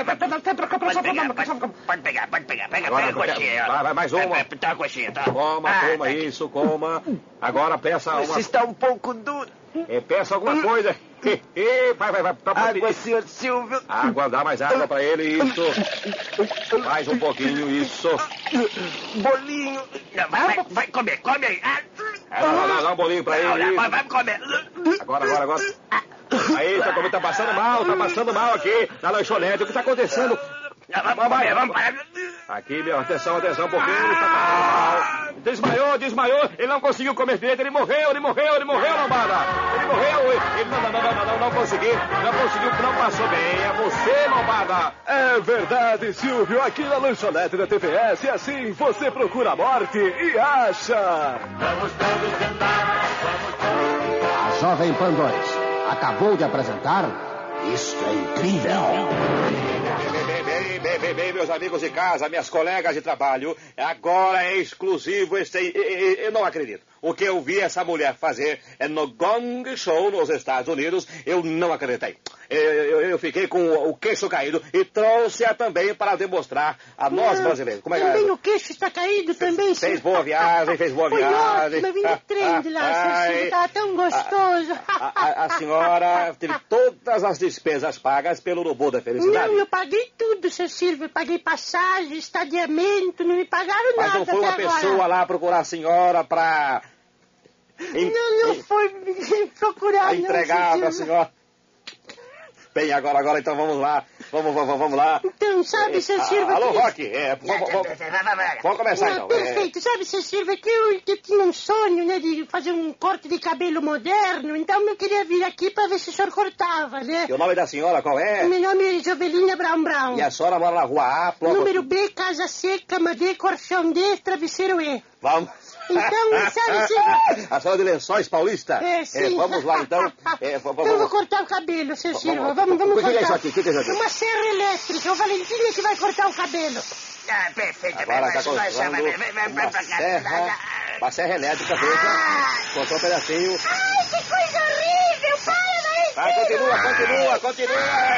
Pode pegar. Pega a coxinha. Vai, mais uma. Tá a coxinha, tá? Coma, isso, coma. Agora peça uma... Isso está um pouco duro. Peça alguma coisa. Vai. Água, senhor Silvio. Água, dá mais água pra ele, isso. Mais um pouquinho, isso. Bolinho. Vai comer, come aí. Dá um bolinho pra ele. Vai comer. Agora. Aí, tá passando mal aqui na lanchonete. O que tá acontecendo? Vamos parar. Aqui, meu, atenção, porque ele está Desmaiou. Ele não conseguiu comer direito. Ele morreu, lombada. Ele morreu. Ele não conseguiu. Não passou bem. É você, lombada. É verdade, Silvio. Aqui na lanchonete da TVS, assim você procura a morte e acha. Vamos todos cantar, A Jovem Pan 2 acabou de apresentar Isto é Incrível. Bem, meus amigos de casa, minhas colegas de trabalho, agora é exclusivo eu não acredito. O que eu vi essa mulher fazer no Gong Show nos Estados Unidos, eu não acreditei. Eu fiquei com o queixo caído e trouxe-a também para demonstrar a nós brasileiros. Como é que também o queixo está caído também. Fez boa viagem. Foi ótimo, eu vim de trem de lá, estava tão gostoso. A senhora teve todas as despesas pagas pelo robô da felicidade. Não, eu paguei tudo, seu Silvio. Eu paguei passagem, estadiamento, não me pagaram nada. Mas não foi uma pessoa lá procurar a senhora para... Não foi procurar, entregado a senhora. Bem, agora então vamos lá. Vamos lá. Então, sabe, seu Silvio... Alô, Rock. Vamos começar então. Perfeito. Sabe, seu Silvio, que eu tinha um sonho, né, de fazer um corte de cabelo moderno. Então, eu queria vir aqui para ver se o senhor cortava, né? E o nome da senhora qual é? Meu nome é Jovelina Brown. E a senhora mora na rua A, número B, Casa C, Cama D, Colchão D, Travesseiro E. Vamos. Então, sabe, Silvio... A senhora de Lençóis Paulista? Sim. Vamos lá, então. Então eu vou cortar o cabelo, seu Silvio. Vamos cortar. O que é isso aqui? Uma serra elétrica. É o Valentina que vai cortar o cabelo. Perfeito. Agora está construindo uma serra elétrica, veja. Cortou um pedacinho. Ai, que coisa horrível. Continua.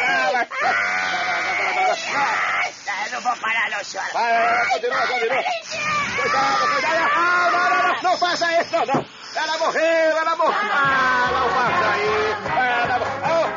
Eu não vou parar, não, senhora. Vai, continua. Cuidado. Não faça isso, não. Ela morreu. Não faça isso.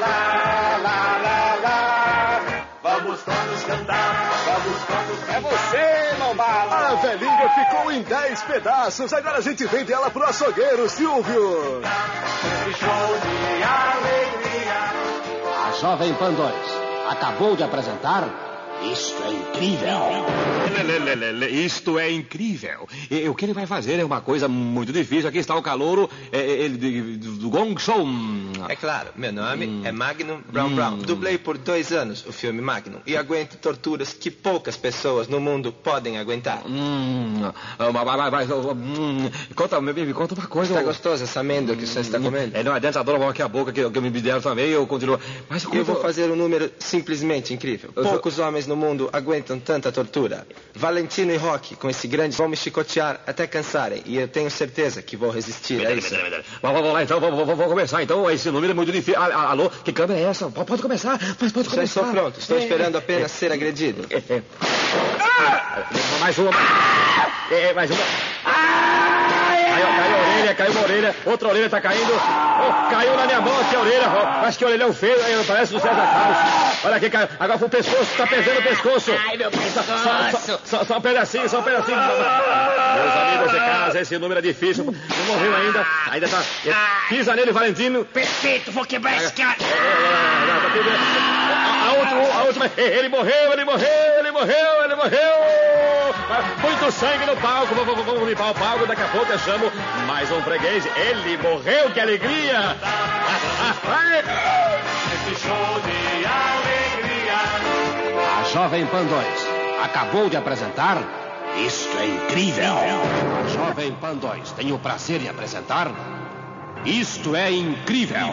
Lá. Vamos todos cantar, É você, lombada. A velhinha ficou em 10 pedaços. Agora a gente vende ela pro açougueiro, Silvio. esse show de alegria. A Jovem Pan 2 acabou de apresentar Isto é Incrível. Isto é incrível. E o que ele vai fazer é uma coisa muito difícil. Aqui está o calouro do Gong Show. É claro, meu nome é Magnum Brown. Dublei por 2 anos o filme Magnum e aguento torturas que poucas pessoas no mundo podem aguentar. Me conta uma coisa. Está gostoso essa amêndoa que o senhor está comendo? Não adianta, adoro aqui a boca que me deram também, eu continuo. Mas eu vou fazer um número simplesmente incrível. Poucos homens no mundo aguentam tanta tortura. Valentino e Rock, com esse grande, vão me chicotear até cansarem. E eu tenho certeza que vou resistir a isso. Vamos lá então, vamos começar então. Esse número é muito difícil. Alô, que câmera é essa? Pode começar, pode começar. Já estou pronto, estou esperando apenas ser agredido. Mais uma. Caiu uma orelha, outra orelha tá caindo. Caiu na minha mão aqui a orelha. Acho que o orelhão feio, parece do César Carlos. Olha aqui, caiu. Agora foi o pescoço, tá perdendo o pescoço. Ai, meu pescoço. Só um pedacinho. Meus amigos de casa, esse número é difícil. Não morreu ainda tá. Pisa nele, Valentino. Perfeito, vou quebrar esse cara. A última. Ele morreu. Muito sangue no palco. Vamos limpar o palco. Daqui a pouco eu chamo mais um freguês. Ele morreu, que alegria! Esse show de alegria. A Jovem Pan 2 acabou de apresentar Isto é Incrível. A Jovem Pan 2 tem o prazer de apresentar Isto é Incrível.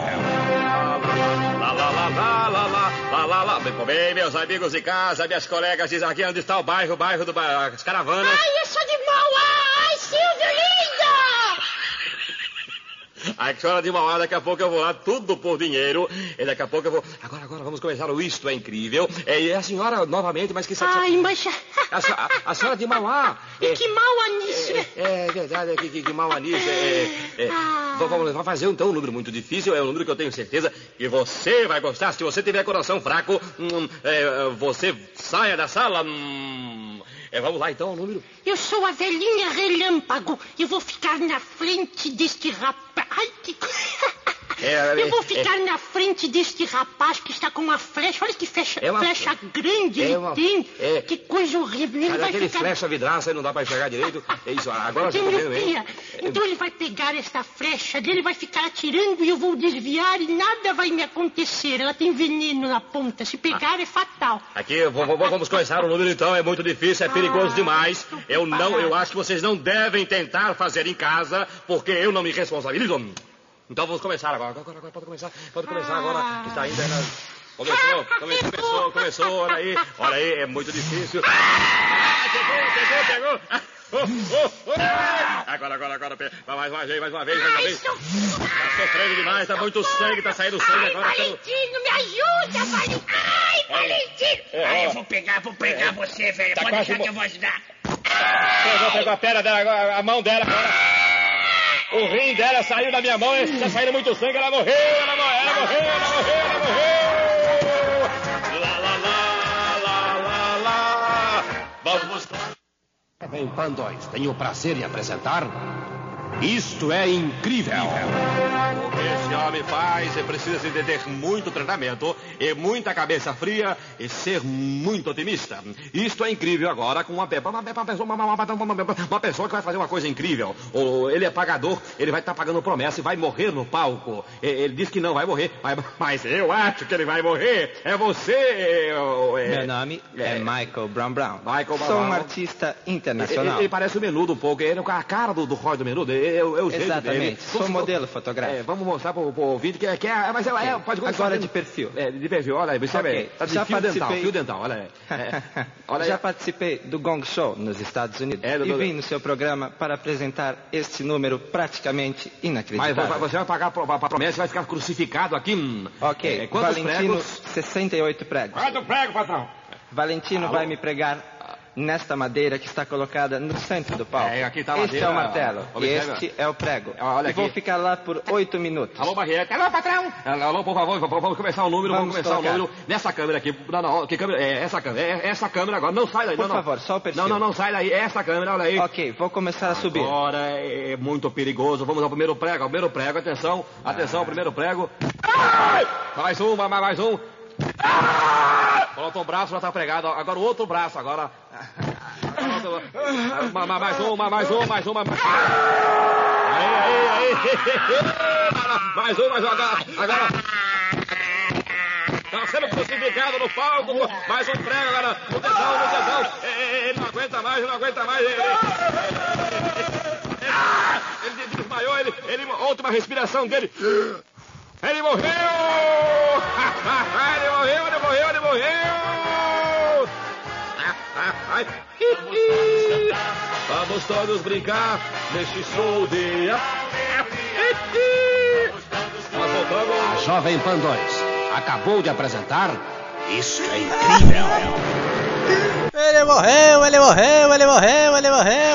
Lá. Bem, meus amigos de casa, minhas colegas, diz aqui onde está o bairro das caravanas. Ai, eu sou de Mauá! Ai, Silvio, linda! A senhora de Mauá, daqui a pouco eu vou lá, tudo por dinheiro. E daqui a pouco eu vou... Agora vamos começar o Isto é Incrível. E a senhora novamente, mas que... Ai, mas... A senhora de Mauá... Que Mauanice. É verdade, que Mauanice. Vamos fazer então um número muito difícil. É um número que eu tenho certeza que você vai gostar. Se você tiver coração fraco, você saia da sala. Vamos lá então, o número. Eu sou a velhinha relâmpago. Eu vou ficar na frente deste rapaz. Ai, que... Eu vou ficar na frente deste rapaz que está com uma flecha. Olha que flecha grande ele tem. Que coisa horrível. Ele vai aquele ficar... flecha vidraça aí não dá pra enxergar direito. É isso, agora Tem já tô vendo, hein? miopia. Então ele vai pegar esta flecha dele, vai ficar atirando e eu vou desviar e nada vai me acontecer. Ela tem veneno na ponta. Se pegar é fatal. Aqui, vamos começar o número então. É muito difícil, é perigoso demais. Eu acho que vocês não devem tentar fazer em casa, porque eu não me responsabilizo. Então vamos começar agora. Agora pode começar agora. Está ainda. Começou, olha aí, é muito difícil. Pegou. Agora, mais uma vez. Tá sofrendo demais, tá muito sangue, tá saindo sangue agora. Valentino, me ajuda, Valentino. Ai, Valentino. Eu vou pegar você, velho. Pode deixar que eu vou ajudar. Pegou a perna dela agora, a mão dela agora. O rim dela saiu da minha mão, está saindo muito sangue, ela morreu. Vamos. Jovem Pan 2, tenho o prazer em apresentar Isto é Incrível. O que esse homem faz é preciso ter muito treinamento e muita cabeça fria e ser muito otimista. Isto é incrível agora com uma pessoa que vai fazer uma coisa incrível. Ele é pagador, ele vai estar pagando promessa e vai morrer no palco. Ele diz que não vai morrer, mas eu acho que ele vai morrer. É você. Meu nome é Michael Brown. Sou um artista internacional. Ele parece o Menudo um pouco. Ele é a cara do Roy do Menudo. Exatamente, sou modelo fotográfico. Vamos mostrar pro vídeo que mas pode começar. Agora de perfil. De perfil, olha aí, você vê. Tá de fio dental, olha aí. Já participei do Gong Show nos Estados Unidos e vim no seu programa para apresentar este número praticamente inacreditável. Mas você vai pagar a promessa e vai ficar crucificado aqui. Ok, quantos Valentino, pregos? 68 pregos. Quanto prego, patrão? Valentino vai me pregar nesta madeira que está colocada no centro do palco. Aqui tá a este madeira, é o martelo e este é o prego. Olha e vou ficar lá por 8 minutos. Alô, Barreto. Alô, patrão. Alô, por favor, vamos começar o número. Vamos começar o número nessa câmera aqui. Não, que câmera? Essa câmera agora. Não sai daí. Por favor, só o perfil. Não sai daí. Essa câmera, olha aí. Ok, vou começar a subir. Agora é muito perigoso. Vamos ao primeiro prego. Atenção, primeiro prego. Mais um. Coloca um braço, já tá pregado. Agora o outro braço, agora. Mais um. Aí. Mais um, agora. Tá sendo crucificado no palco. Mais um prego agora. No dedão. Ele não aguenta mais. Ele desmaiou, ele última respiração dele. Ele morreu! Ele morreu! Vamos todos brincar neste show de... Nós voltamos. A Jovem Pan 2 acabou de apresentar Isto é Incrível. Ele morreu!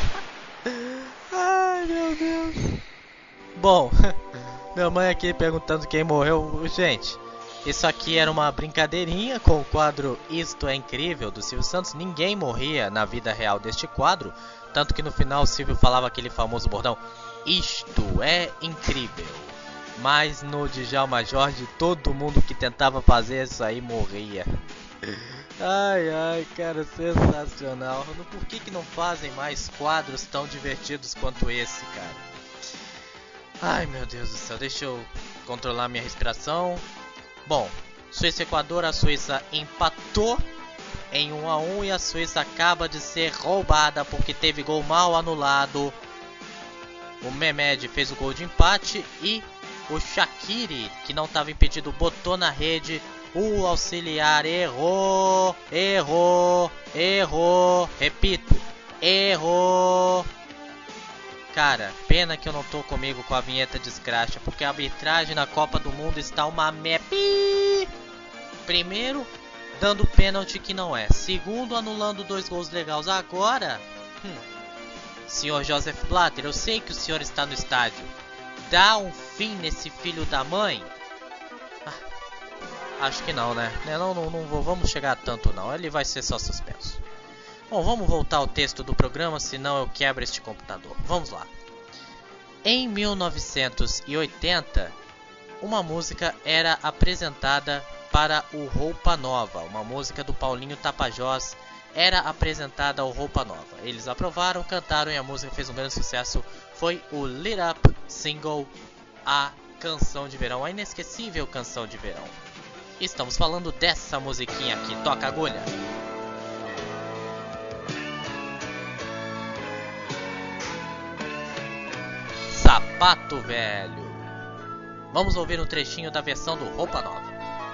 Ai, meu Deus. Bom... Minha mãe aqui perguntando quem morreu. Gente, isso aqui era uma brincadeirinha com o quadro Isto é Incrível do Silvio Santos. Ninguém morria na vida real deste quadro. Tanto que no final o Silvio falava aquele famoso bordão: Isto é incrível. Mas no Djalma Jorge, todo mundo que tentava fazer isso aí morria. Ai, cara, sensacional. Por que não fazem mais quadros tão divertidos quanto esse, cara? Ai, meu Deus do céu, deixa eu controlar minha respiração. Bom, Suíça-Equador, a Suíça empatou em 1-1 e a Suíça acaba de ser roubada porque teve gol mal anulado. O Mehmed fez o gol de empate e o Shaqiri, que não estava impedido, botou na rede. O auxiliar errou. Repito, errou. Cara, pena que eu não tô comigo com a vinheta de escracha, porque a arbitragem na Copa do Mundo está uma mepi. Primeiro, dando pênalti que não é. Segundo, anulando 2 gols legais. Agora, senhor Joseph Blatter, eu sei que o senhor está no estádio. Dá um fim nesse filho da mãe? Acho que não, né? Não vamos chegar a tanto não. Ele vai ser só suspenso. Bom, vamos voltar ao texto do programa, senão eu quebro este computador. Vamos lá. Em 1980, uma música era apresentada para o Roupa Nova. Uma música do Paulinho Tapajós era apresentada ao Roupa Nova. Eles aprovaram, cantaram e a música fez um grande sucesso. Foi o Lit Up Single, a canção de verão, a inesquecível canção de verão. Estamos falando dessa musiquinha aqui, toca a agulha. Sapato Velho. Vamos ouvir um trechinho da versão do Roupa Nova.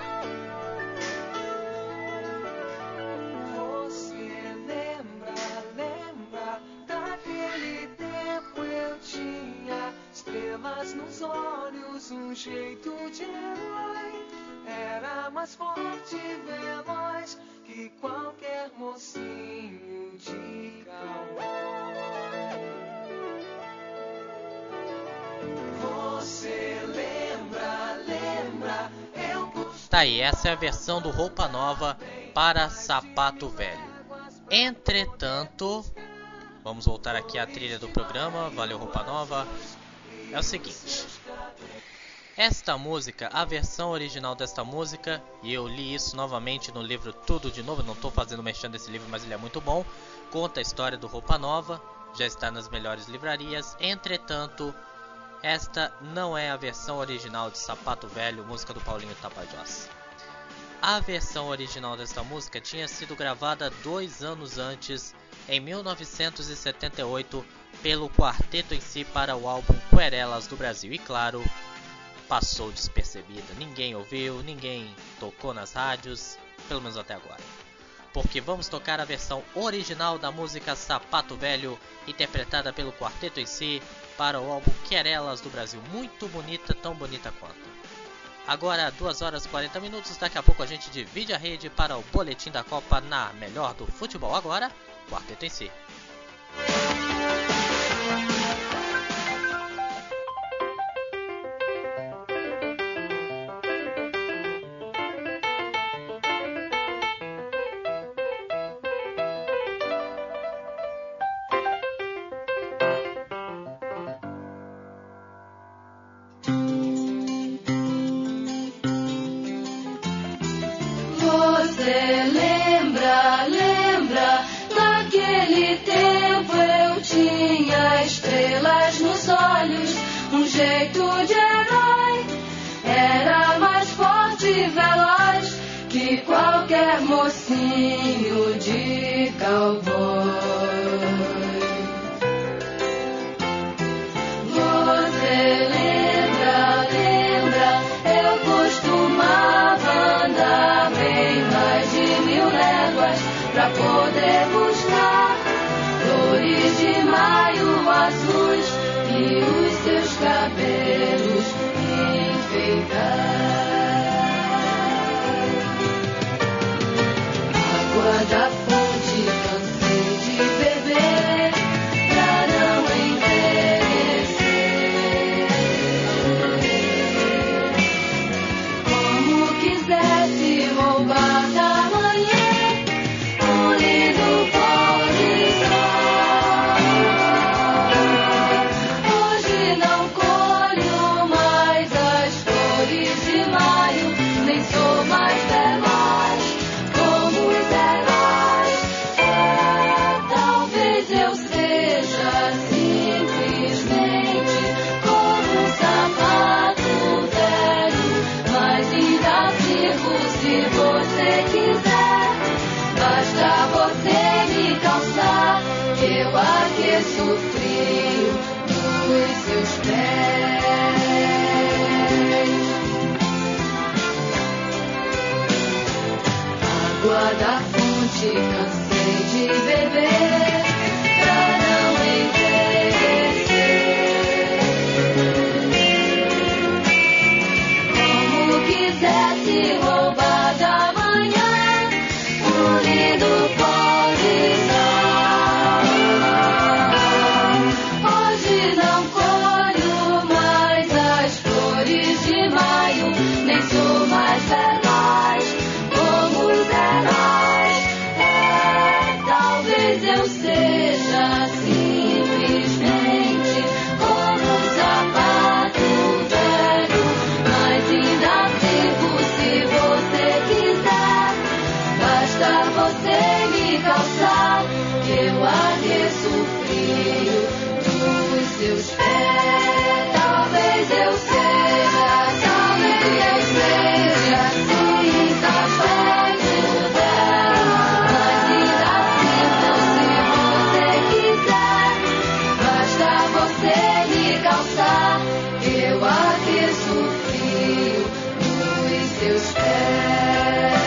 Você lembra daquele tempo eu tinha estrelas nos olhos, um jeito de herói. Era mais forte e veloz que qualquer mocinho de cowboy. Você lembra, eu Tá aí, essa é a versão do Roupa Nova para Sapato Velho. Entretanto, vamos voltar aqui à trilha do programa. Valeu, Roupa Nova. É o seguinte, esta música, a versão original desta música, e eu li isso novamente no livro Tudo de Novo, não estou fazendo mexendo desse livro, mas ele é muito bom, conta a história do Roupa Nova, já está nas melhores livrarias. Entretanto, esta não é a versão original de Sapato Velho, música do Paulinho Tapajós. A versão original desta música tinha sido gravada 2 anos antes, em 1978, pelo quarteto em si para o álbum Querelas do Brasil. E claro, passou despercebida, ninguém ouviu, ninguém tocou nas rádios, pelo menos até agora. Porque vamos tocar a versão original da música Sapato Velho, interpretada pelo quarteto em si, para o álbum Querelas do Brasil. Muito bonita, tão bonita quanto. Agora 2 horas e 40 minutos, daqui a pouco a gente divide a rede para o Boletim da Copa na melhor do futebol. Agora, quarteto em si. Você lembra daquele tempo eu tinha estrelas nos olhos, um jeito de herói. Era mais forte e veloz que qualquer mocinho de cowboy. Você lembra, eu costumava andar bem mais de 1000 léguas pra poder buscar flores de maio azuis e os seus cabelos enfeitar. Água da fonte cansei de beber pra não envelhecer. Como quisesse roubar da manhã um lindo pôr de sol. Hoje não colho mais as flores de maio, nem sou mais veloz como os heróis. Talvez eu seja simplesmente como um sapato velho, mas ainda vivo se você quiser. Basta você me calçar, que eu aqueço o frio dos seus pés. Água da fonte cansei de beber pra não envelhecer. Como quisesse roubar da manhã um lindo pôr de sol. Hoje não colho mais as flores de maio, nem sou mais veloz como os heróis. Talvez eu seja você me calçar, eu aqueço o frio dos seus pés. Talvez eu seja assim capaz de mudar, mas ainda assim, se você quiser, basta você me calçar, eu aqueço o frio dos seus pés.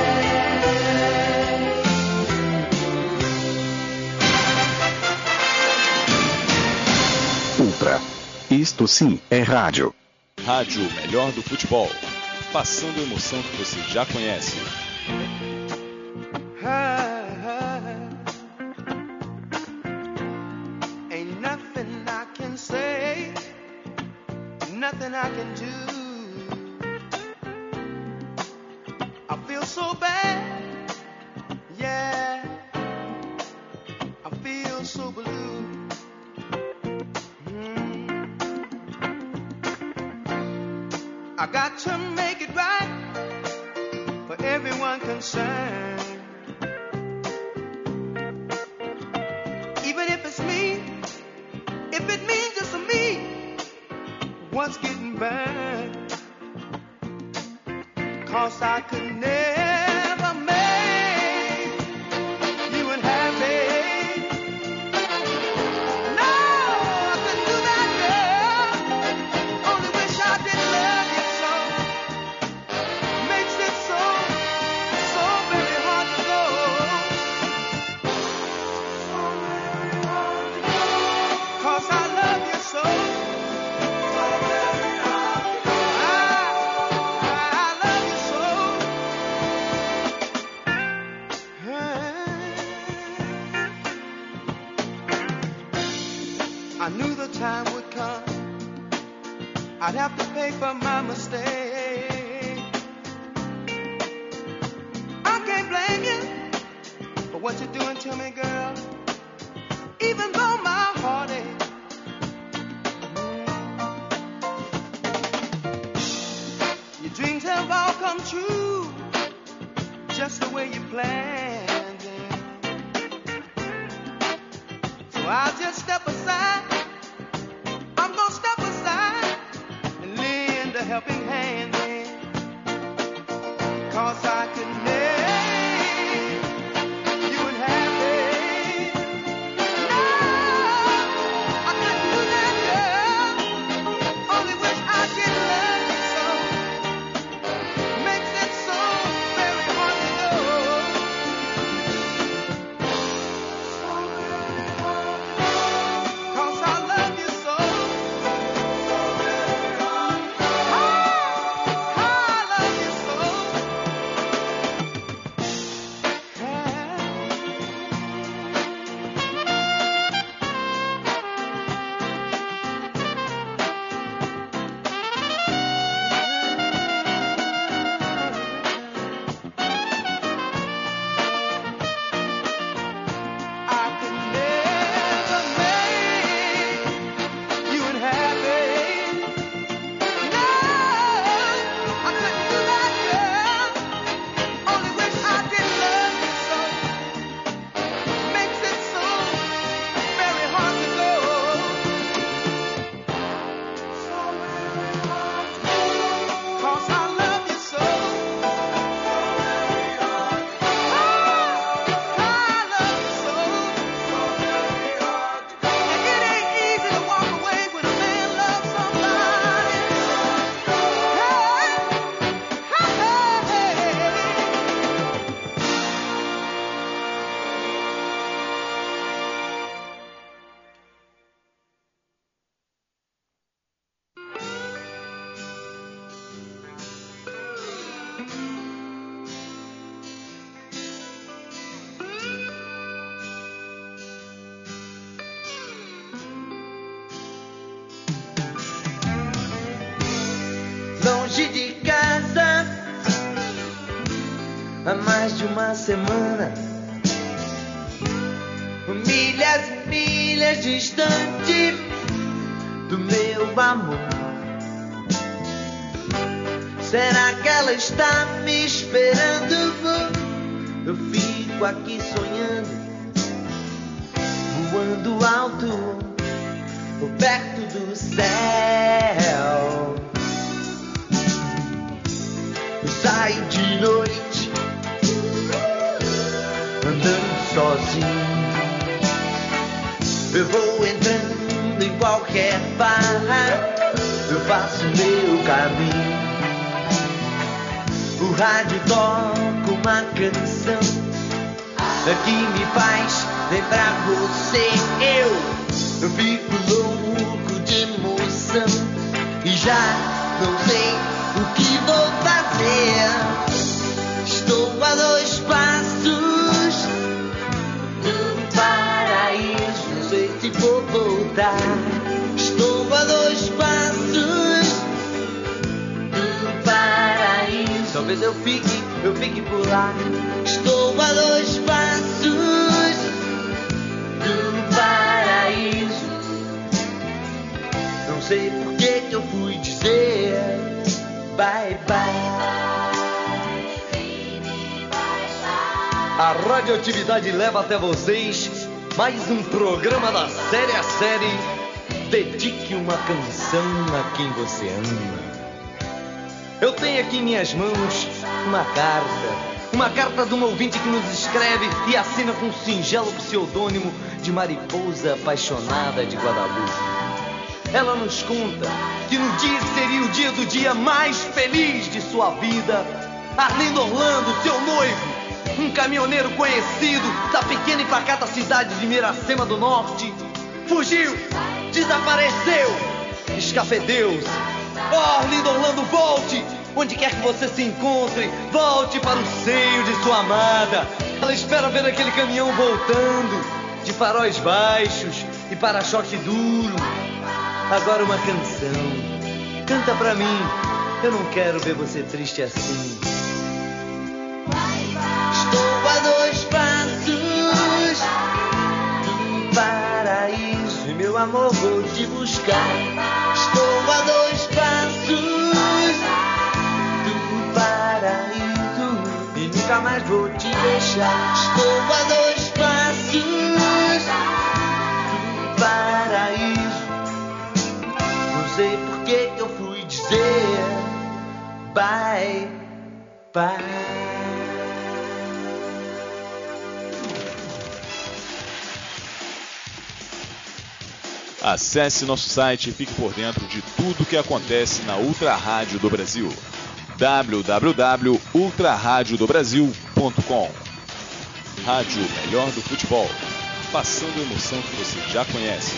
Ultra. Isto sim é rádio. Rádio Melhor do Futebol. Passando a emoção que você já conhece. Ain't nothing I can say, nothing I can do. I feel so bad, yeah. I feel so blue. I got to make it right for everyone concerned. Even if it's me, if it means just me, what's getting burned? 'Cause I could never make you unhappy. No, I couldn't do that, girl. Only wish I did love you so. Makes it so very hard to go. So very hard to go. 'Cause I love you so. So very hard to go. I love you so. I knew the time would come, I'd have to pay for my mistake. I can't blame you for what you're doing to me, girl, even though my heart aches. Your dreams have all come true, just the way you planned them. So I'll just step aside. I'm gonna step aside and lend a helping hand then. 'Cause I could make you unhappy. No, I couldn't do that, girl. Only wish I did love you so. Makes it so very hard to go. So very hard to go. 'Cause I love you so. So very hard to go. I love you so. I could never make you unhappy. No, I couldn't do that, girl. Only wish I did love you so. Makes it so very hard to go. So very hard to go. 'Cause I love you so. So very hard to go. I love you so. So very hard to go. And it ain't easy to walk away when a man loves somebody. Longe de casa, há mais de uma semana, milhas e milhas distante do meu amor. Será que ela está me esperando? Eu fiz fico aqui sonhando, voando alto, perto do céu. Eu saio de noite, andando sozinho. Eu vou entrando em qualquer barra, eu faço meu caminho. O rádio toca uma canção que me faz lembrar você. Eu fico louco de emoção e já não sei o que vou fazer. Estou a 2 passos do paraíso, não sei se vou voltar. Estou a 2 passos do paraíso, talvez eu fique por lá. Estou a 2 passos do paraíso, não sei por que eu fui dizer bye bye. A radioatividade leva até vocês mais um programa da série a série Dedique uma canção a quem você ama. Eu tenho aqui em minhas mãos uma carta de um ouvinte que nos escreve e assina com um singelo pseudônimo de Mariposa Apaixonada de Guadalupe. Ela nos conta que no dia que seria o dia do dia mais feliz de sua vida, Arlindo Orlando, seu noivo, um caminhoneiro conhecido da pequena e pacata cidade de Miracema do Norte, fugiu, desapareceu, escafedeu-se. Oh, Arlindo Orlando, volte! Onde quer que você se encontre, volte para o seio de sua amada. Ela espera ver aquele caminhão voltando, de faróis baixos e para-choque duro. Agora uma canção, canta pra mim, eu não quero ver você triste assim. Estou a 2 passos do paraíso e meu amor vou te buscar. Estou a 2 passos do paraíso e nunca mais vou te deixar. Estou a 2 passos do paraíso, não sei por que eu fui dizer bye bye. Acesse nosso site e fique por dentro de tudo que acontece na Ultra Rádio do Brasil. www.ultraradiodobrasil.com. Rádio Melhor do Futebol, passando a emoção que você já conhece.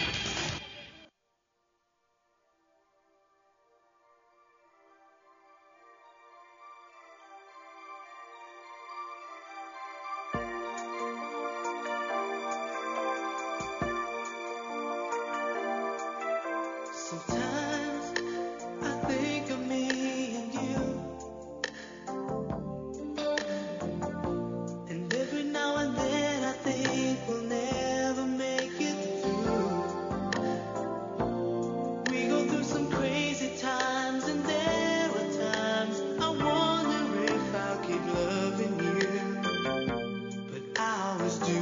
Sometimes I think of me and you, and every now and then I think we'll never make it through. We go through some crazy times, and there are times I wonder if I'll keep loving you, but I always do.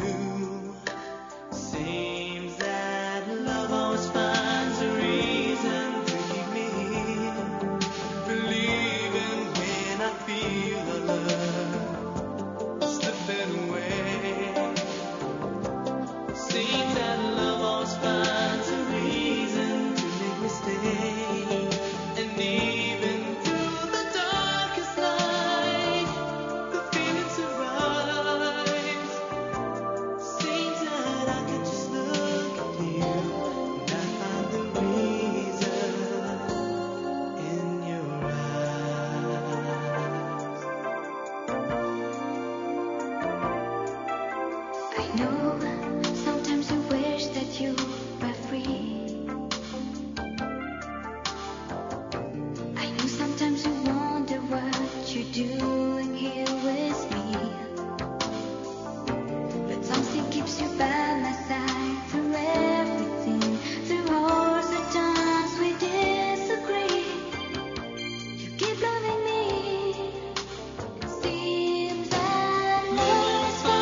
Seems that love always finds a reason to keep me believing when I feel the love slipping away. Seems that love always finds a reason to make me stay, and even through the darkest night, the feeling survives. Seems that I can just look at you and I find the reason in your eyes. I know sometimes you wish that you were free. I know sometimes you wonder what you're doing here with me, but something keeps you by my side through everything, through all the times we disagree. You keep loving me. Seems that love is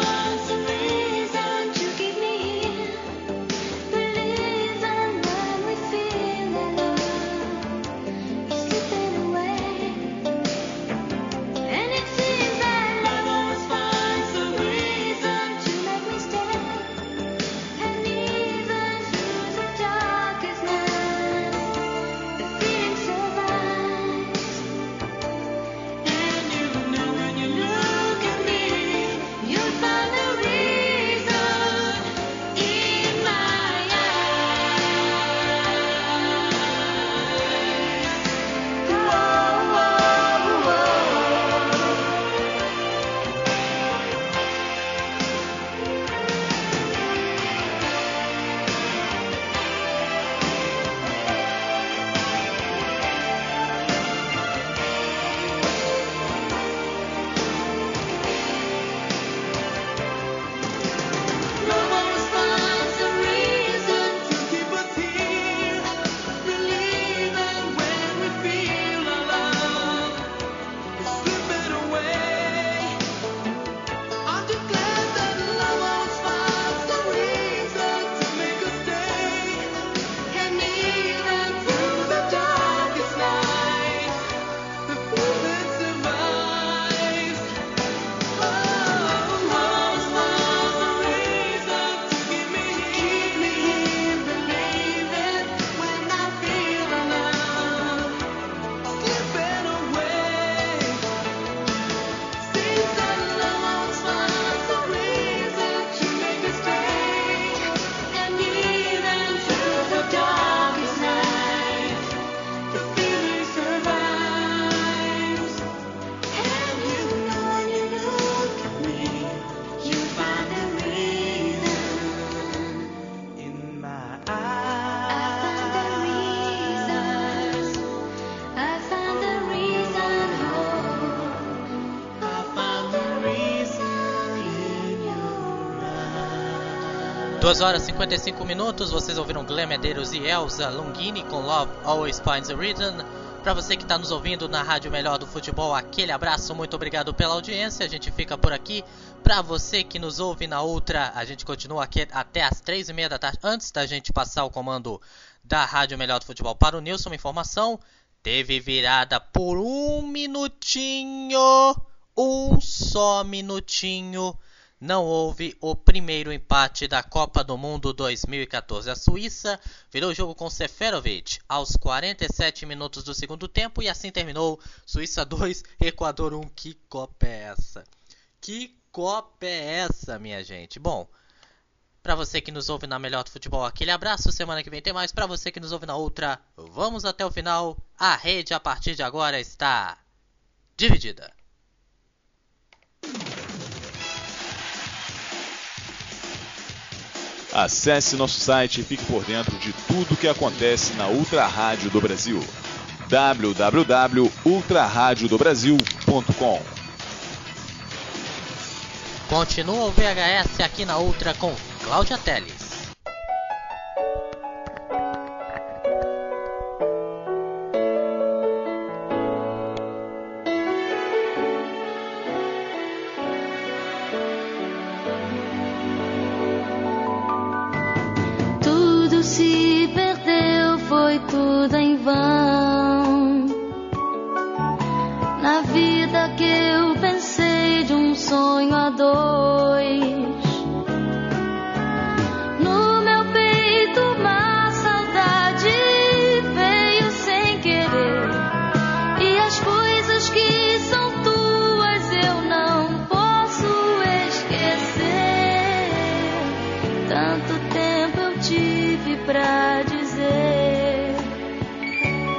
2 horas e 55 minutos, vocês ouviram Glenn Medeiros e Elza Longini com Love Always Finds a Reason. Para você que está nos ouvindo na Rádio Melhor do Futebol, aquele abraço, muito obrigado pela audiência. A gente fica por aqui. Para você que nos ouve na outra, a gente continua aqui até as 3h30 da tarde. Antes da gente passar o comando da Rádio Melhor do Futebol para o Nilson, uma informação: teve virada por um minutinho, um só minutinho. Não houve o primeiro empate da Copa do Mundo 2014. A Suíça virou o jogo com Seferovic aos 47 minutos do segundo tempo e assim terminou. Suíça 2, Equador 1. Que Copa é essa? Que Copa é essa, minha gente? Bom, para você que nos ouve na Melhor do Futebol, aquele abraço. Semana que vem tem mais. Para você que nos ouve na outra, vamos até o final. A rede a partir de agora está dividida. Acesse nosso site e fique por dentro de tudo que acontece na Ultra Rádio do Brasil. www.ultraradiodobrasil.com. Continua o VHS aqui na Ultra com Cláudia Telles. Se perdeu, foi tudo em vão. Na vida que eu pensei de um sonho a dois. No meu peito uma saudade veio sem querer. E as coisas que são tuas eu não posso esquecer. Tanto tempo eu tive pra dizer.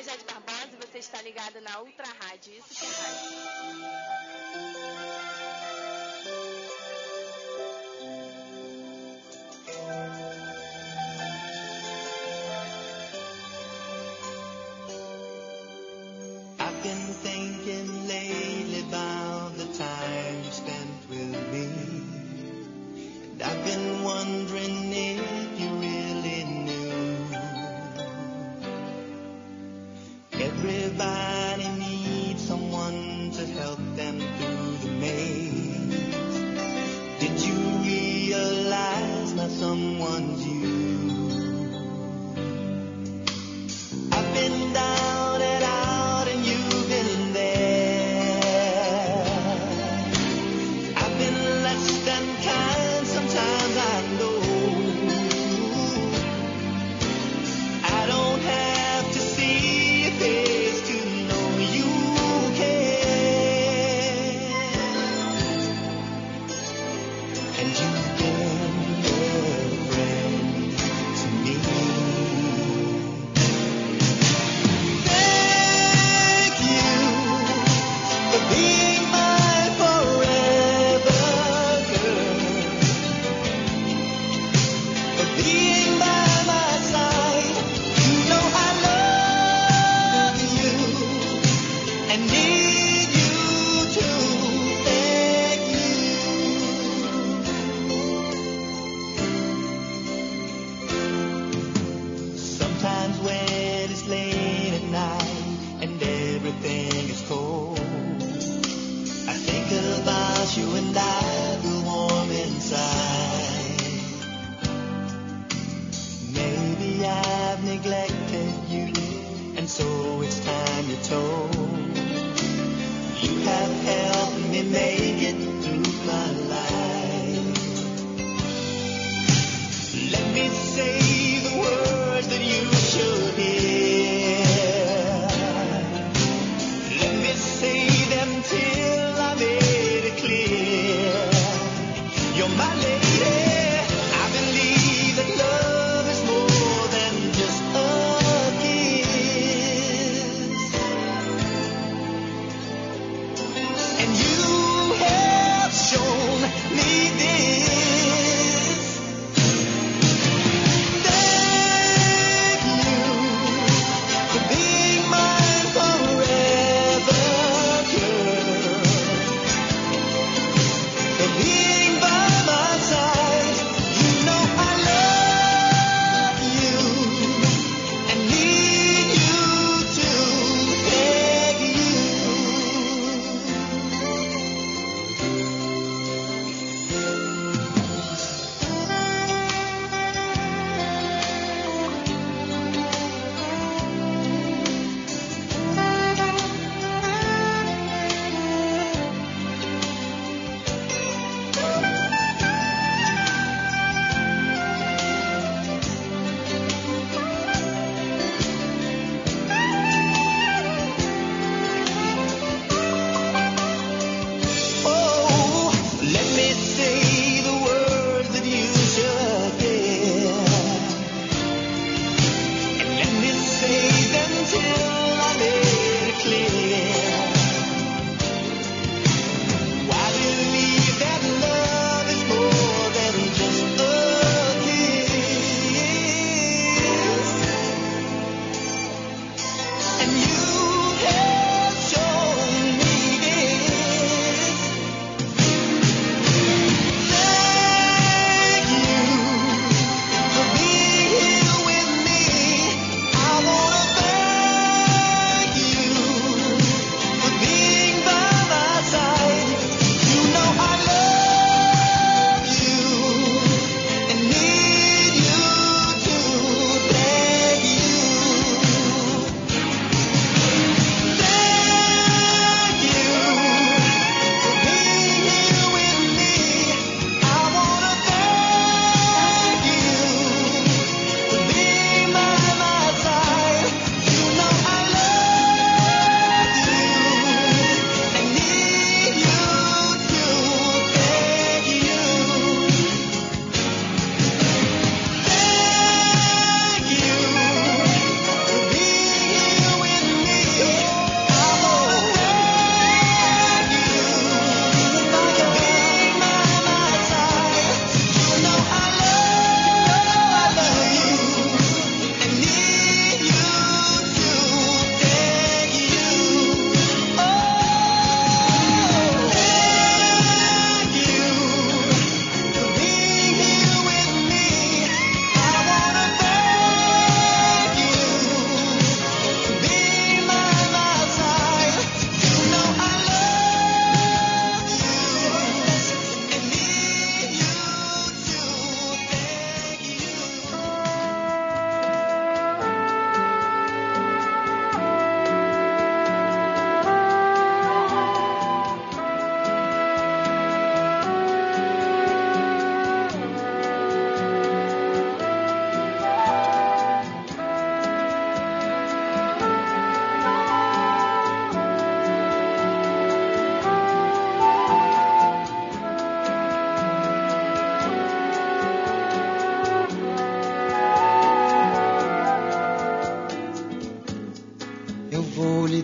Jade Barbosa e você está ligado na Ultra Rádio. Isso que é rádio. I've been thinking lately about the time you spent with me. And I've been wondering if you really knew. Everybody needs someone to help them through the maze. Did you realize not someone's you? I've been down and out and you've been there. I've been less than kind, sometimes I know. I don't have to see your face to know.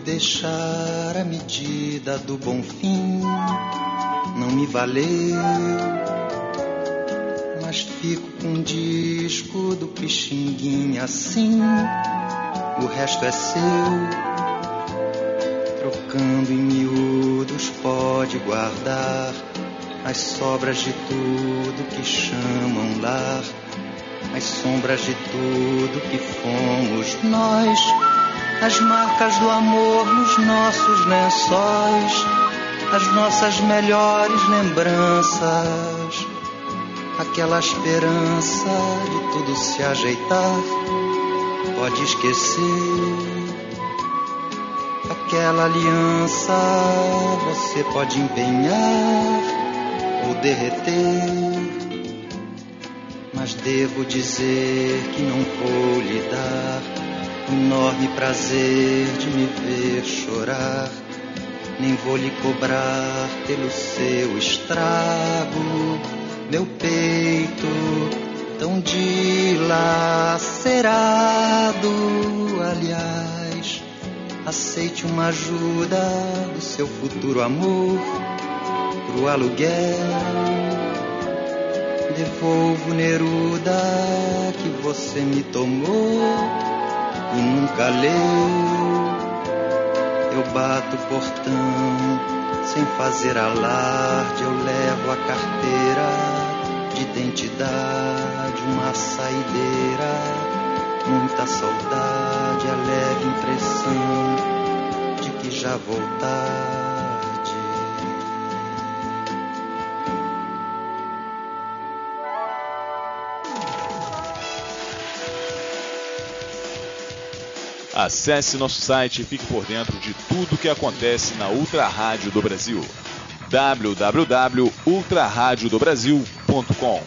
deixar a medida do bom fim não me valeu, mas fico com um disco do Pixinguinha assim, o resto é seu. Trocando em miúdos pode guardar as sobras de tudo que chamam lar, as sombras de tudo que fomos nós, as marcas do amor nos nossos lençóis, as nossas melhores lembranças, aquela esperança de tudo se ajeitar, pode esquecer. Aquela aliança você pode empenhar ou derreter, mas devo dizer que não vou lhe dar o enorme prazer de me ver chorar, nem vou lhe cobrar pelo seu estrago, meu peito tão dilacerado. Aliás, aceite uma ajuda do seu futuro amor pro aluguel. Devolvo Neruda que você me tomou e nunca leu. Eu bato o portão sem fazer alarde, eu levo a carteira de identidade, uma saideira, muita saudade, a leve impressão de que já vou tarde. Acesse nosso site e fique por dentro de tudo que acontece na Ultra Rádio do Brasil. www.ultraradiodobrasil.com.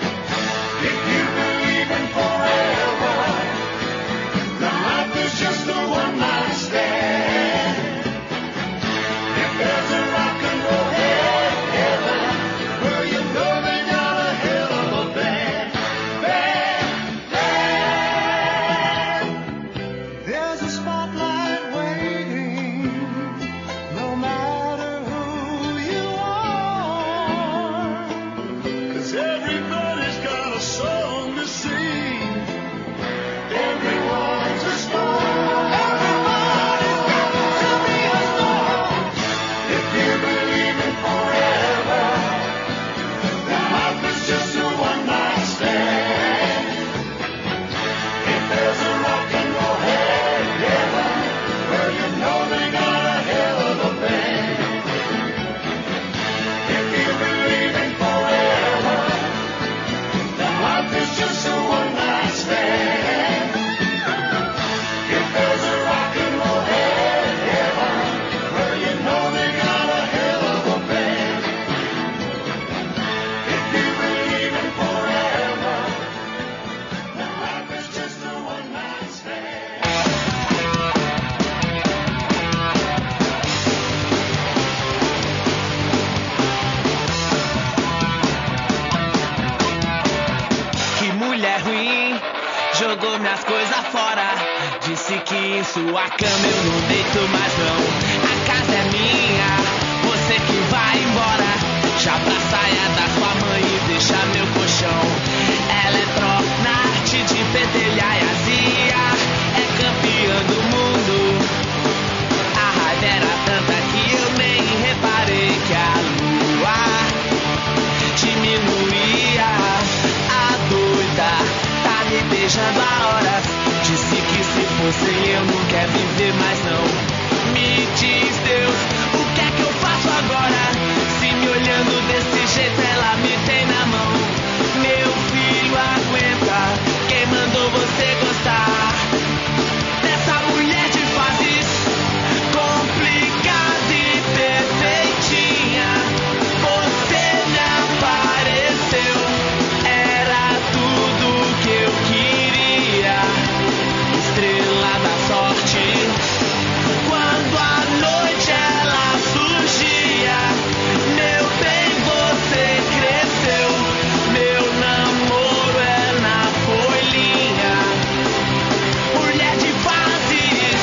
Just Disse que em sua cama eu não deito mais não. A casa é minha, você que vai embora. Já pra saia da sua mãe e deixa meu colchão. Eletronarte de pentelhar e azia, é campeã do mundo. A raiva era tanta que eu nem reparei que a lua diminuía. A doida tá me beijando há horas. Disse que se fosse eu não quer viver mais não. Me diz Deus, o que é que eu faço agora? Se me olhando desse jeito ela me tem na mão. Meu filho aguenta, quem mandou você gostar dessa mulher de fases complicada e perfeitinha? Você me apareceu, era tudo que eu queria. Estrela da sorte, quando a noite ela surgia. Meu bem, você cresceu, meu namoro é na folhinha. Mulher de fases,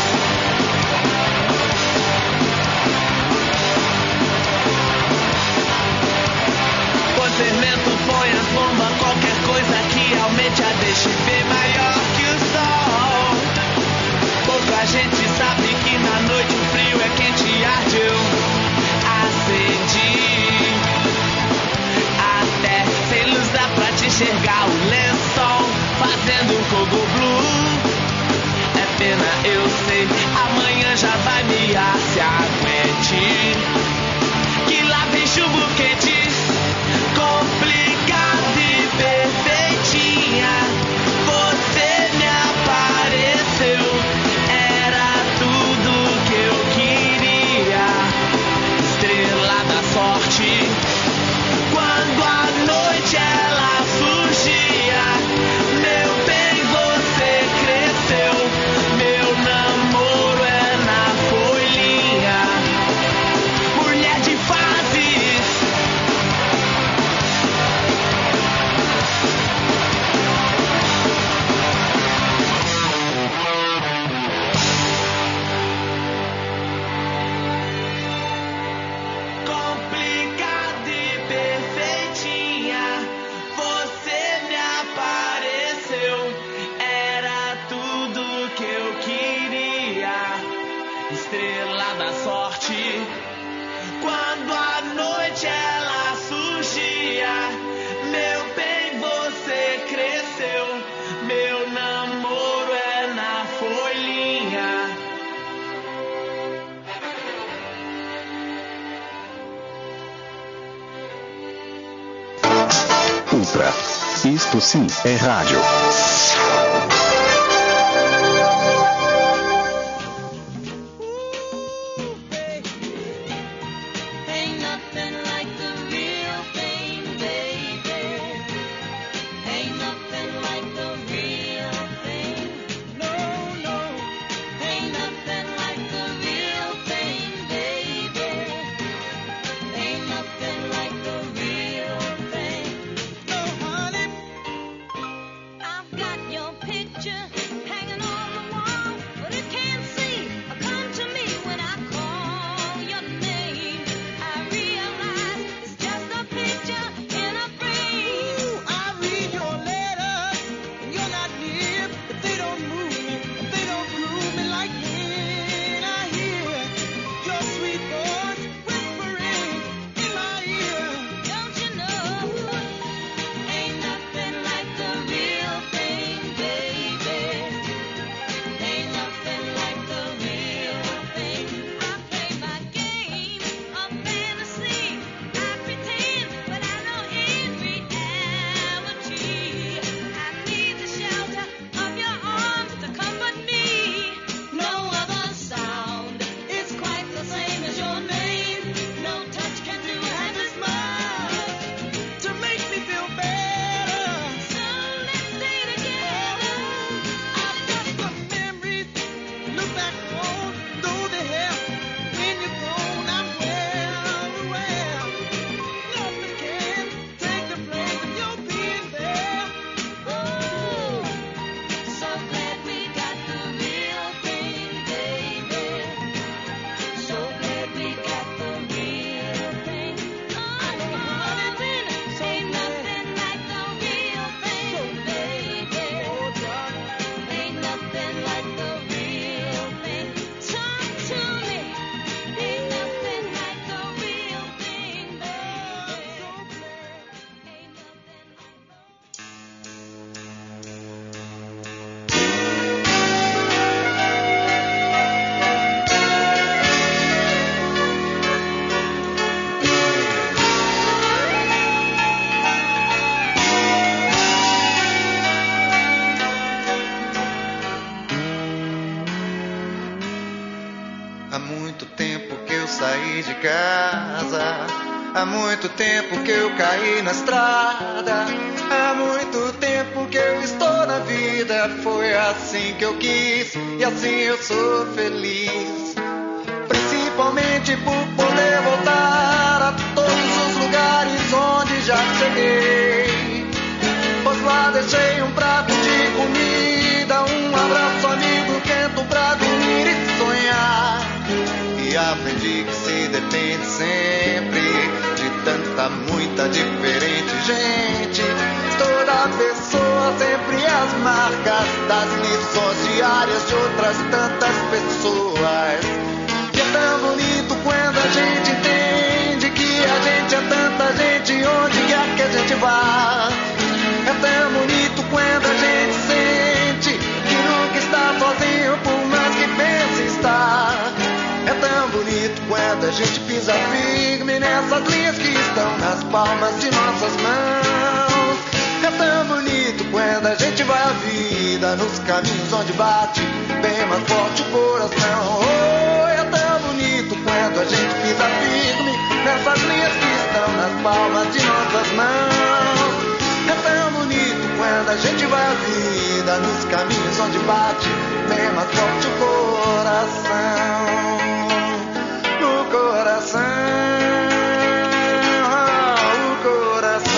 põe fermento, põe as bombas, qualquer coisa que aumente a deixe bem maior que o sol. Pouca gente sabe que na noite o frio é quente e arde. Eu acendi até sem luz dá pra te enxergar o lençol fazendo um cogo blue. É pena, eu sei, amanhã já vai miar, se aguente, que lá vem chumbo quente, complicada e perfeitinha. Você me apareceu, era tudo que eu queria. Estrela da sorte, quando a noite ela surgia. Meu bem, você cresceu, meu namoro é na folhinha. Mulher de fases, complicada e perfeitinha. Você me apareceu, era tudo que eu queria. Estrela da sorte, quando a noite ela surgia. Meu bem, você cresceu, meu namoro é na folhinha. Ultra. Isto sim é rádio. Ain't nothing like the real thing, baby. Ain't nothing like the real thing. No, no. Ain't nothing like the real thing, baby. Ain't nothing like the real thing. No, honey. I've got your de casa. Há muito tempo que eu caí na estrada. Há muito tempo que eu estou na vida. Foi assim que eu quis e assim eu sou feliz. Principalmente por poder voltar a todos os lugares onde já cheguei. Pois lá deixei um prato de comida, um abraço amigo quento pra dormir e sonhar. E aprendi que se depende sempre de tanta, muita, diferente gente. Toda pessoa sempre as marcas das lições diárias de outras tantas pessoas. E é tão bonito quando a gente entende que a gente é tanta gente onde quer que a gente vá. É tão bonito quando a gente sente que nunca está sozinho por mais que pense estar. É tão bonito quando a gente pisa firme nessas linhas que estão nas palmas de nossas mãos. É tão bonito quando a gente vai a vida nos caminhos onde bate bem mais forte o coração. Oh, é tão bonito quando a gente pisa firme nessas linhas que estão nas palmas de nossas mãos. É tão bonito quando a gente vai a vida nos caminhos onde bate bem mais forte o coração. No coração, o coração.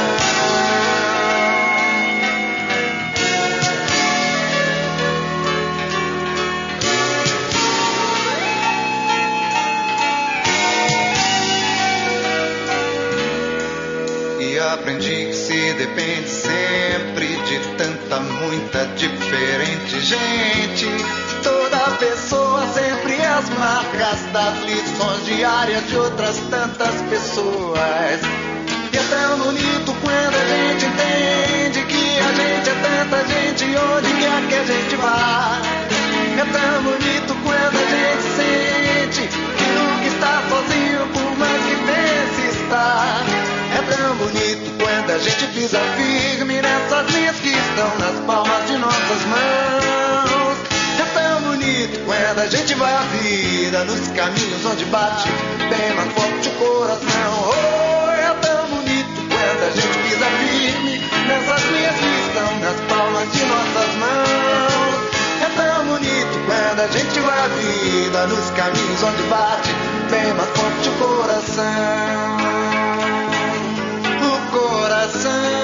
E aprendi que se depende sempre de tanta, muita, diferente gente. Toda pessoa sempre as marcas das lições diárias de outras tantas pessoas. E é tão bonito quando a gente entende que a gente é tanta gente onde quer que a gente vá. É tão bonito quando a gente sente que nunca está sozinho por mais que pense estar. É tão bonito quando a gente pisa firme nessas linhas que estão nas palmas de nossas mãos. É tão bonito quando a gente vai a vida nos caminhos onde bate bem mais forte o coração. Oh, é tão bonito quando a gente pisa firme nessas linhas que estão nas palmas de nossas mãos. É tão bonito quando a gente vai a vida nos caminhos onde bate bem mais forte o coração. O coração.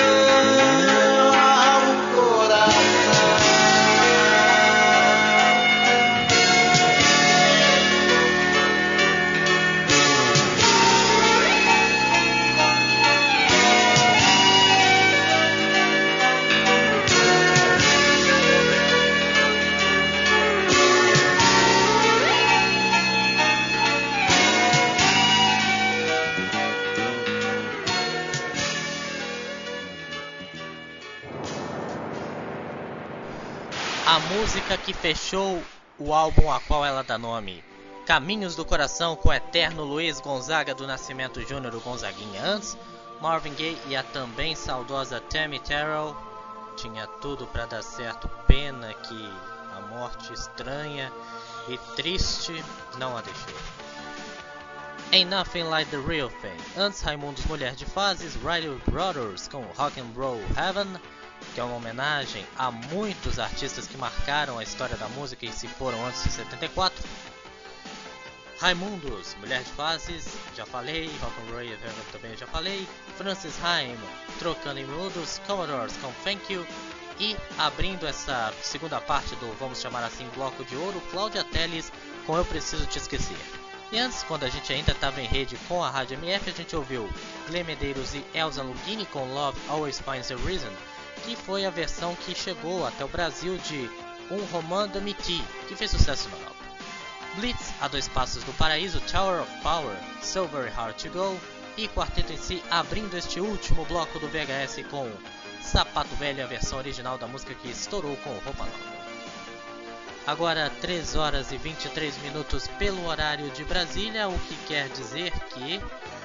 A música que fechou o álbum a qual ela dá nome, Caminhos do Coração, com o eterno Luiz Gonzaga do Nascimento Júnior, o Gonzaguinha antes, Marvin Gaye e a também saudosa Tammy Terrell. Tinha tudo para dar certo, pena que a morte estranha e triste não a deixou. Ain't Nothing Like the Real Thing. Antes, Raimundos Mulher de Fases, Riley Brothers com Rock and Roll Heaven, que é uma homenagem a muitos artistas que marcaram a história da música e se foram antes de 74. Raimundos, Mulher de Fases, já falei. Rock and Roll Heaven também já falei. Francis Haim, Trocando em Miúdos, Commodores com Thank You. E abrindo essa segunda parte do, vamos chamar assim, bloco de ouro, Cláudia Telles com Eu Preciso Te Esquecer. E antes, quando a gente ainda estava em rede com a Rádio MF, a gente ouviu Glenn Medeiros e Elza Lugini com Love Always Finds a Reason, que foi a versão que chegou até o Brasil de Um Roman de Miti, que fez sucesso na Europa. Blitz, A Dois Passos do Paraíso, Tower of Power, So Very Hard to Go, e Quarteto em Si abrindo este último bloco do VHS com Sapato Velho, a versão original da música que estourou com Roupa Nova. Agora 3 horas e 23 minutos pelo horário de Brasília, o que quer dizer que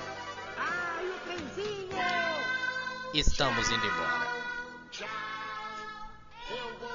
estamos indo embora.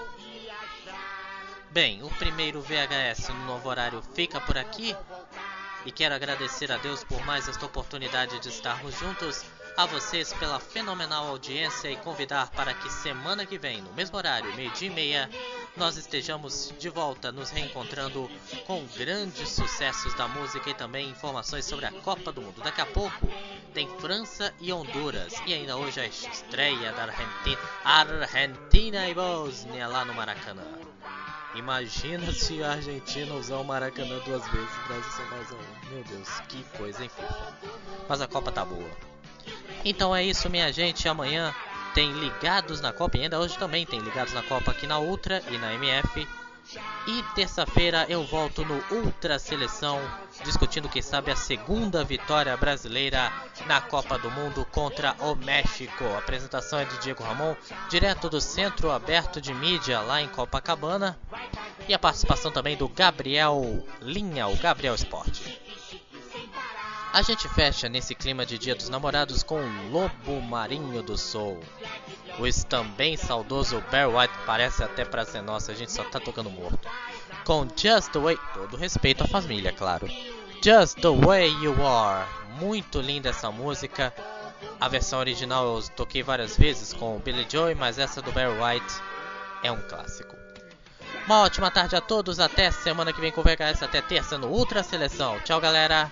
Bem, o primeiro VHS no novo horário fica por aqui. E quero agradecer a Deus por mais esta oportunidade de estarmos juntos, a vocês pela fenomenal audiência e convidar para que semana que vem, no mesmo horário, 12:30, nós estejamos de volta nos reencontrando com grandes sucessos da música e também informações sobre a Copa do Mundo. Daqui a pouco tem França e Honduras e ainda hoje a estreia da Argentina e Bósnia lá no Maracanã. Imagina se a Argentina usar o Maracanã 2 vezes, o Brasil só mais um. Meu Deus, que coisa, hein, FIFA? Mas a Copa tá boa. Então é isso, minha gente. Amanhã tem Ligados na Copa e ainda hoje também tem Ligados na Copa aqui na Ultra e na MF. E terça-feira eu volto no Ultra Seleção, discutindo, quem sabe, a segunda vitória brasileira na Copa do Mundo contra o México. A apresentação é de Diego Ramon, direto do Centro Aberto de Mídia lá em Copacabana. E a participação também do Gabriel Linha, o Gabriel Esporte. A gente fecha nesse clima de Dia dos Namorados com o Lobo Marinho do Soul. O também saudoso Barry White, parece até pra ser nossa, a gente só tá tocando morto. Com Just the Way, todo respeito à família, claro. Just the Way You Are, muito linda essa música. A versão original eu toquei várias vezes com o Billy Joel, mas essa do Barry White é um clássico. Uma ótima tarde a todos, até semana que vem com o VHS, até terça no Ultra Seleção. Tchau, galera.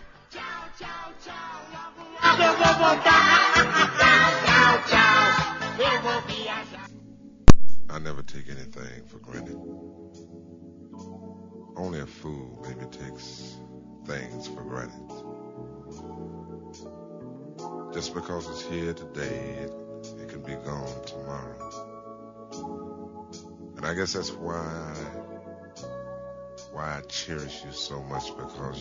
Eu vou voltar. Tchau, tchau. Eu vou viajar. I never take anything for granted. Only a fool maybe takes things for granted. Just because it's here today, it can be gone tomorrow. And I guess that's why I cherish you so much, because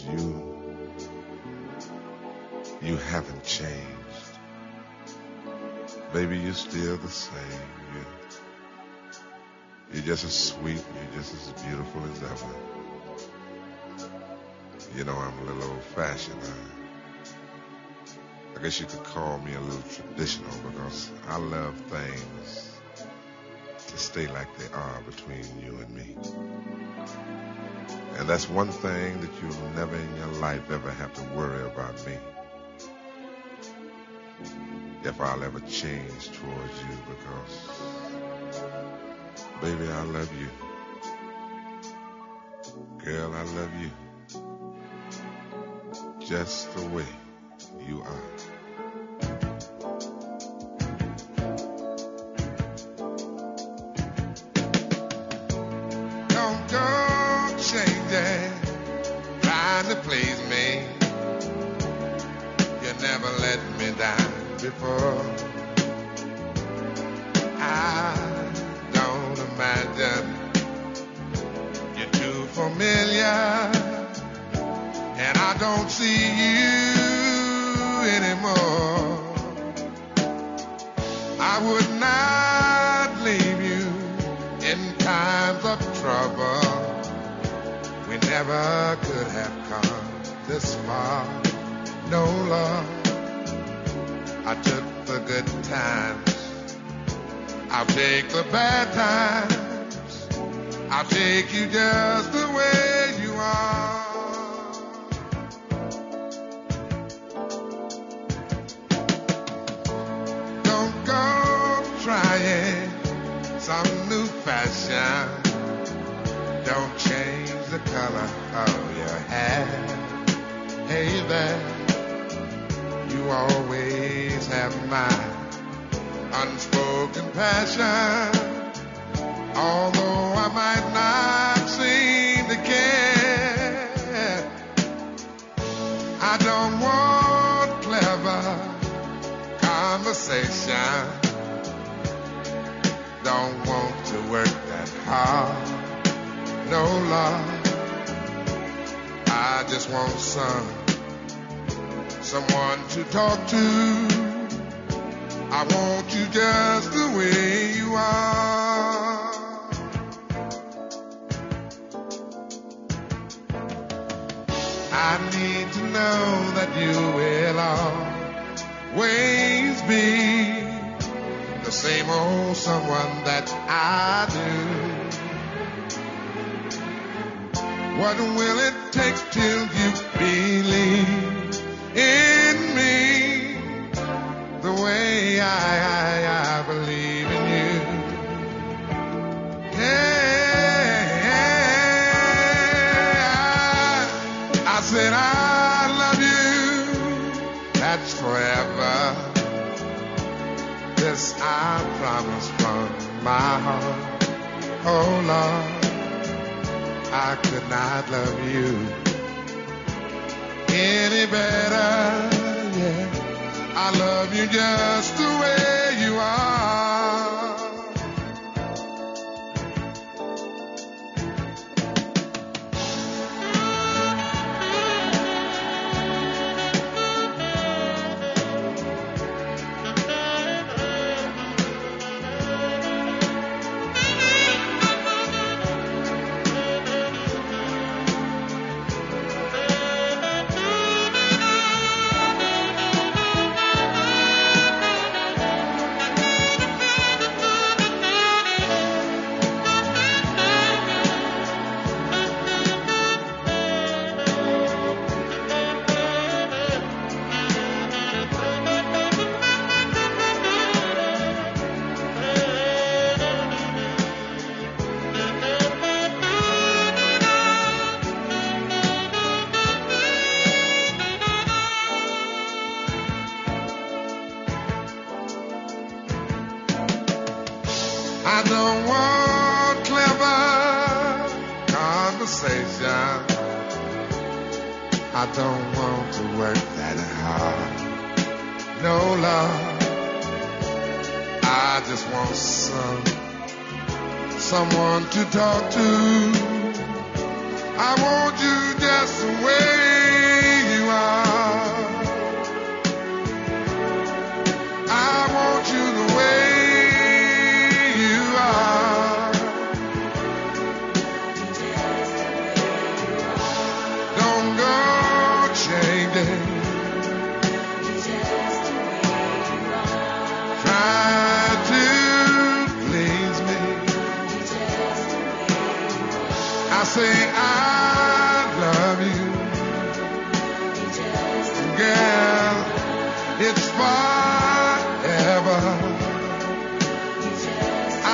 you haven't changed. Baby, you're still the same. You're just as sweet, you're just as beautiful as ever. You know, I'm a little old-fashioned. I guess you could call me a little traditional, because I love things to stay like they are between you and me. And that's one thing that you'll never in your life ever have to worry about me. If I'll ever change towards you, because, baby, I love you. Girl, I love you. Just the way you are. Don't go changing, trying to please me. You never let me down before. I don't imagine you're too familiar, and I don't see you anymore. I would not leave you in times of trouble. We never could have come this far. No, love, I took the good times, I'll take the bad times, I'll take you just the way you are. Don't go trying some new fashion. Don't change the color of your hair. Hey there, you always have my unspoken passion. Although I might not seem to care, I don't want clever conversation. Don't want to work that hard. No, love, I just want someone to talk to. I want you just the way you are. I need to know that you will always be the same old someone that I do. What will it take till you believe in me the way I believe in you? Yeah, I said I love you, that's forever. This I promise from my heart. Oh Lord, I could not love you any better, yeah. I love you just the way you are. I don't want clever conversation. I don't want to work that hard. No, Lord, I just want someone to talk to. I want you just the way you are. I want you the way say I love you, girl, it's forever. I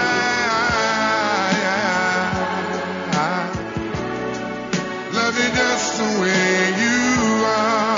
love you just the way you are.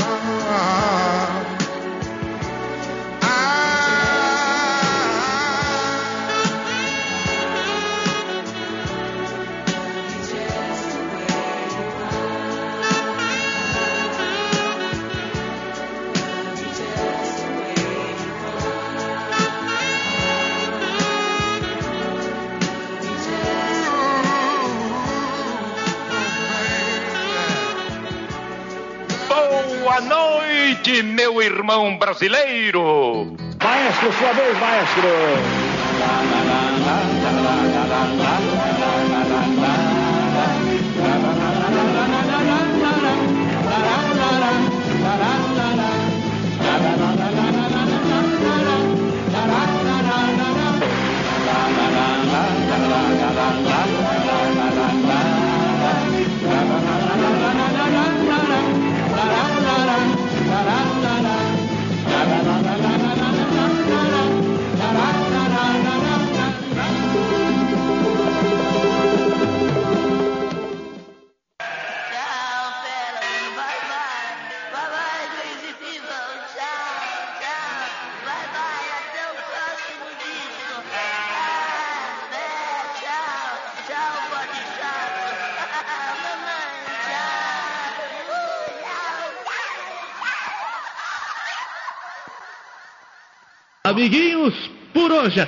Boa noite, meu irmão brasileiro. Maestro, sua vez, maestro. Amiguinhos, por hoje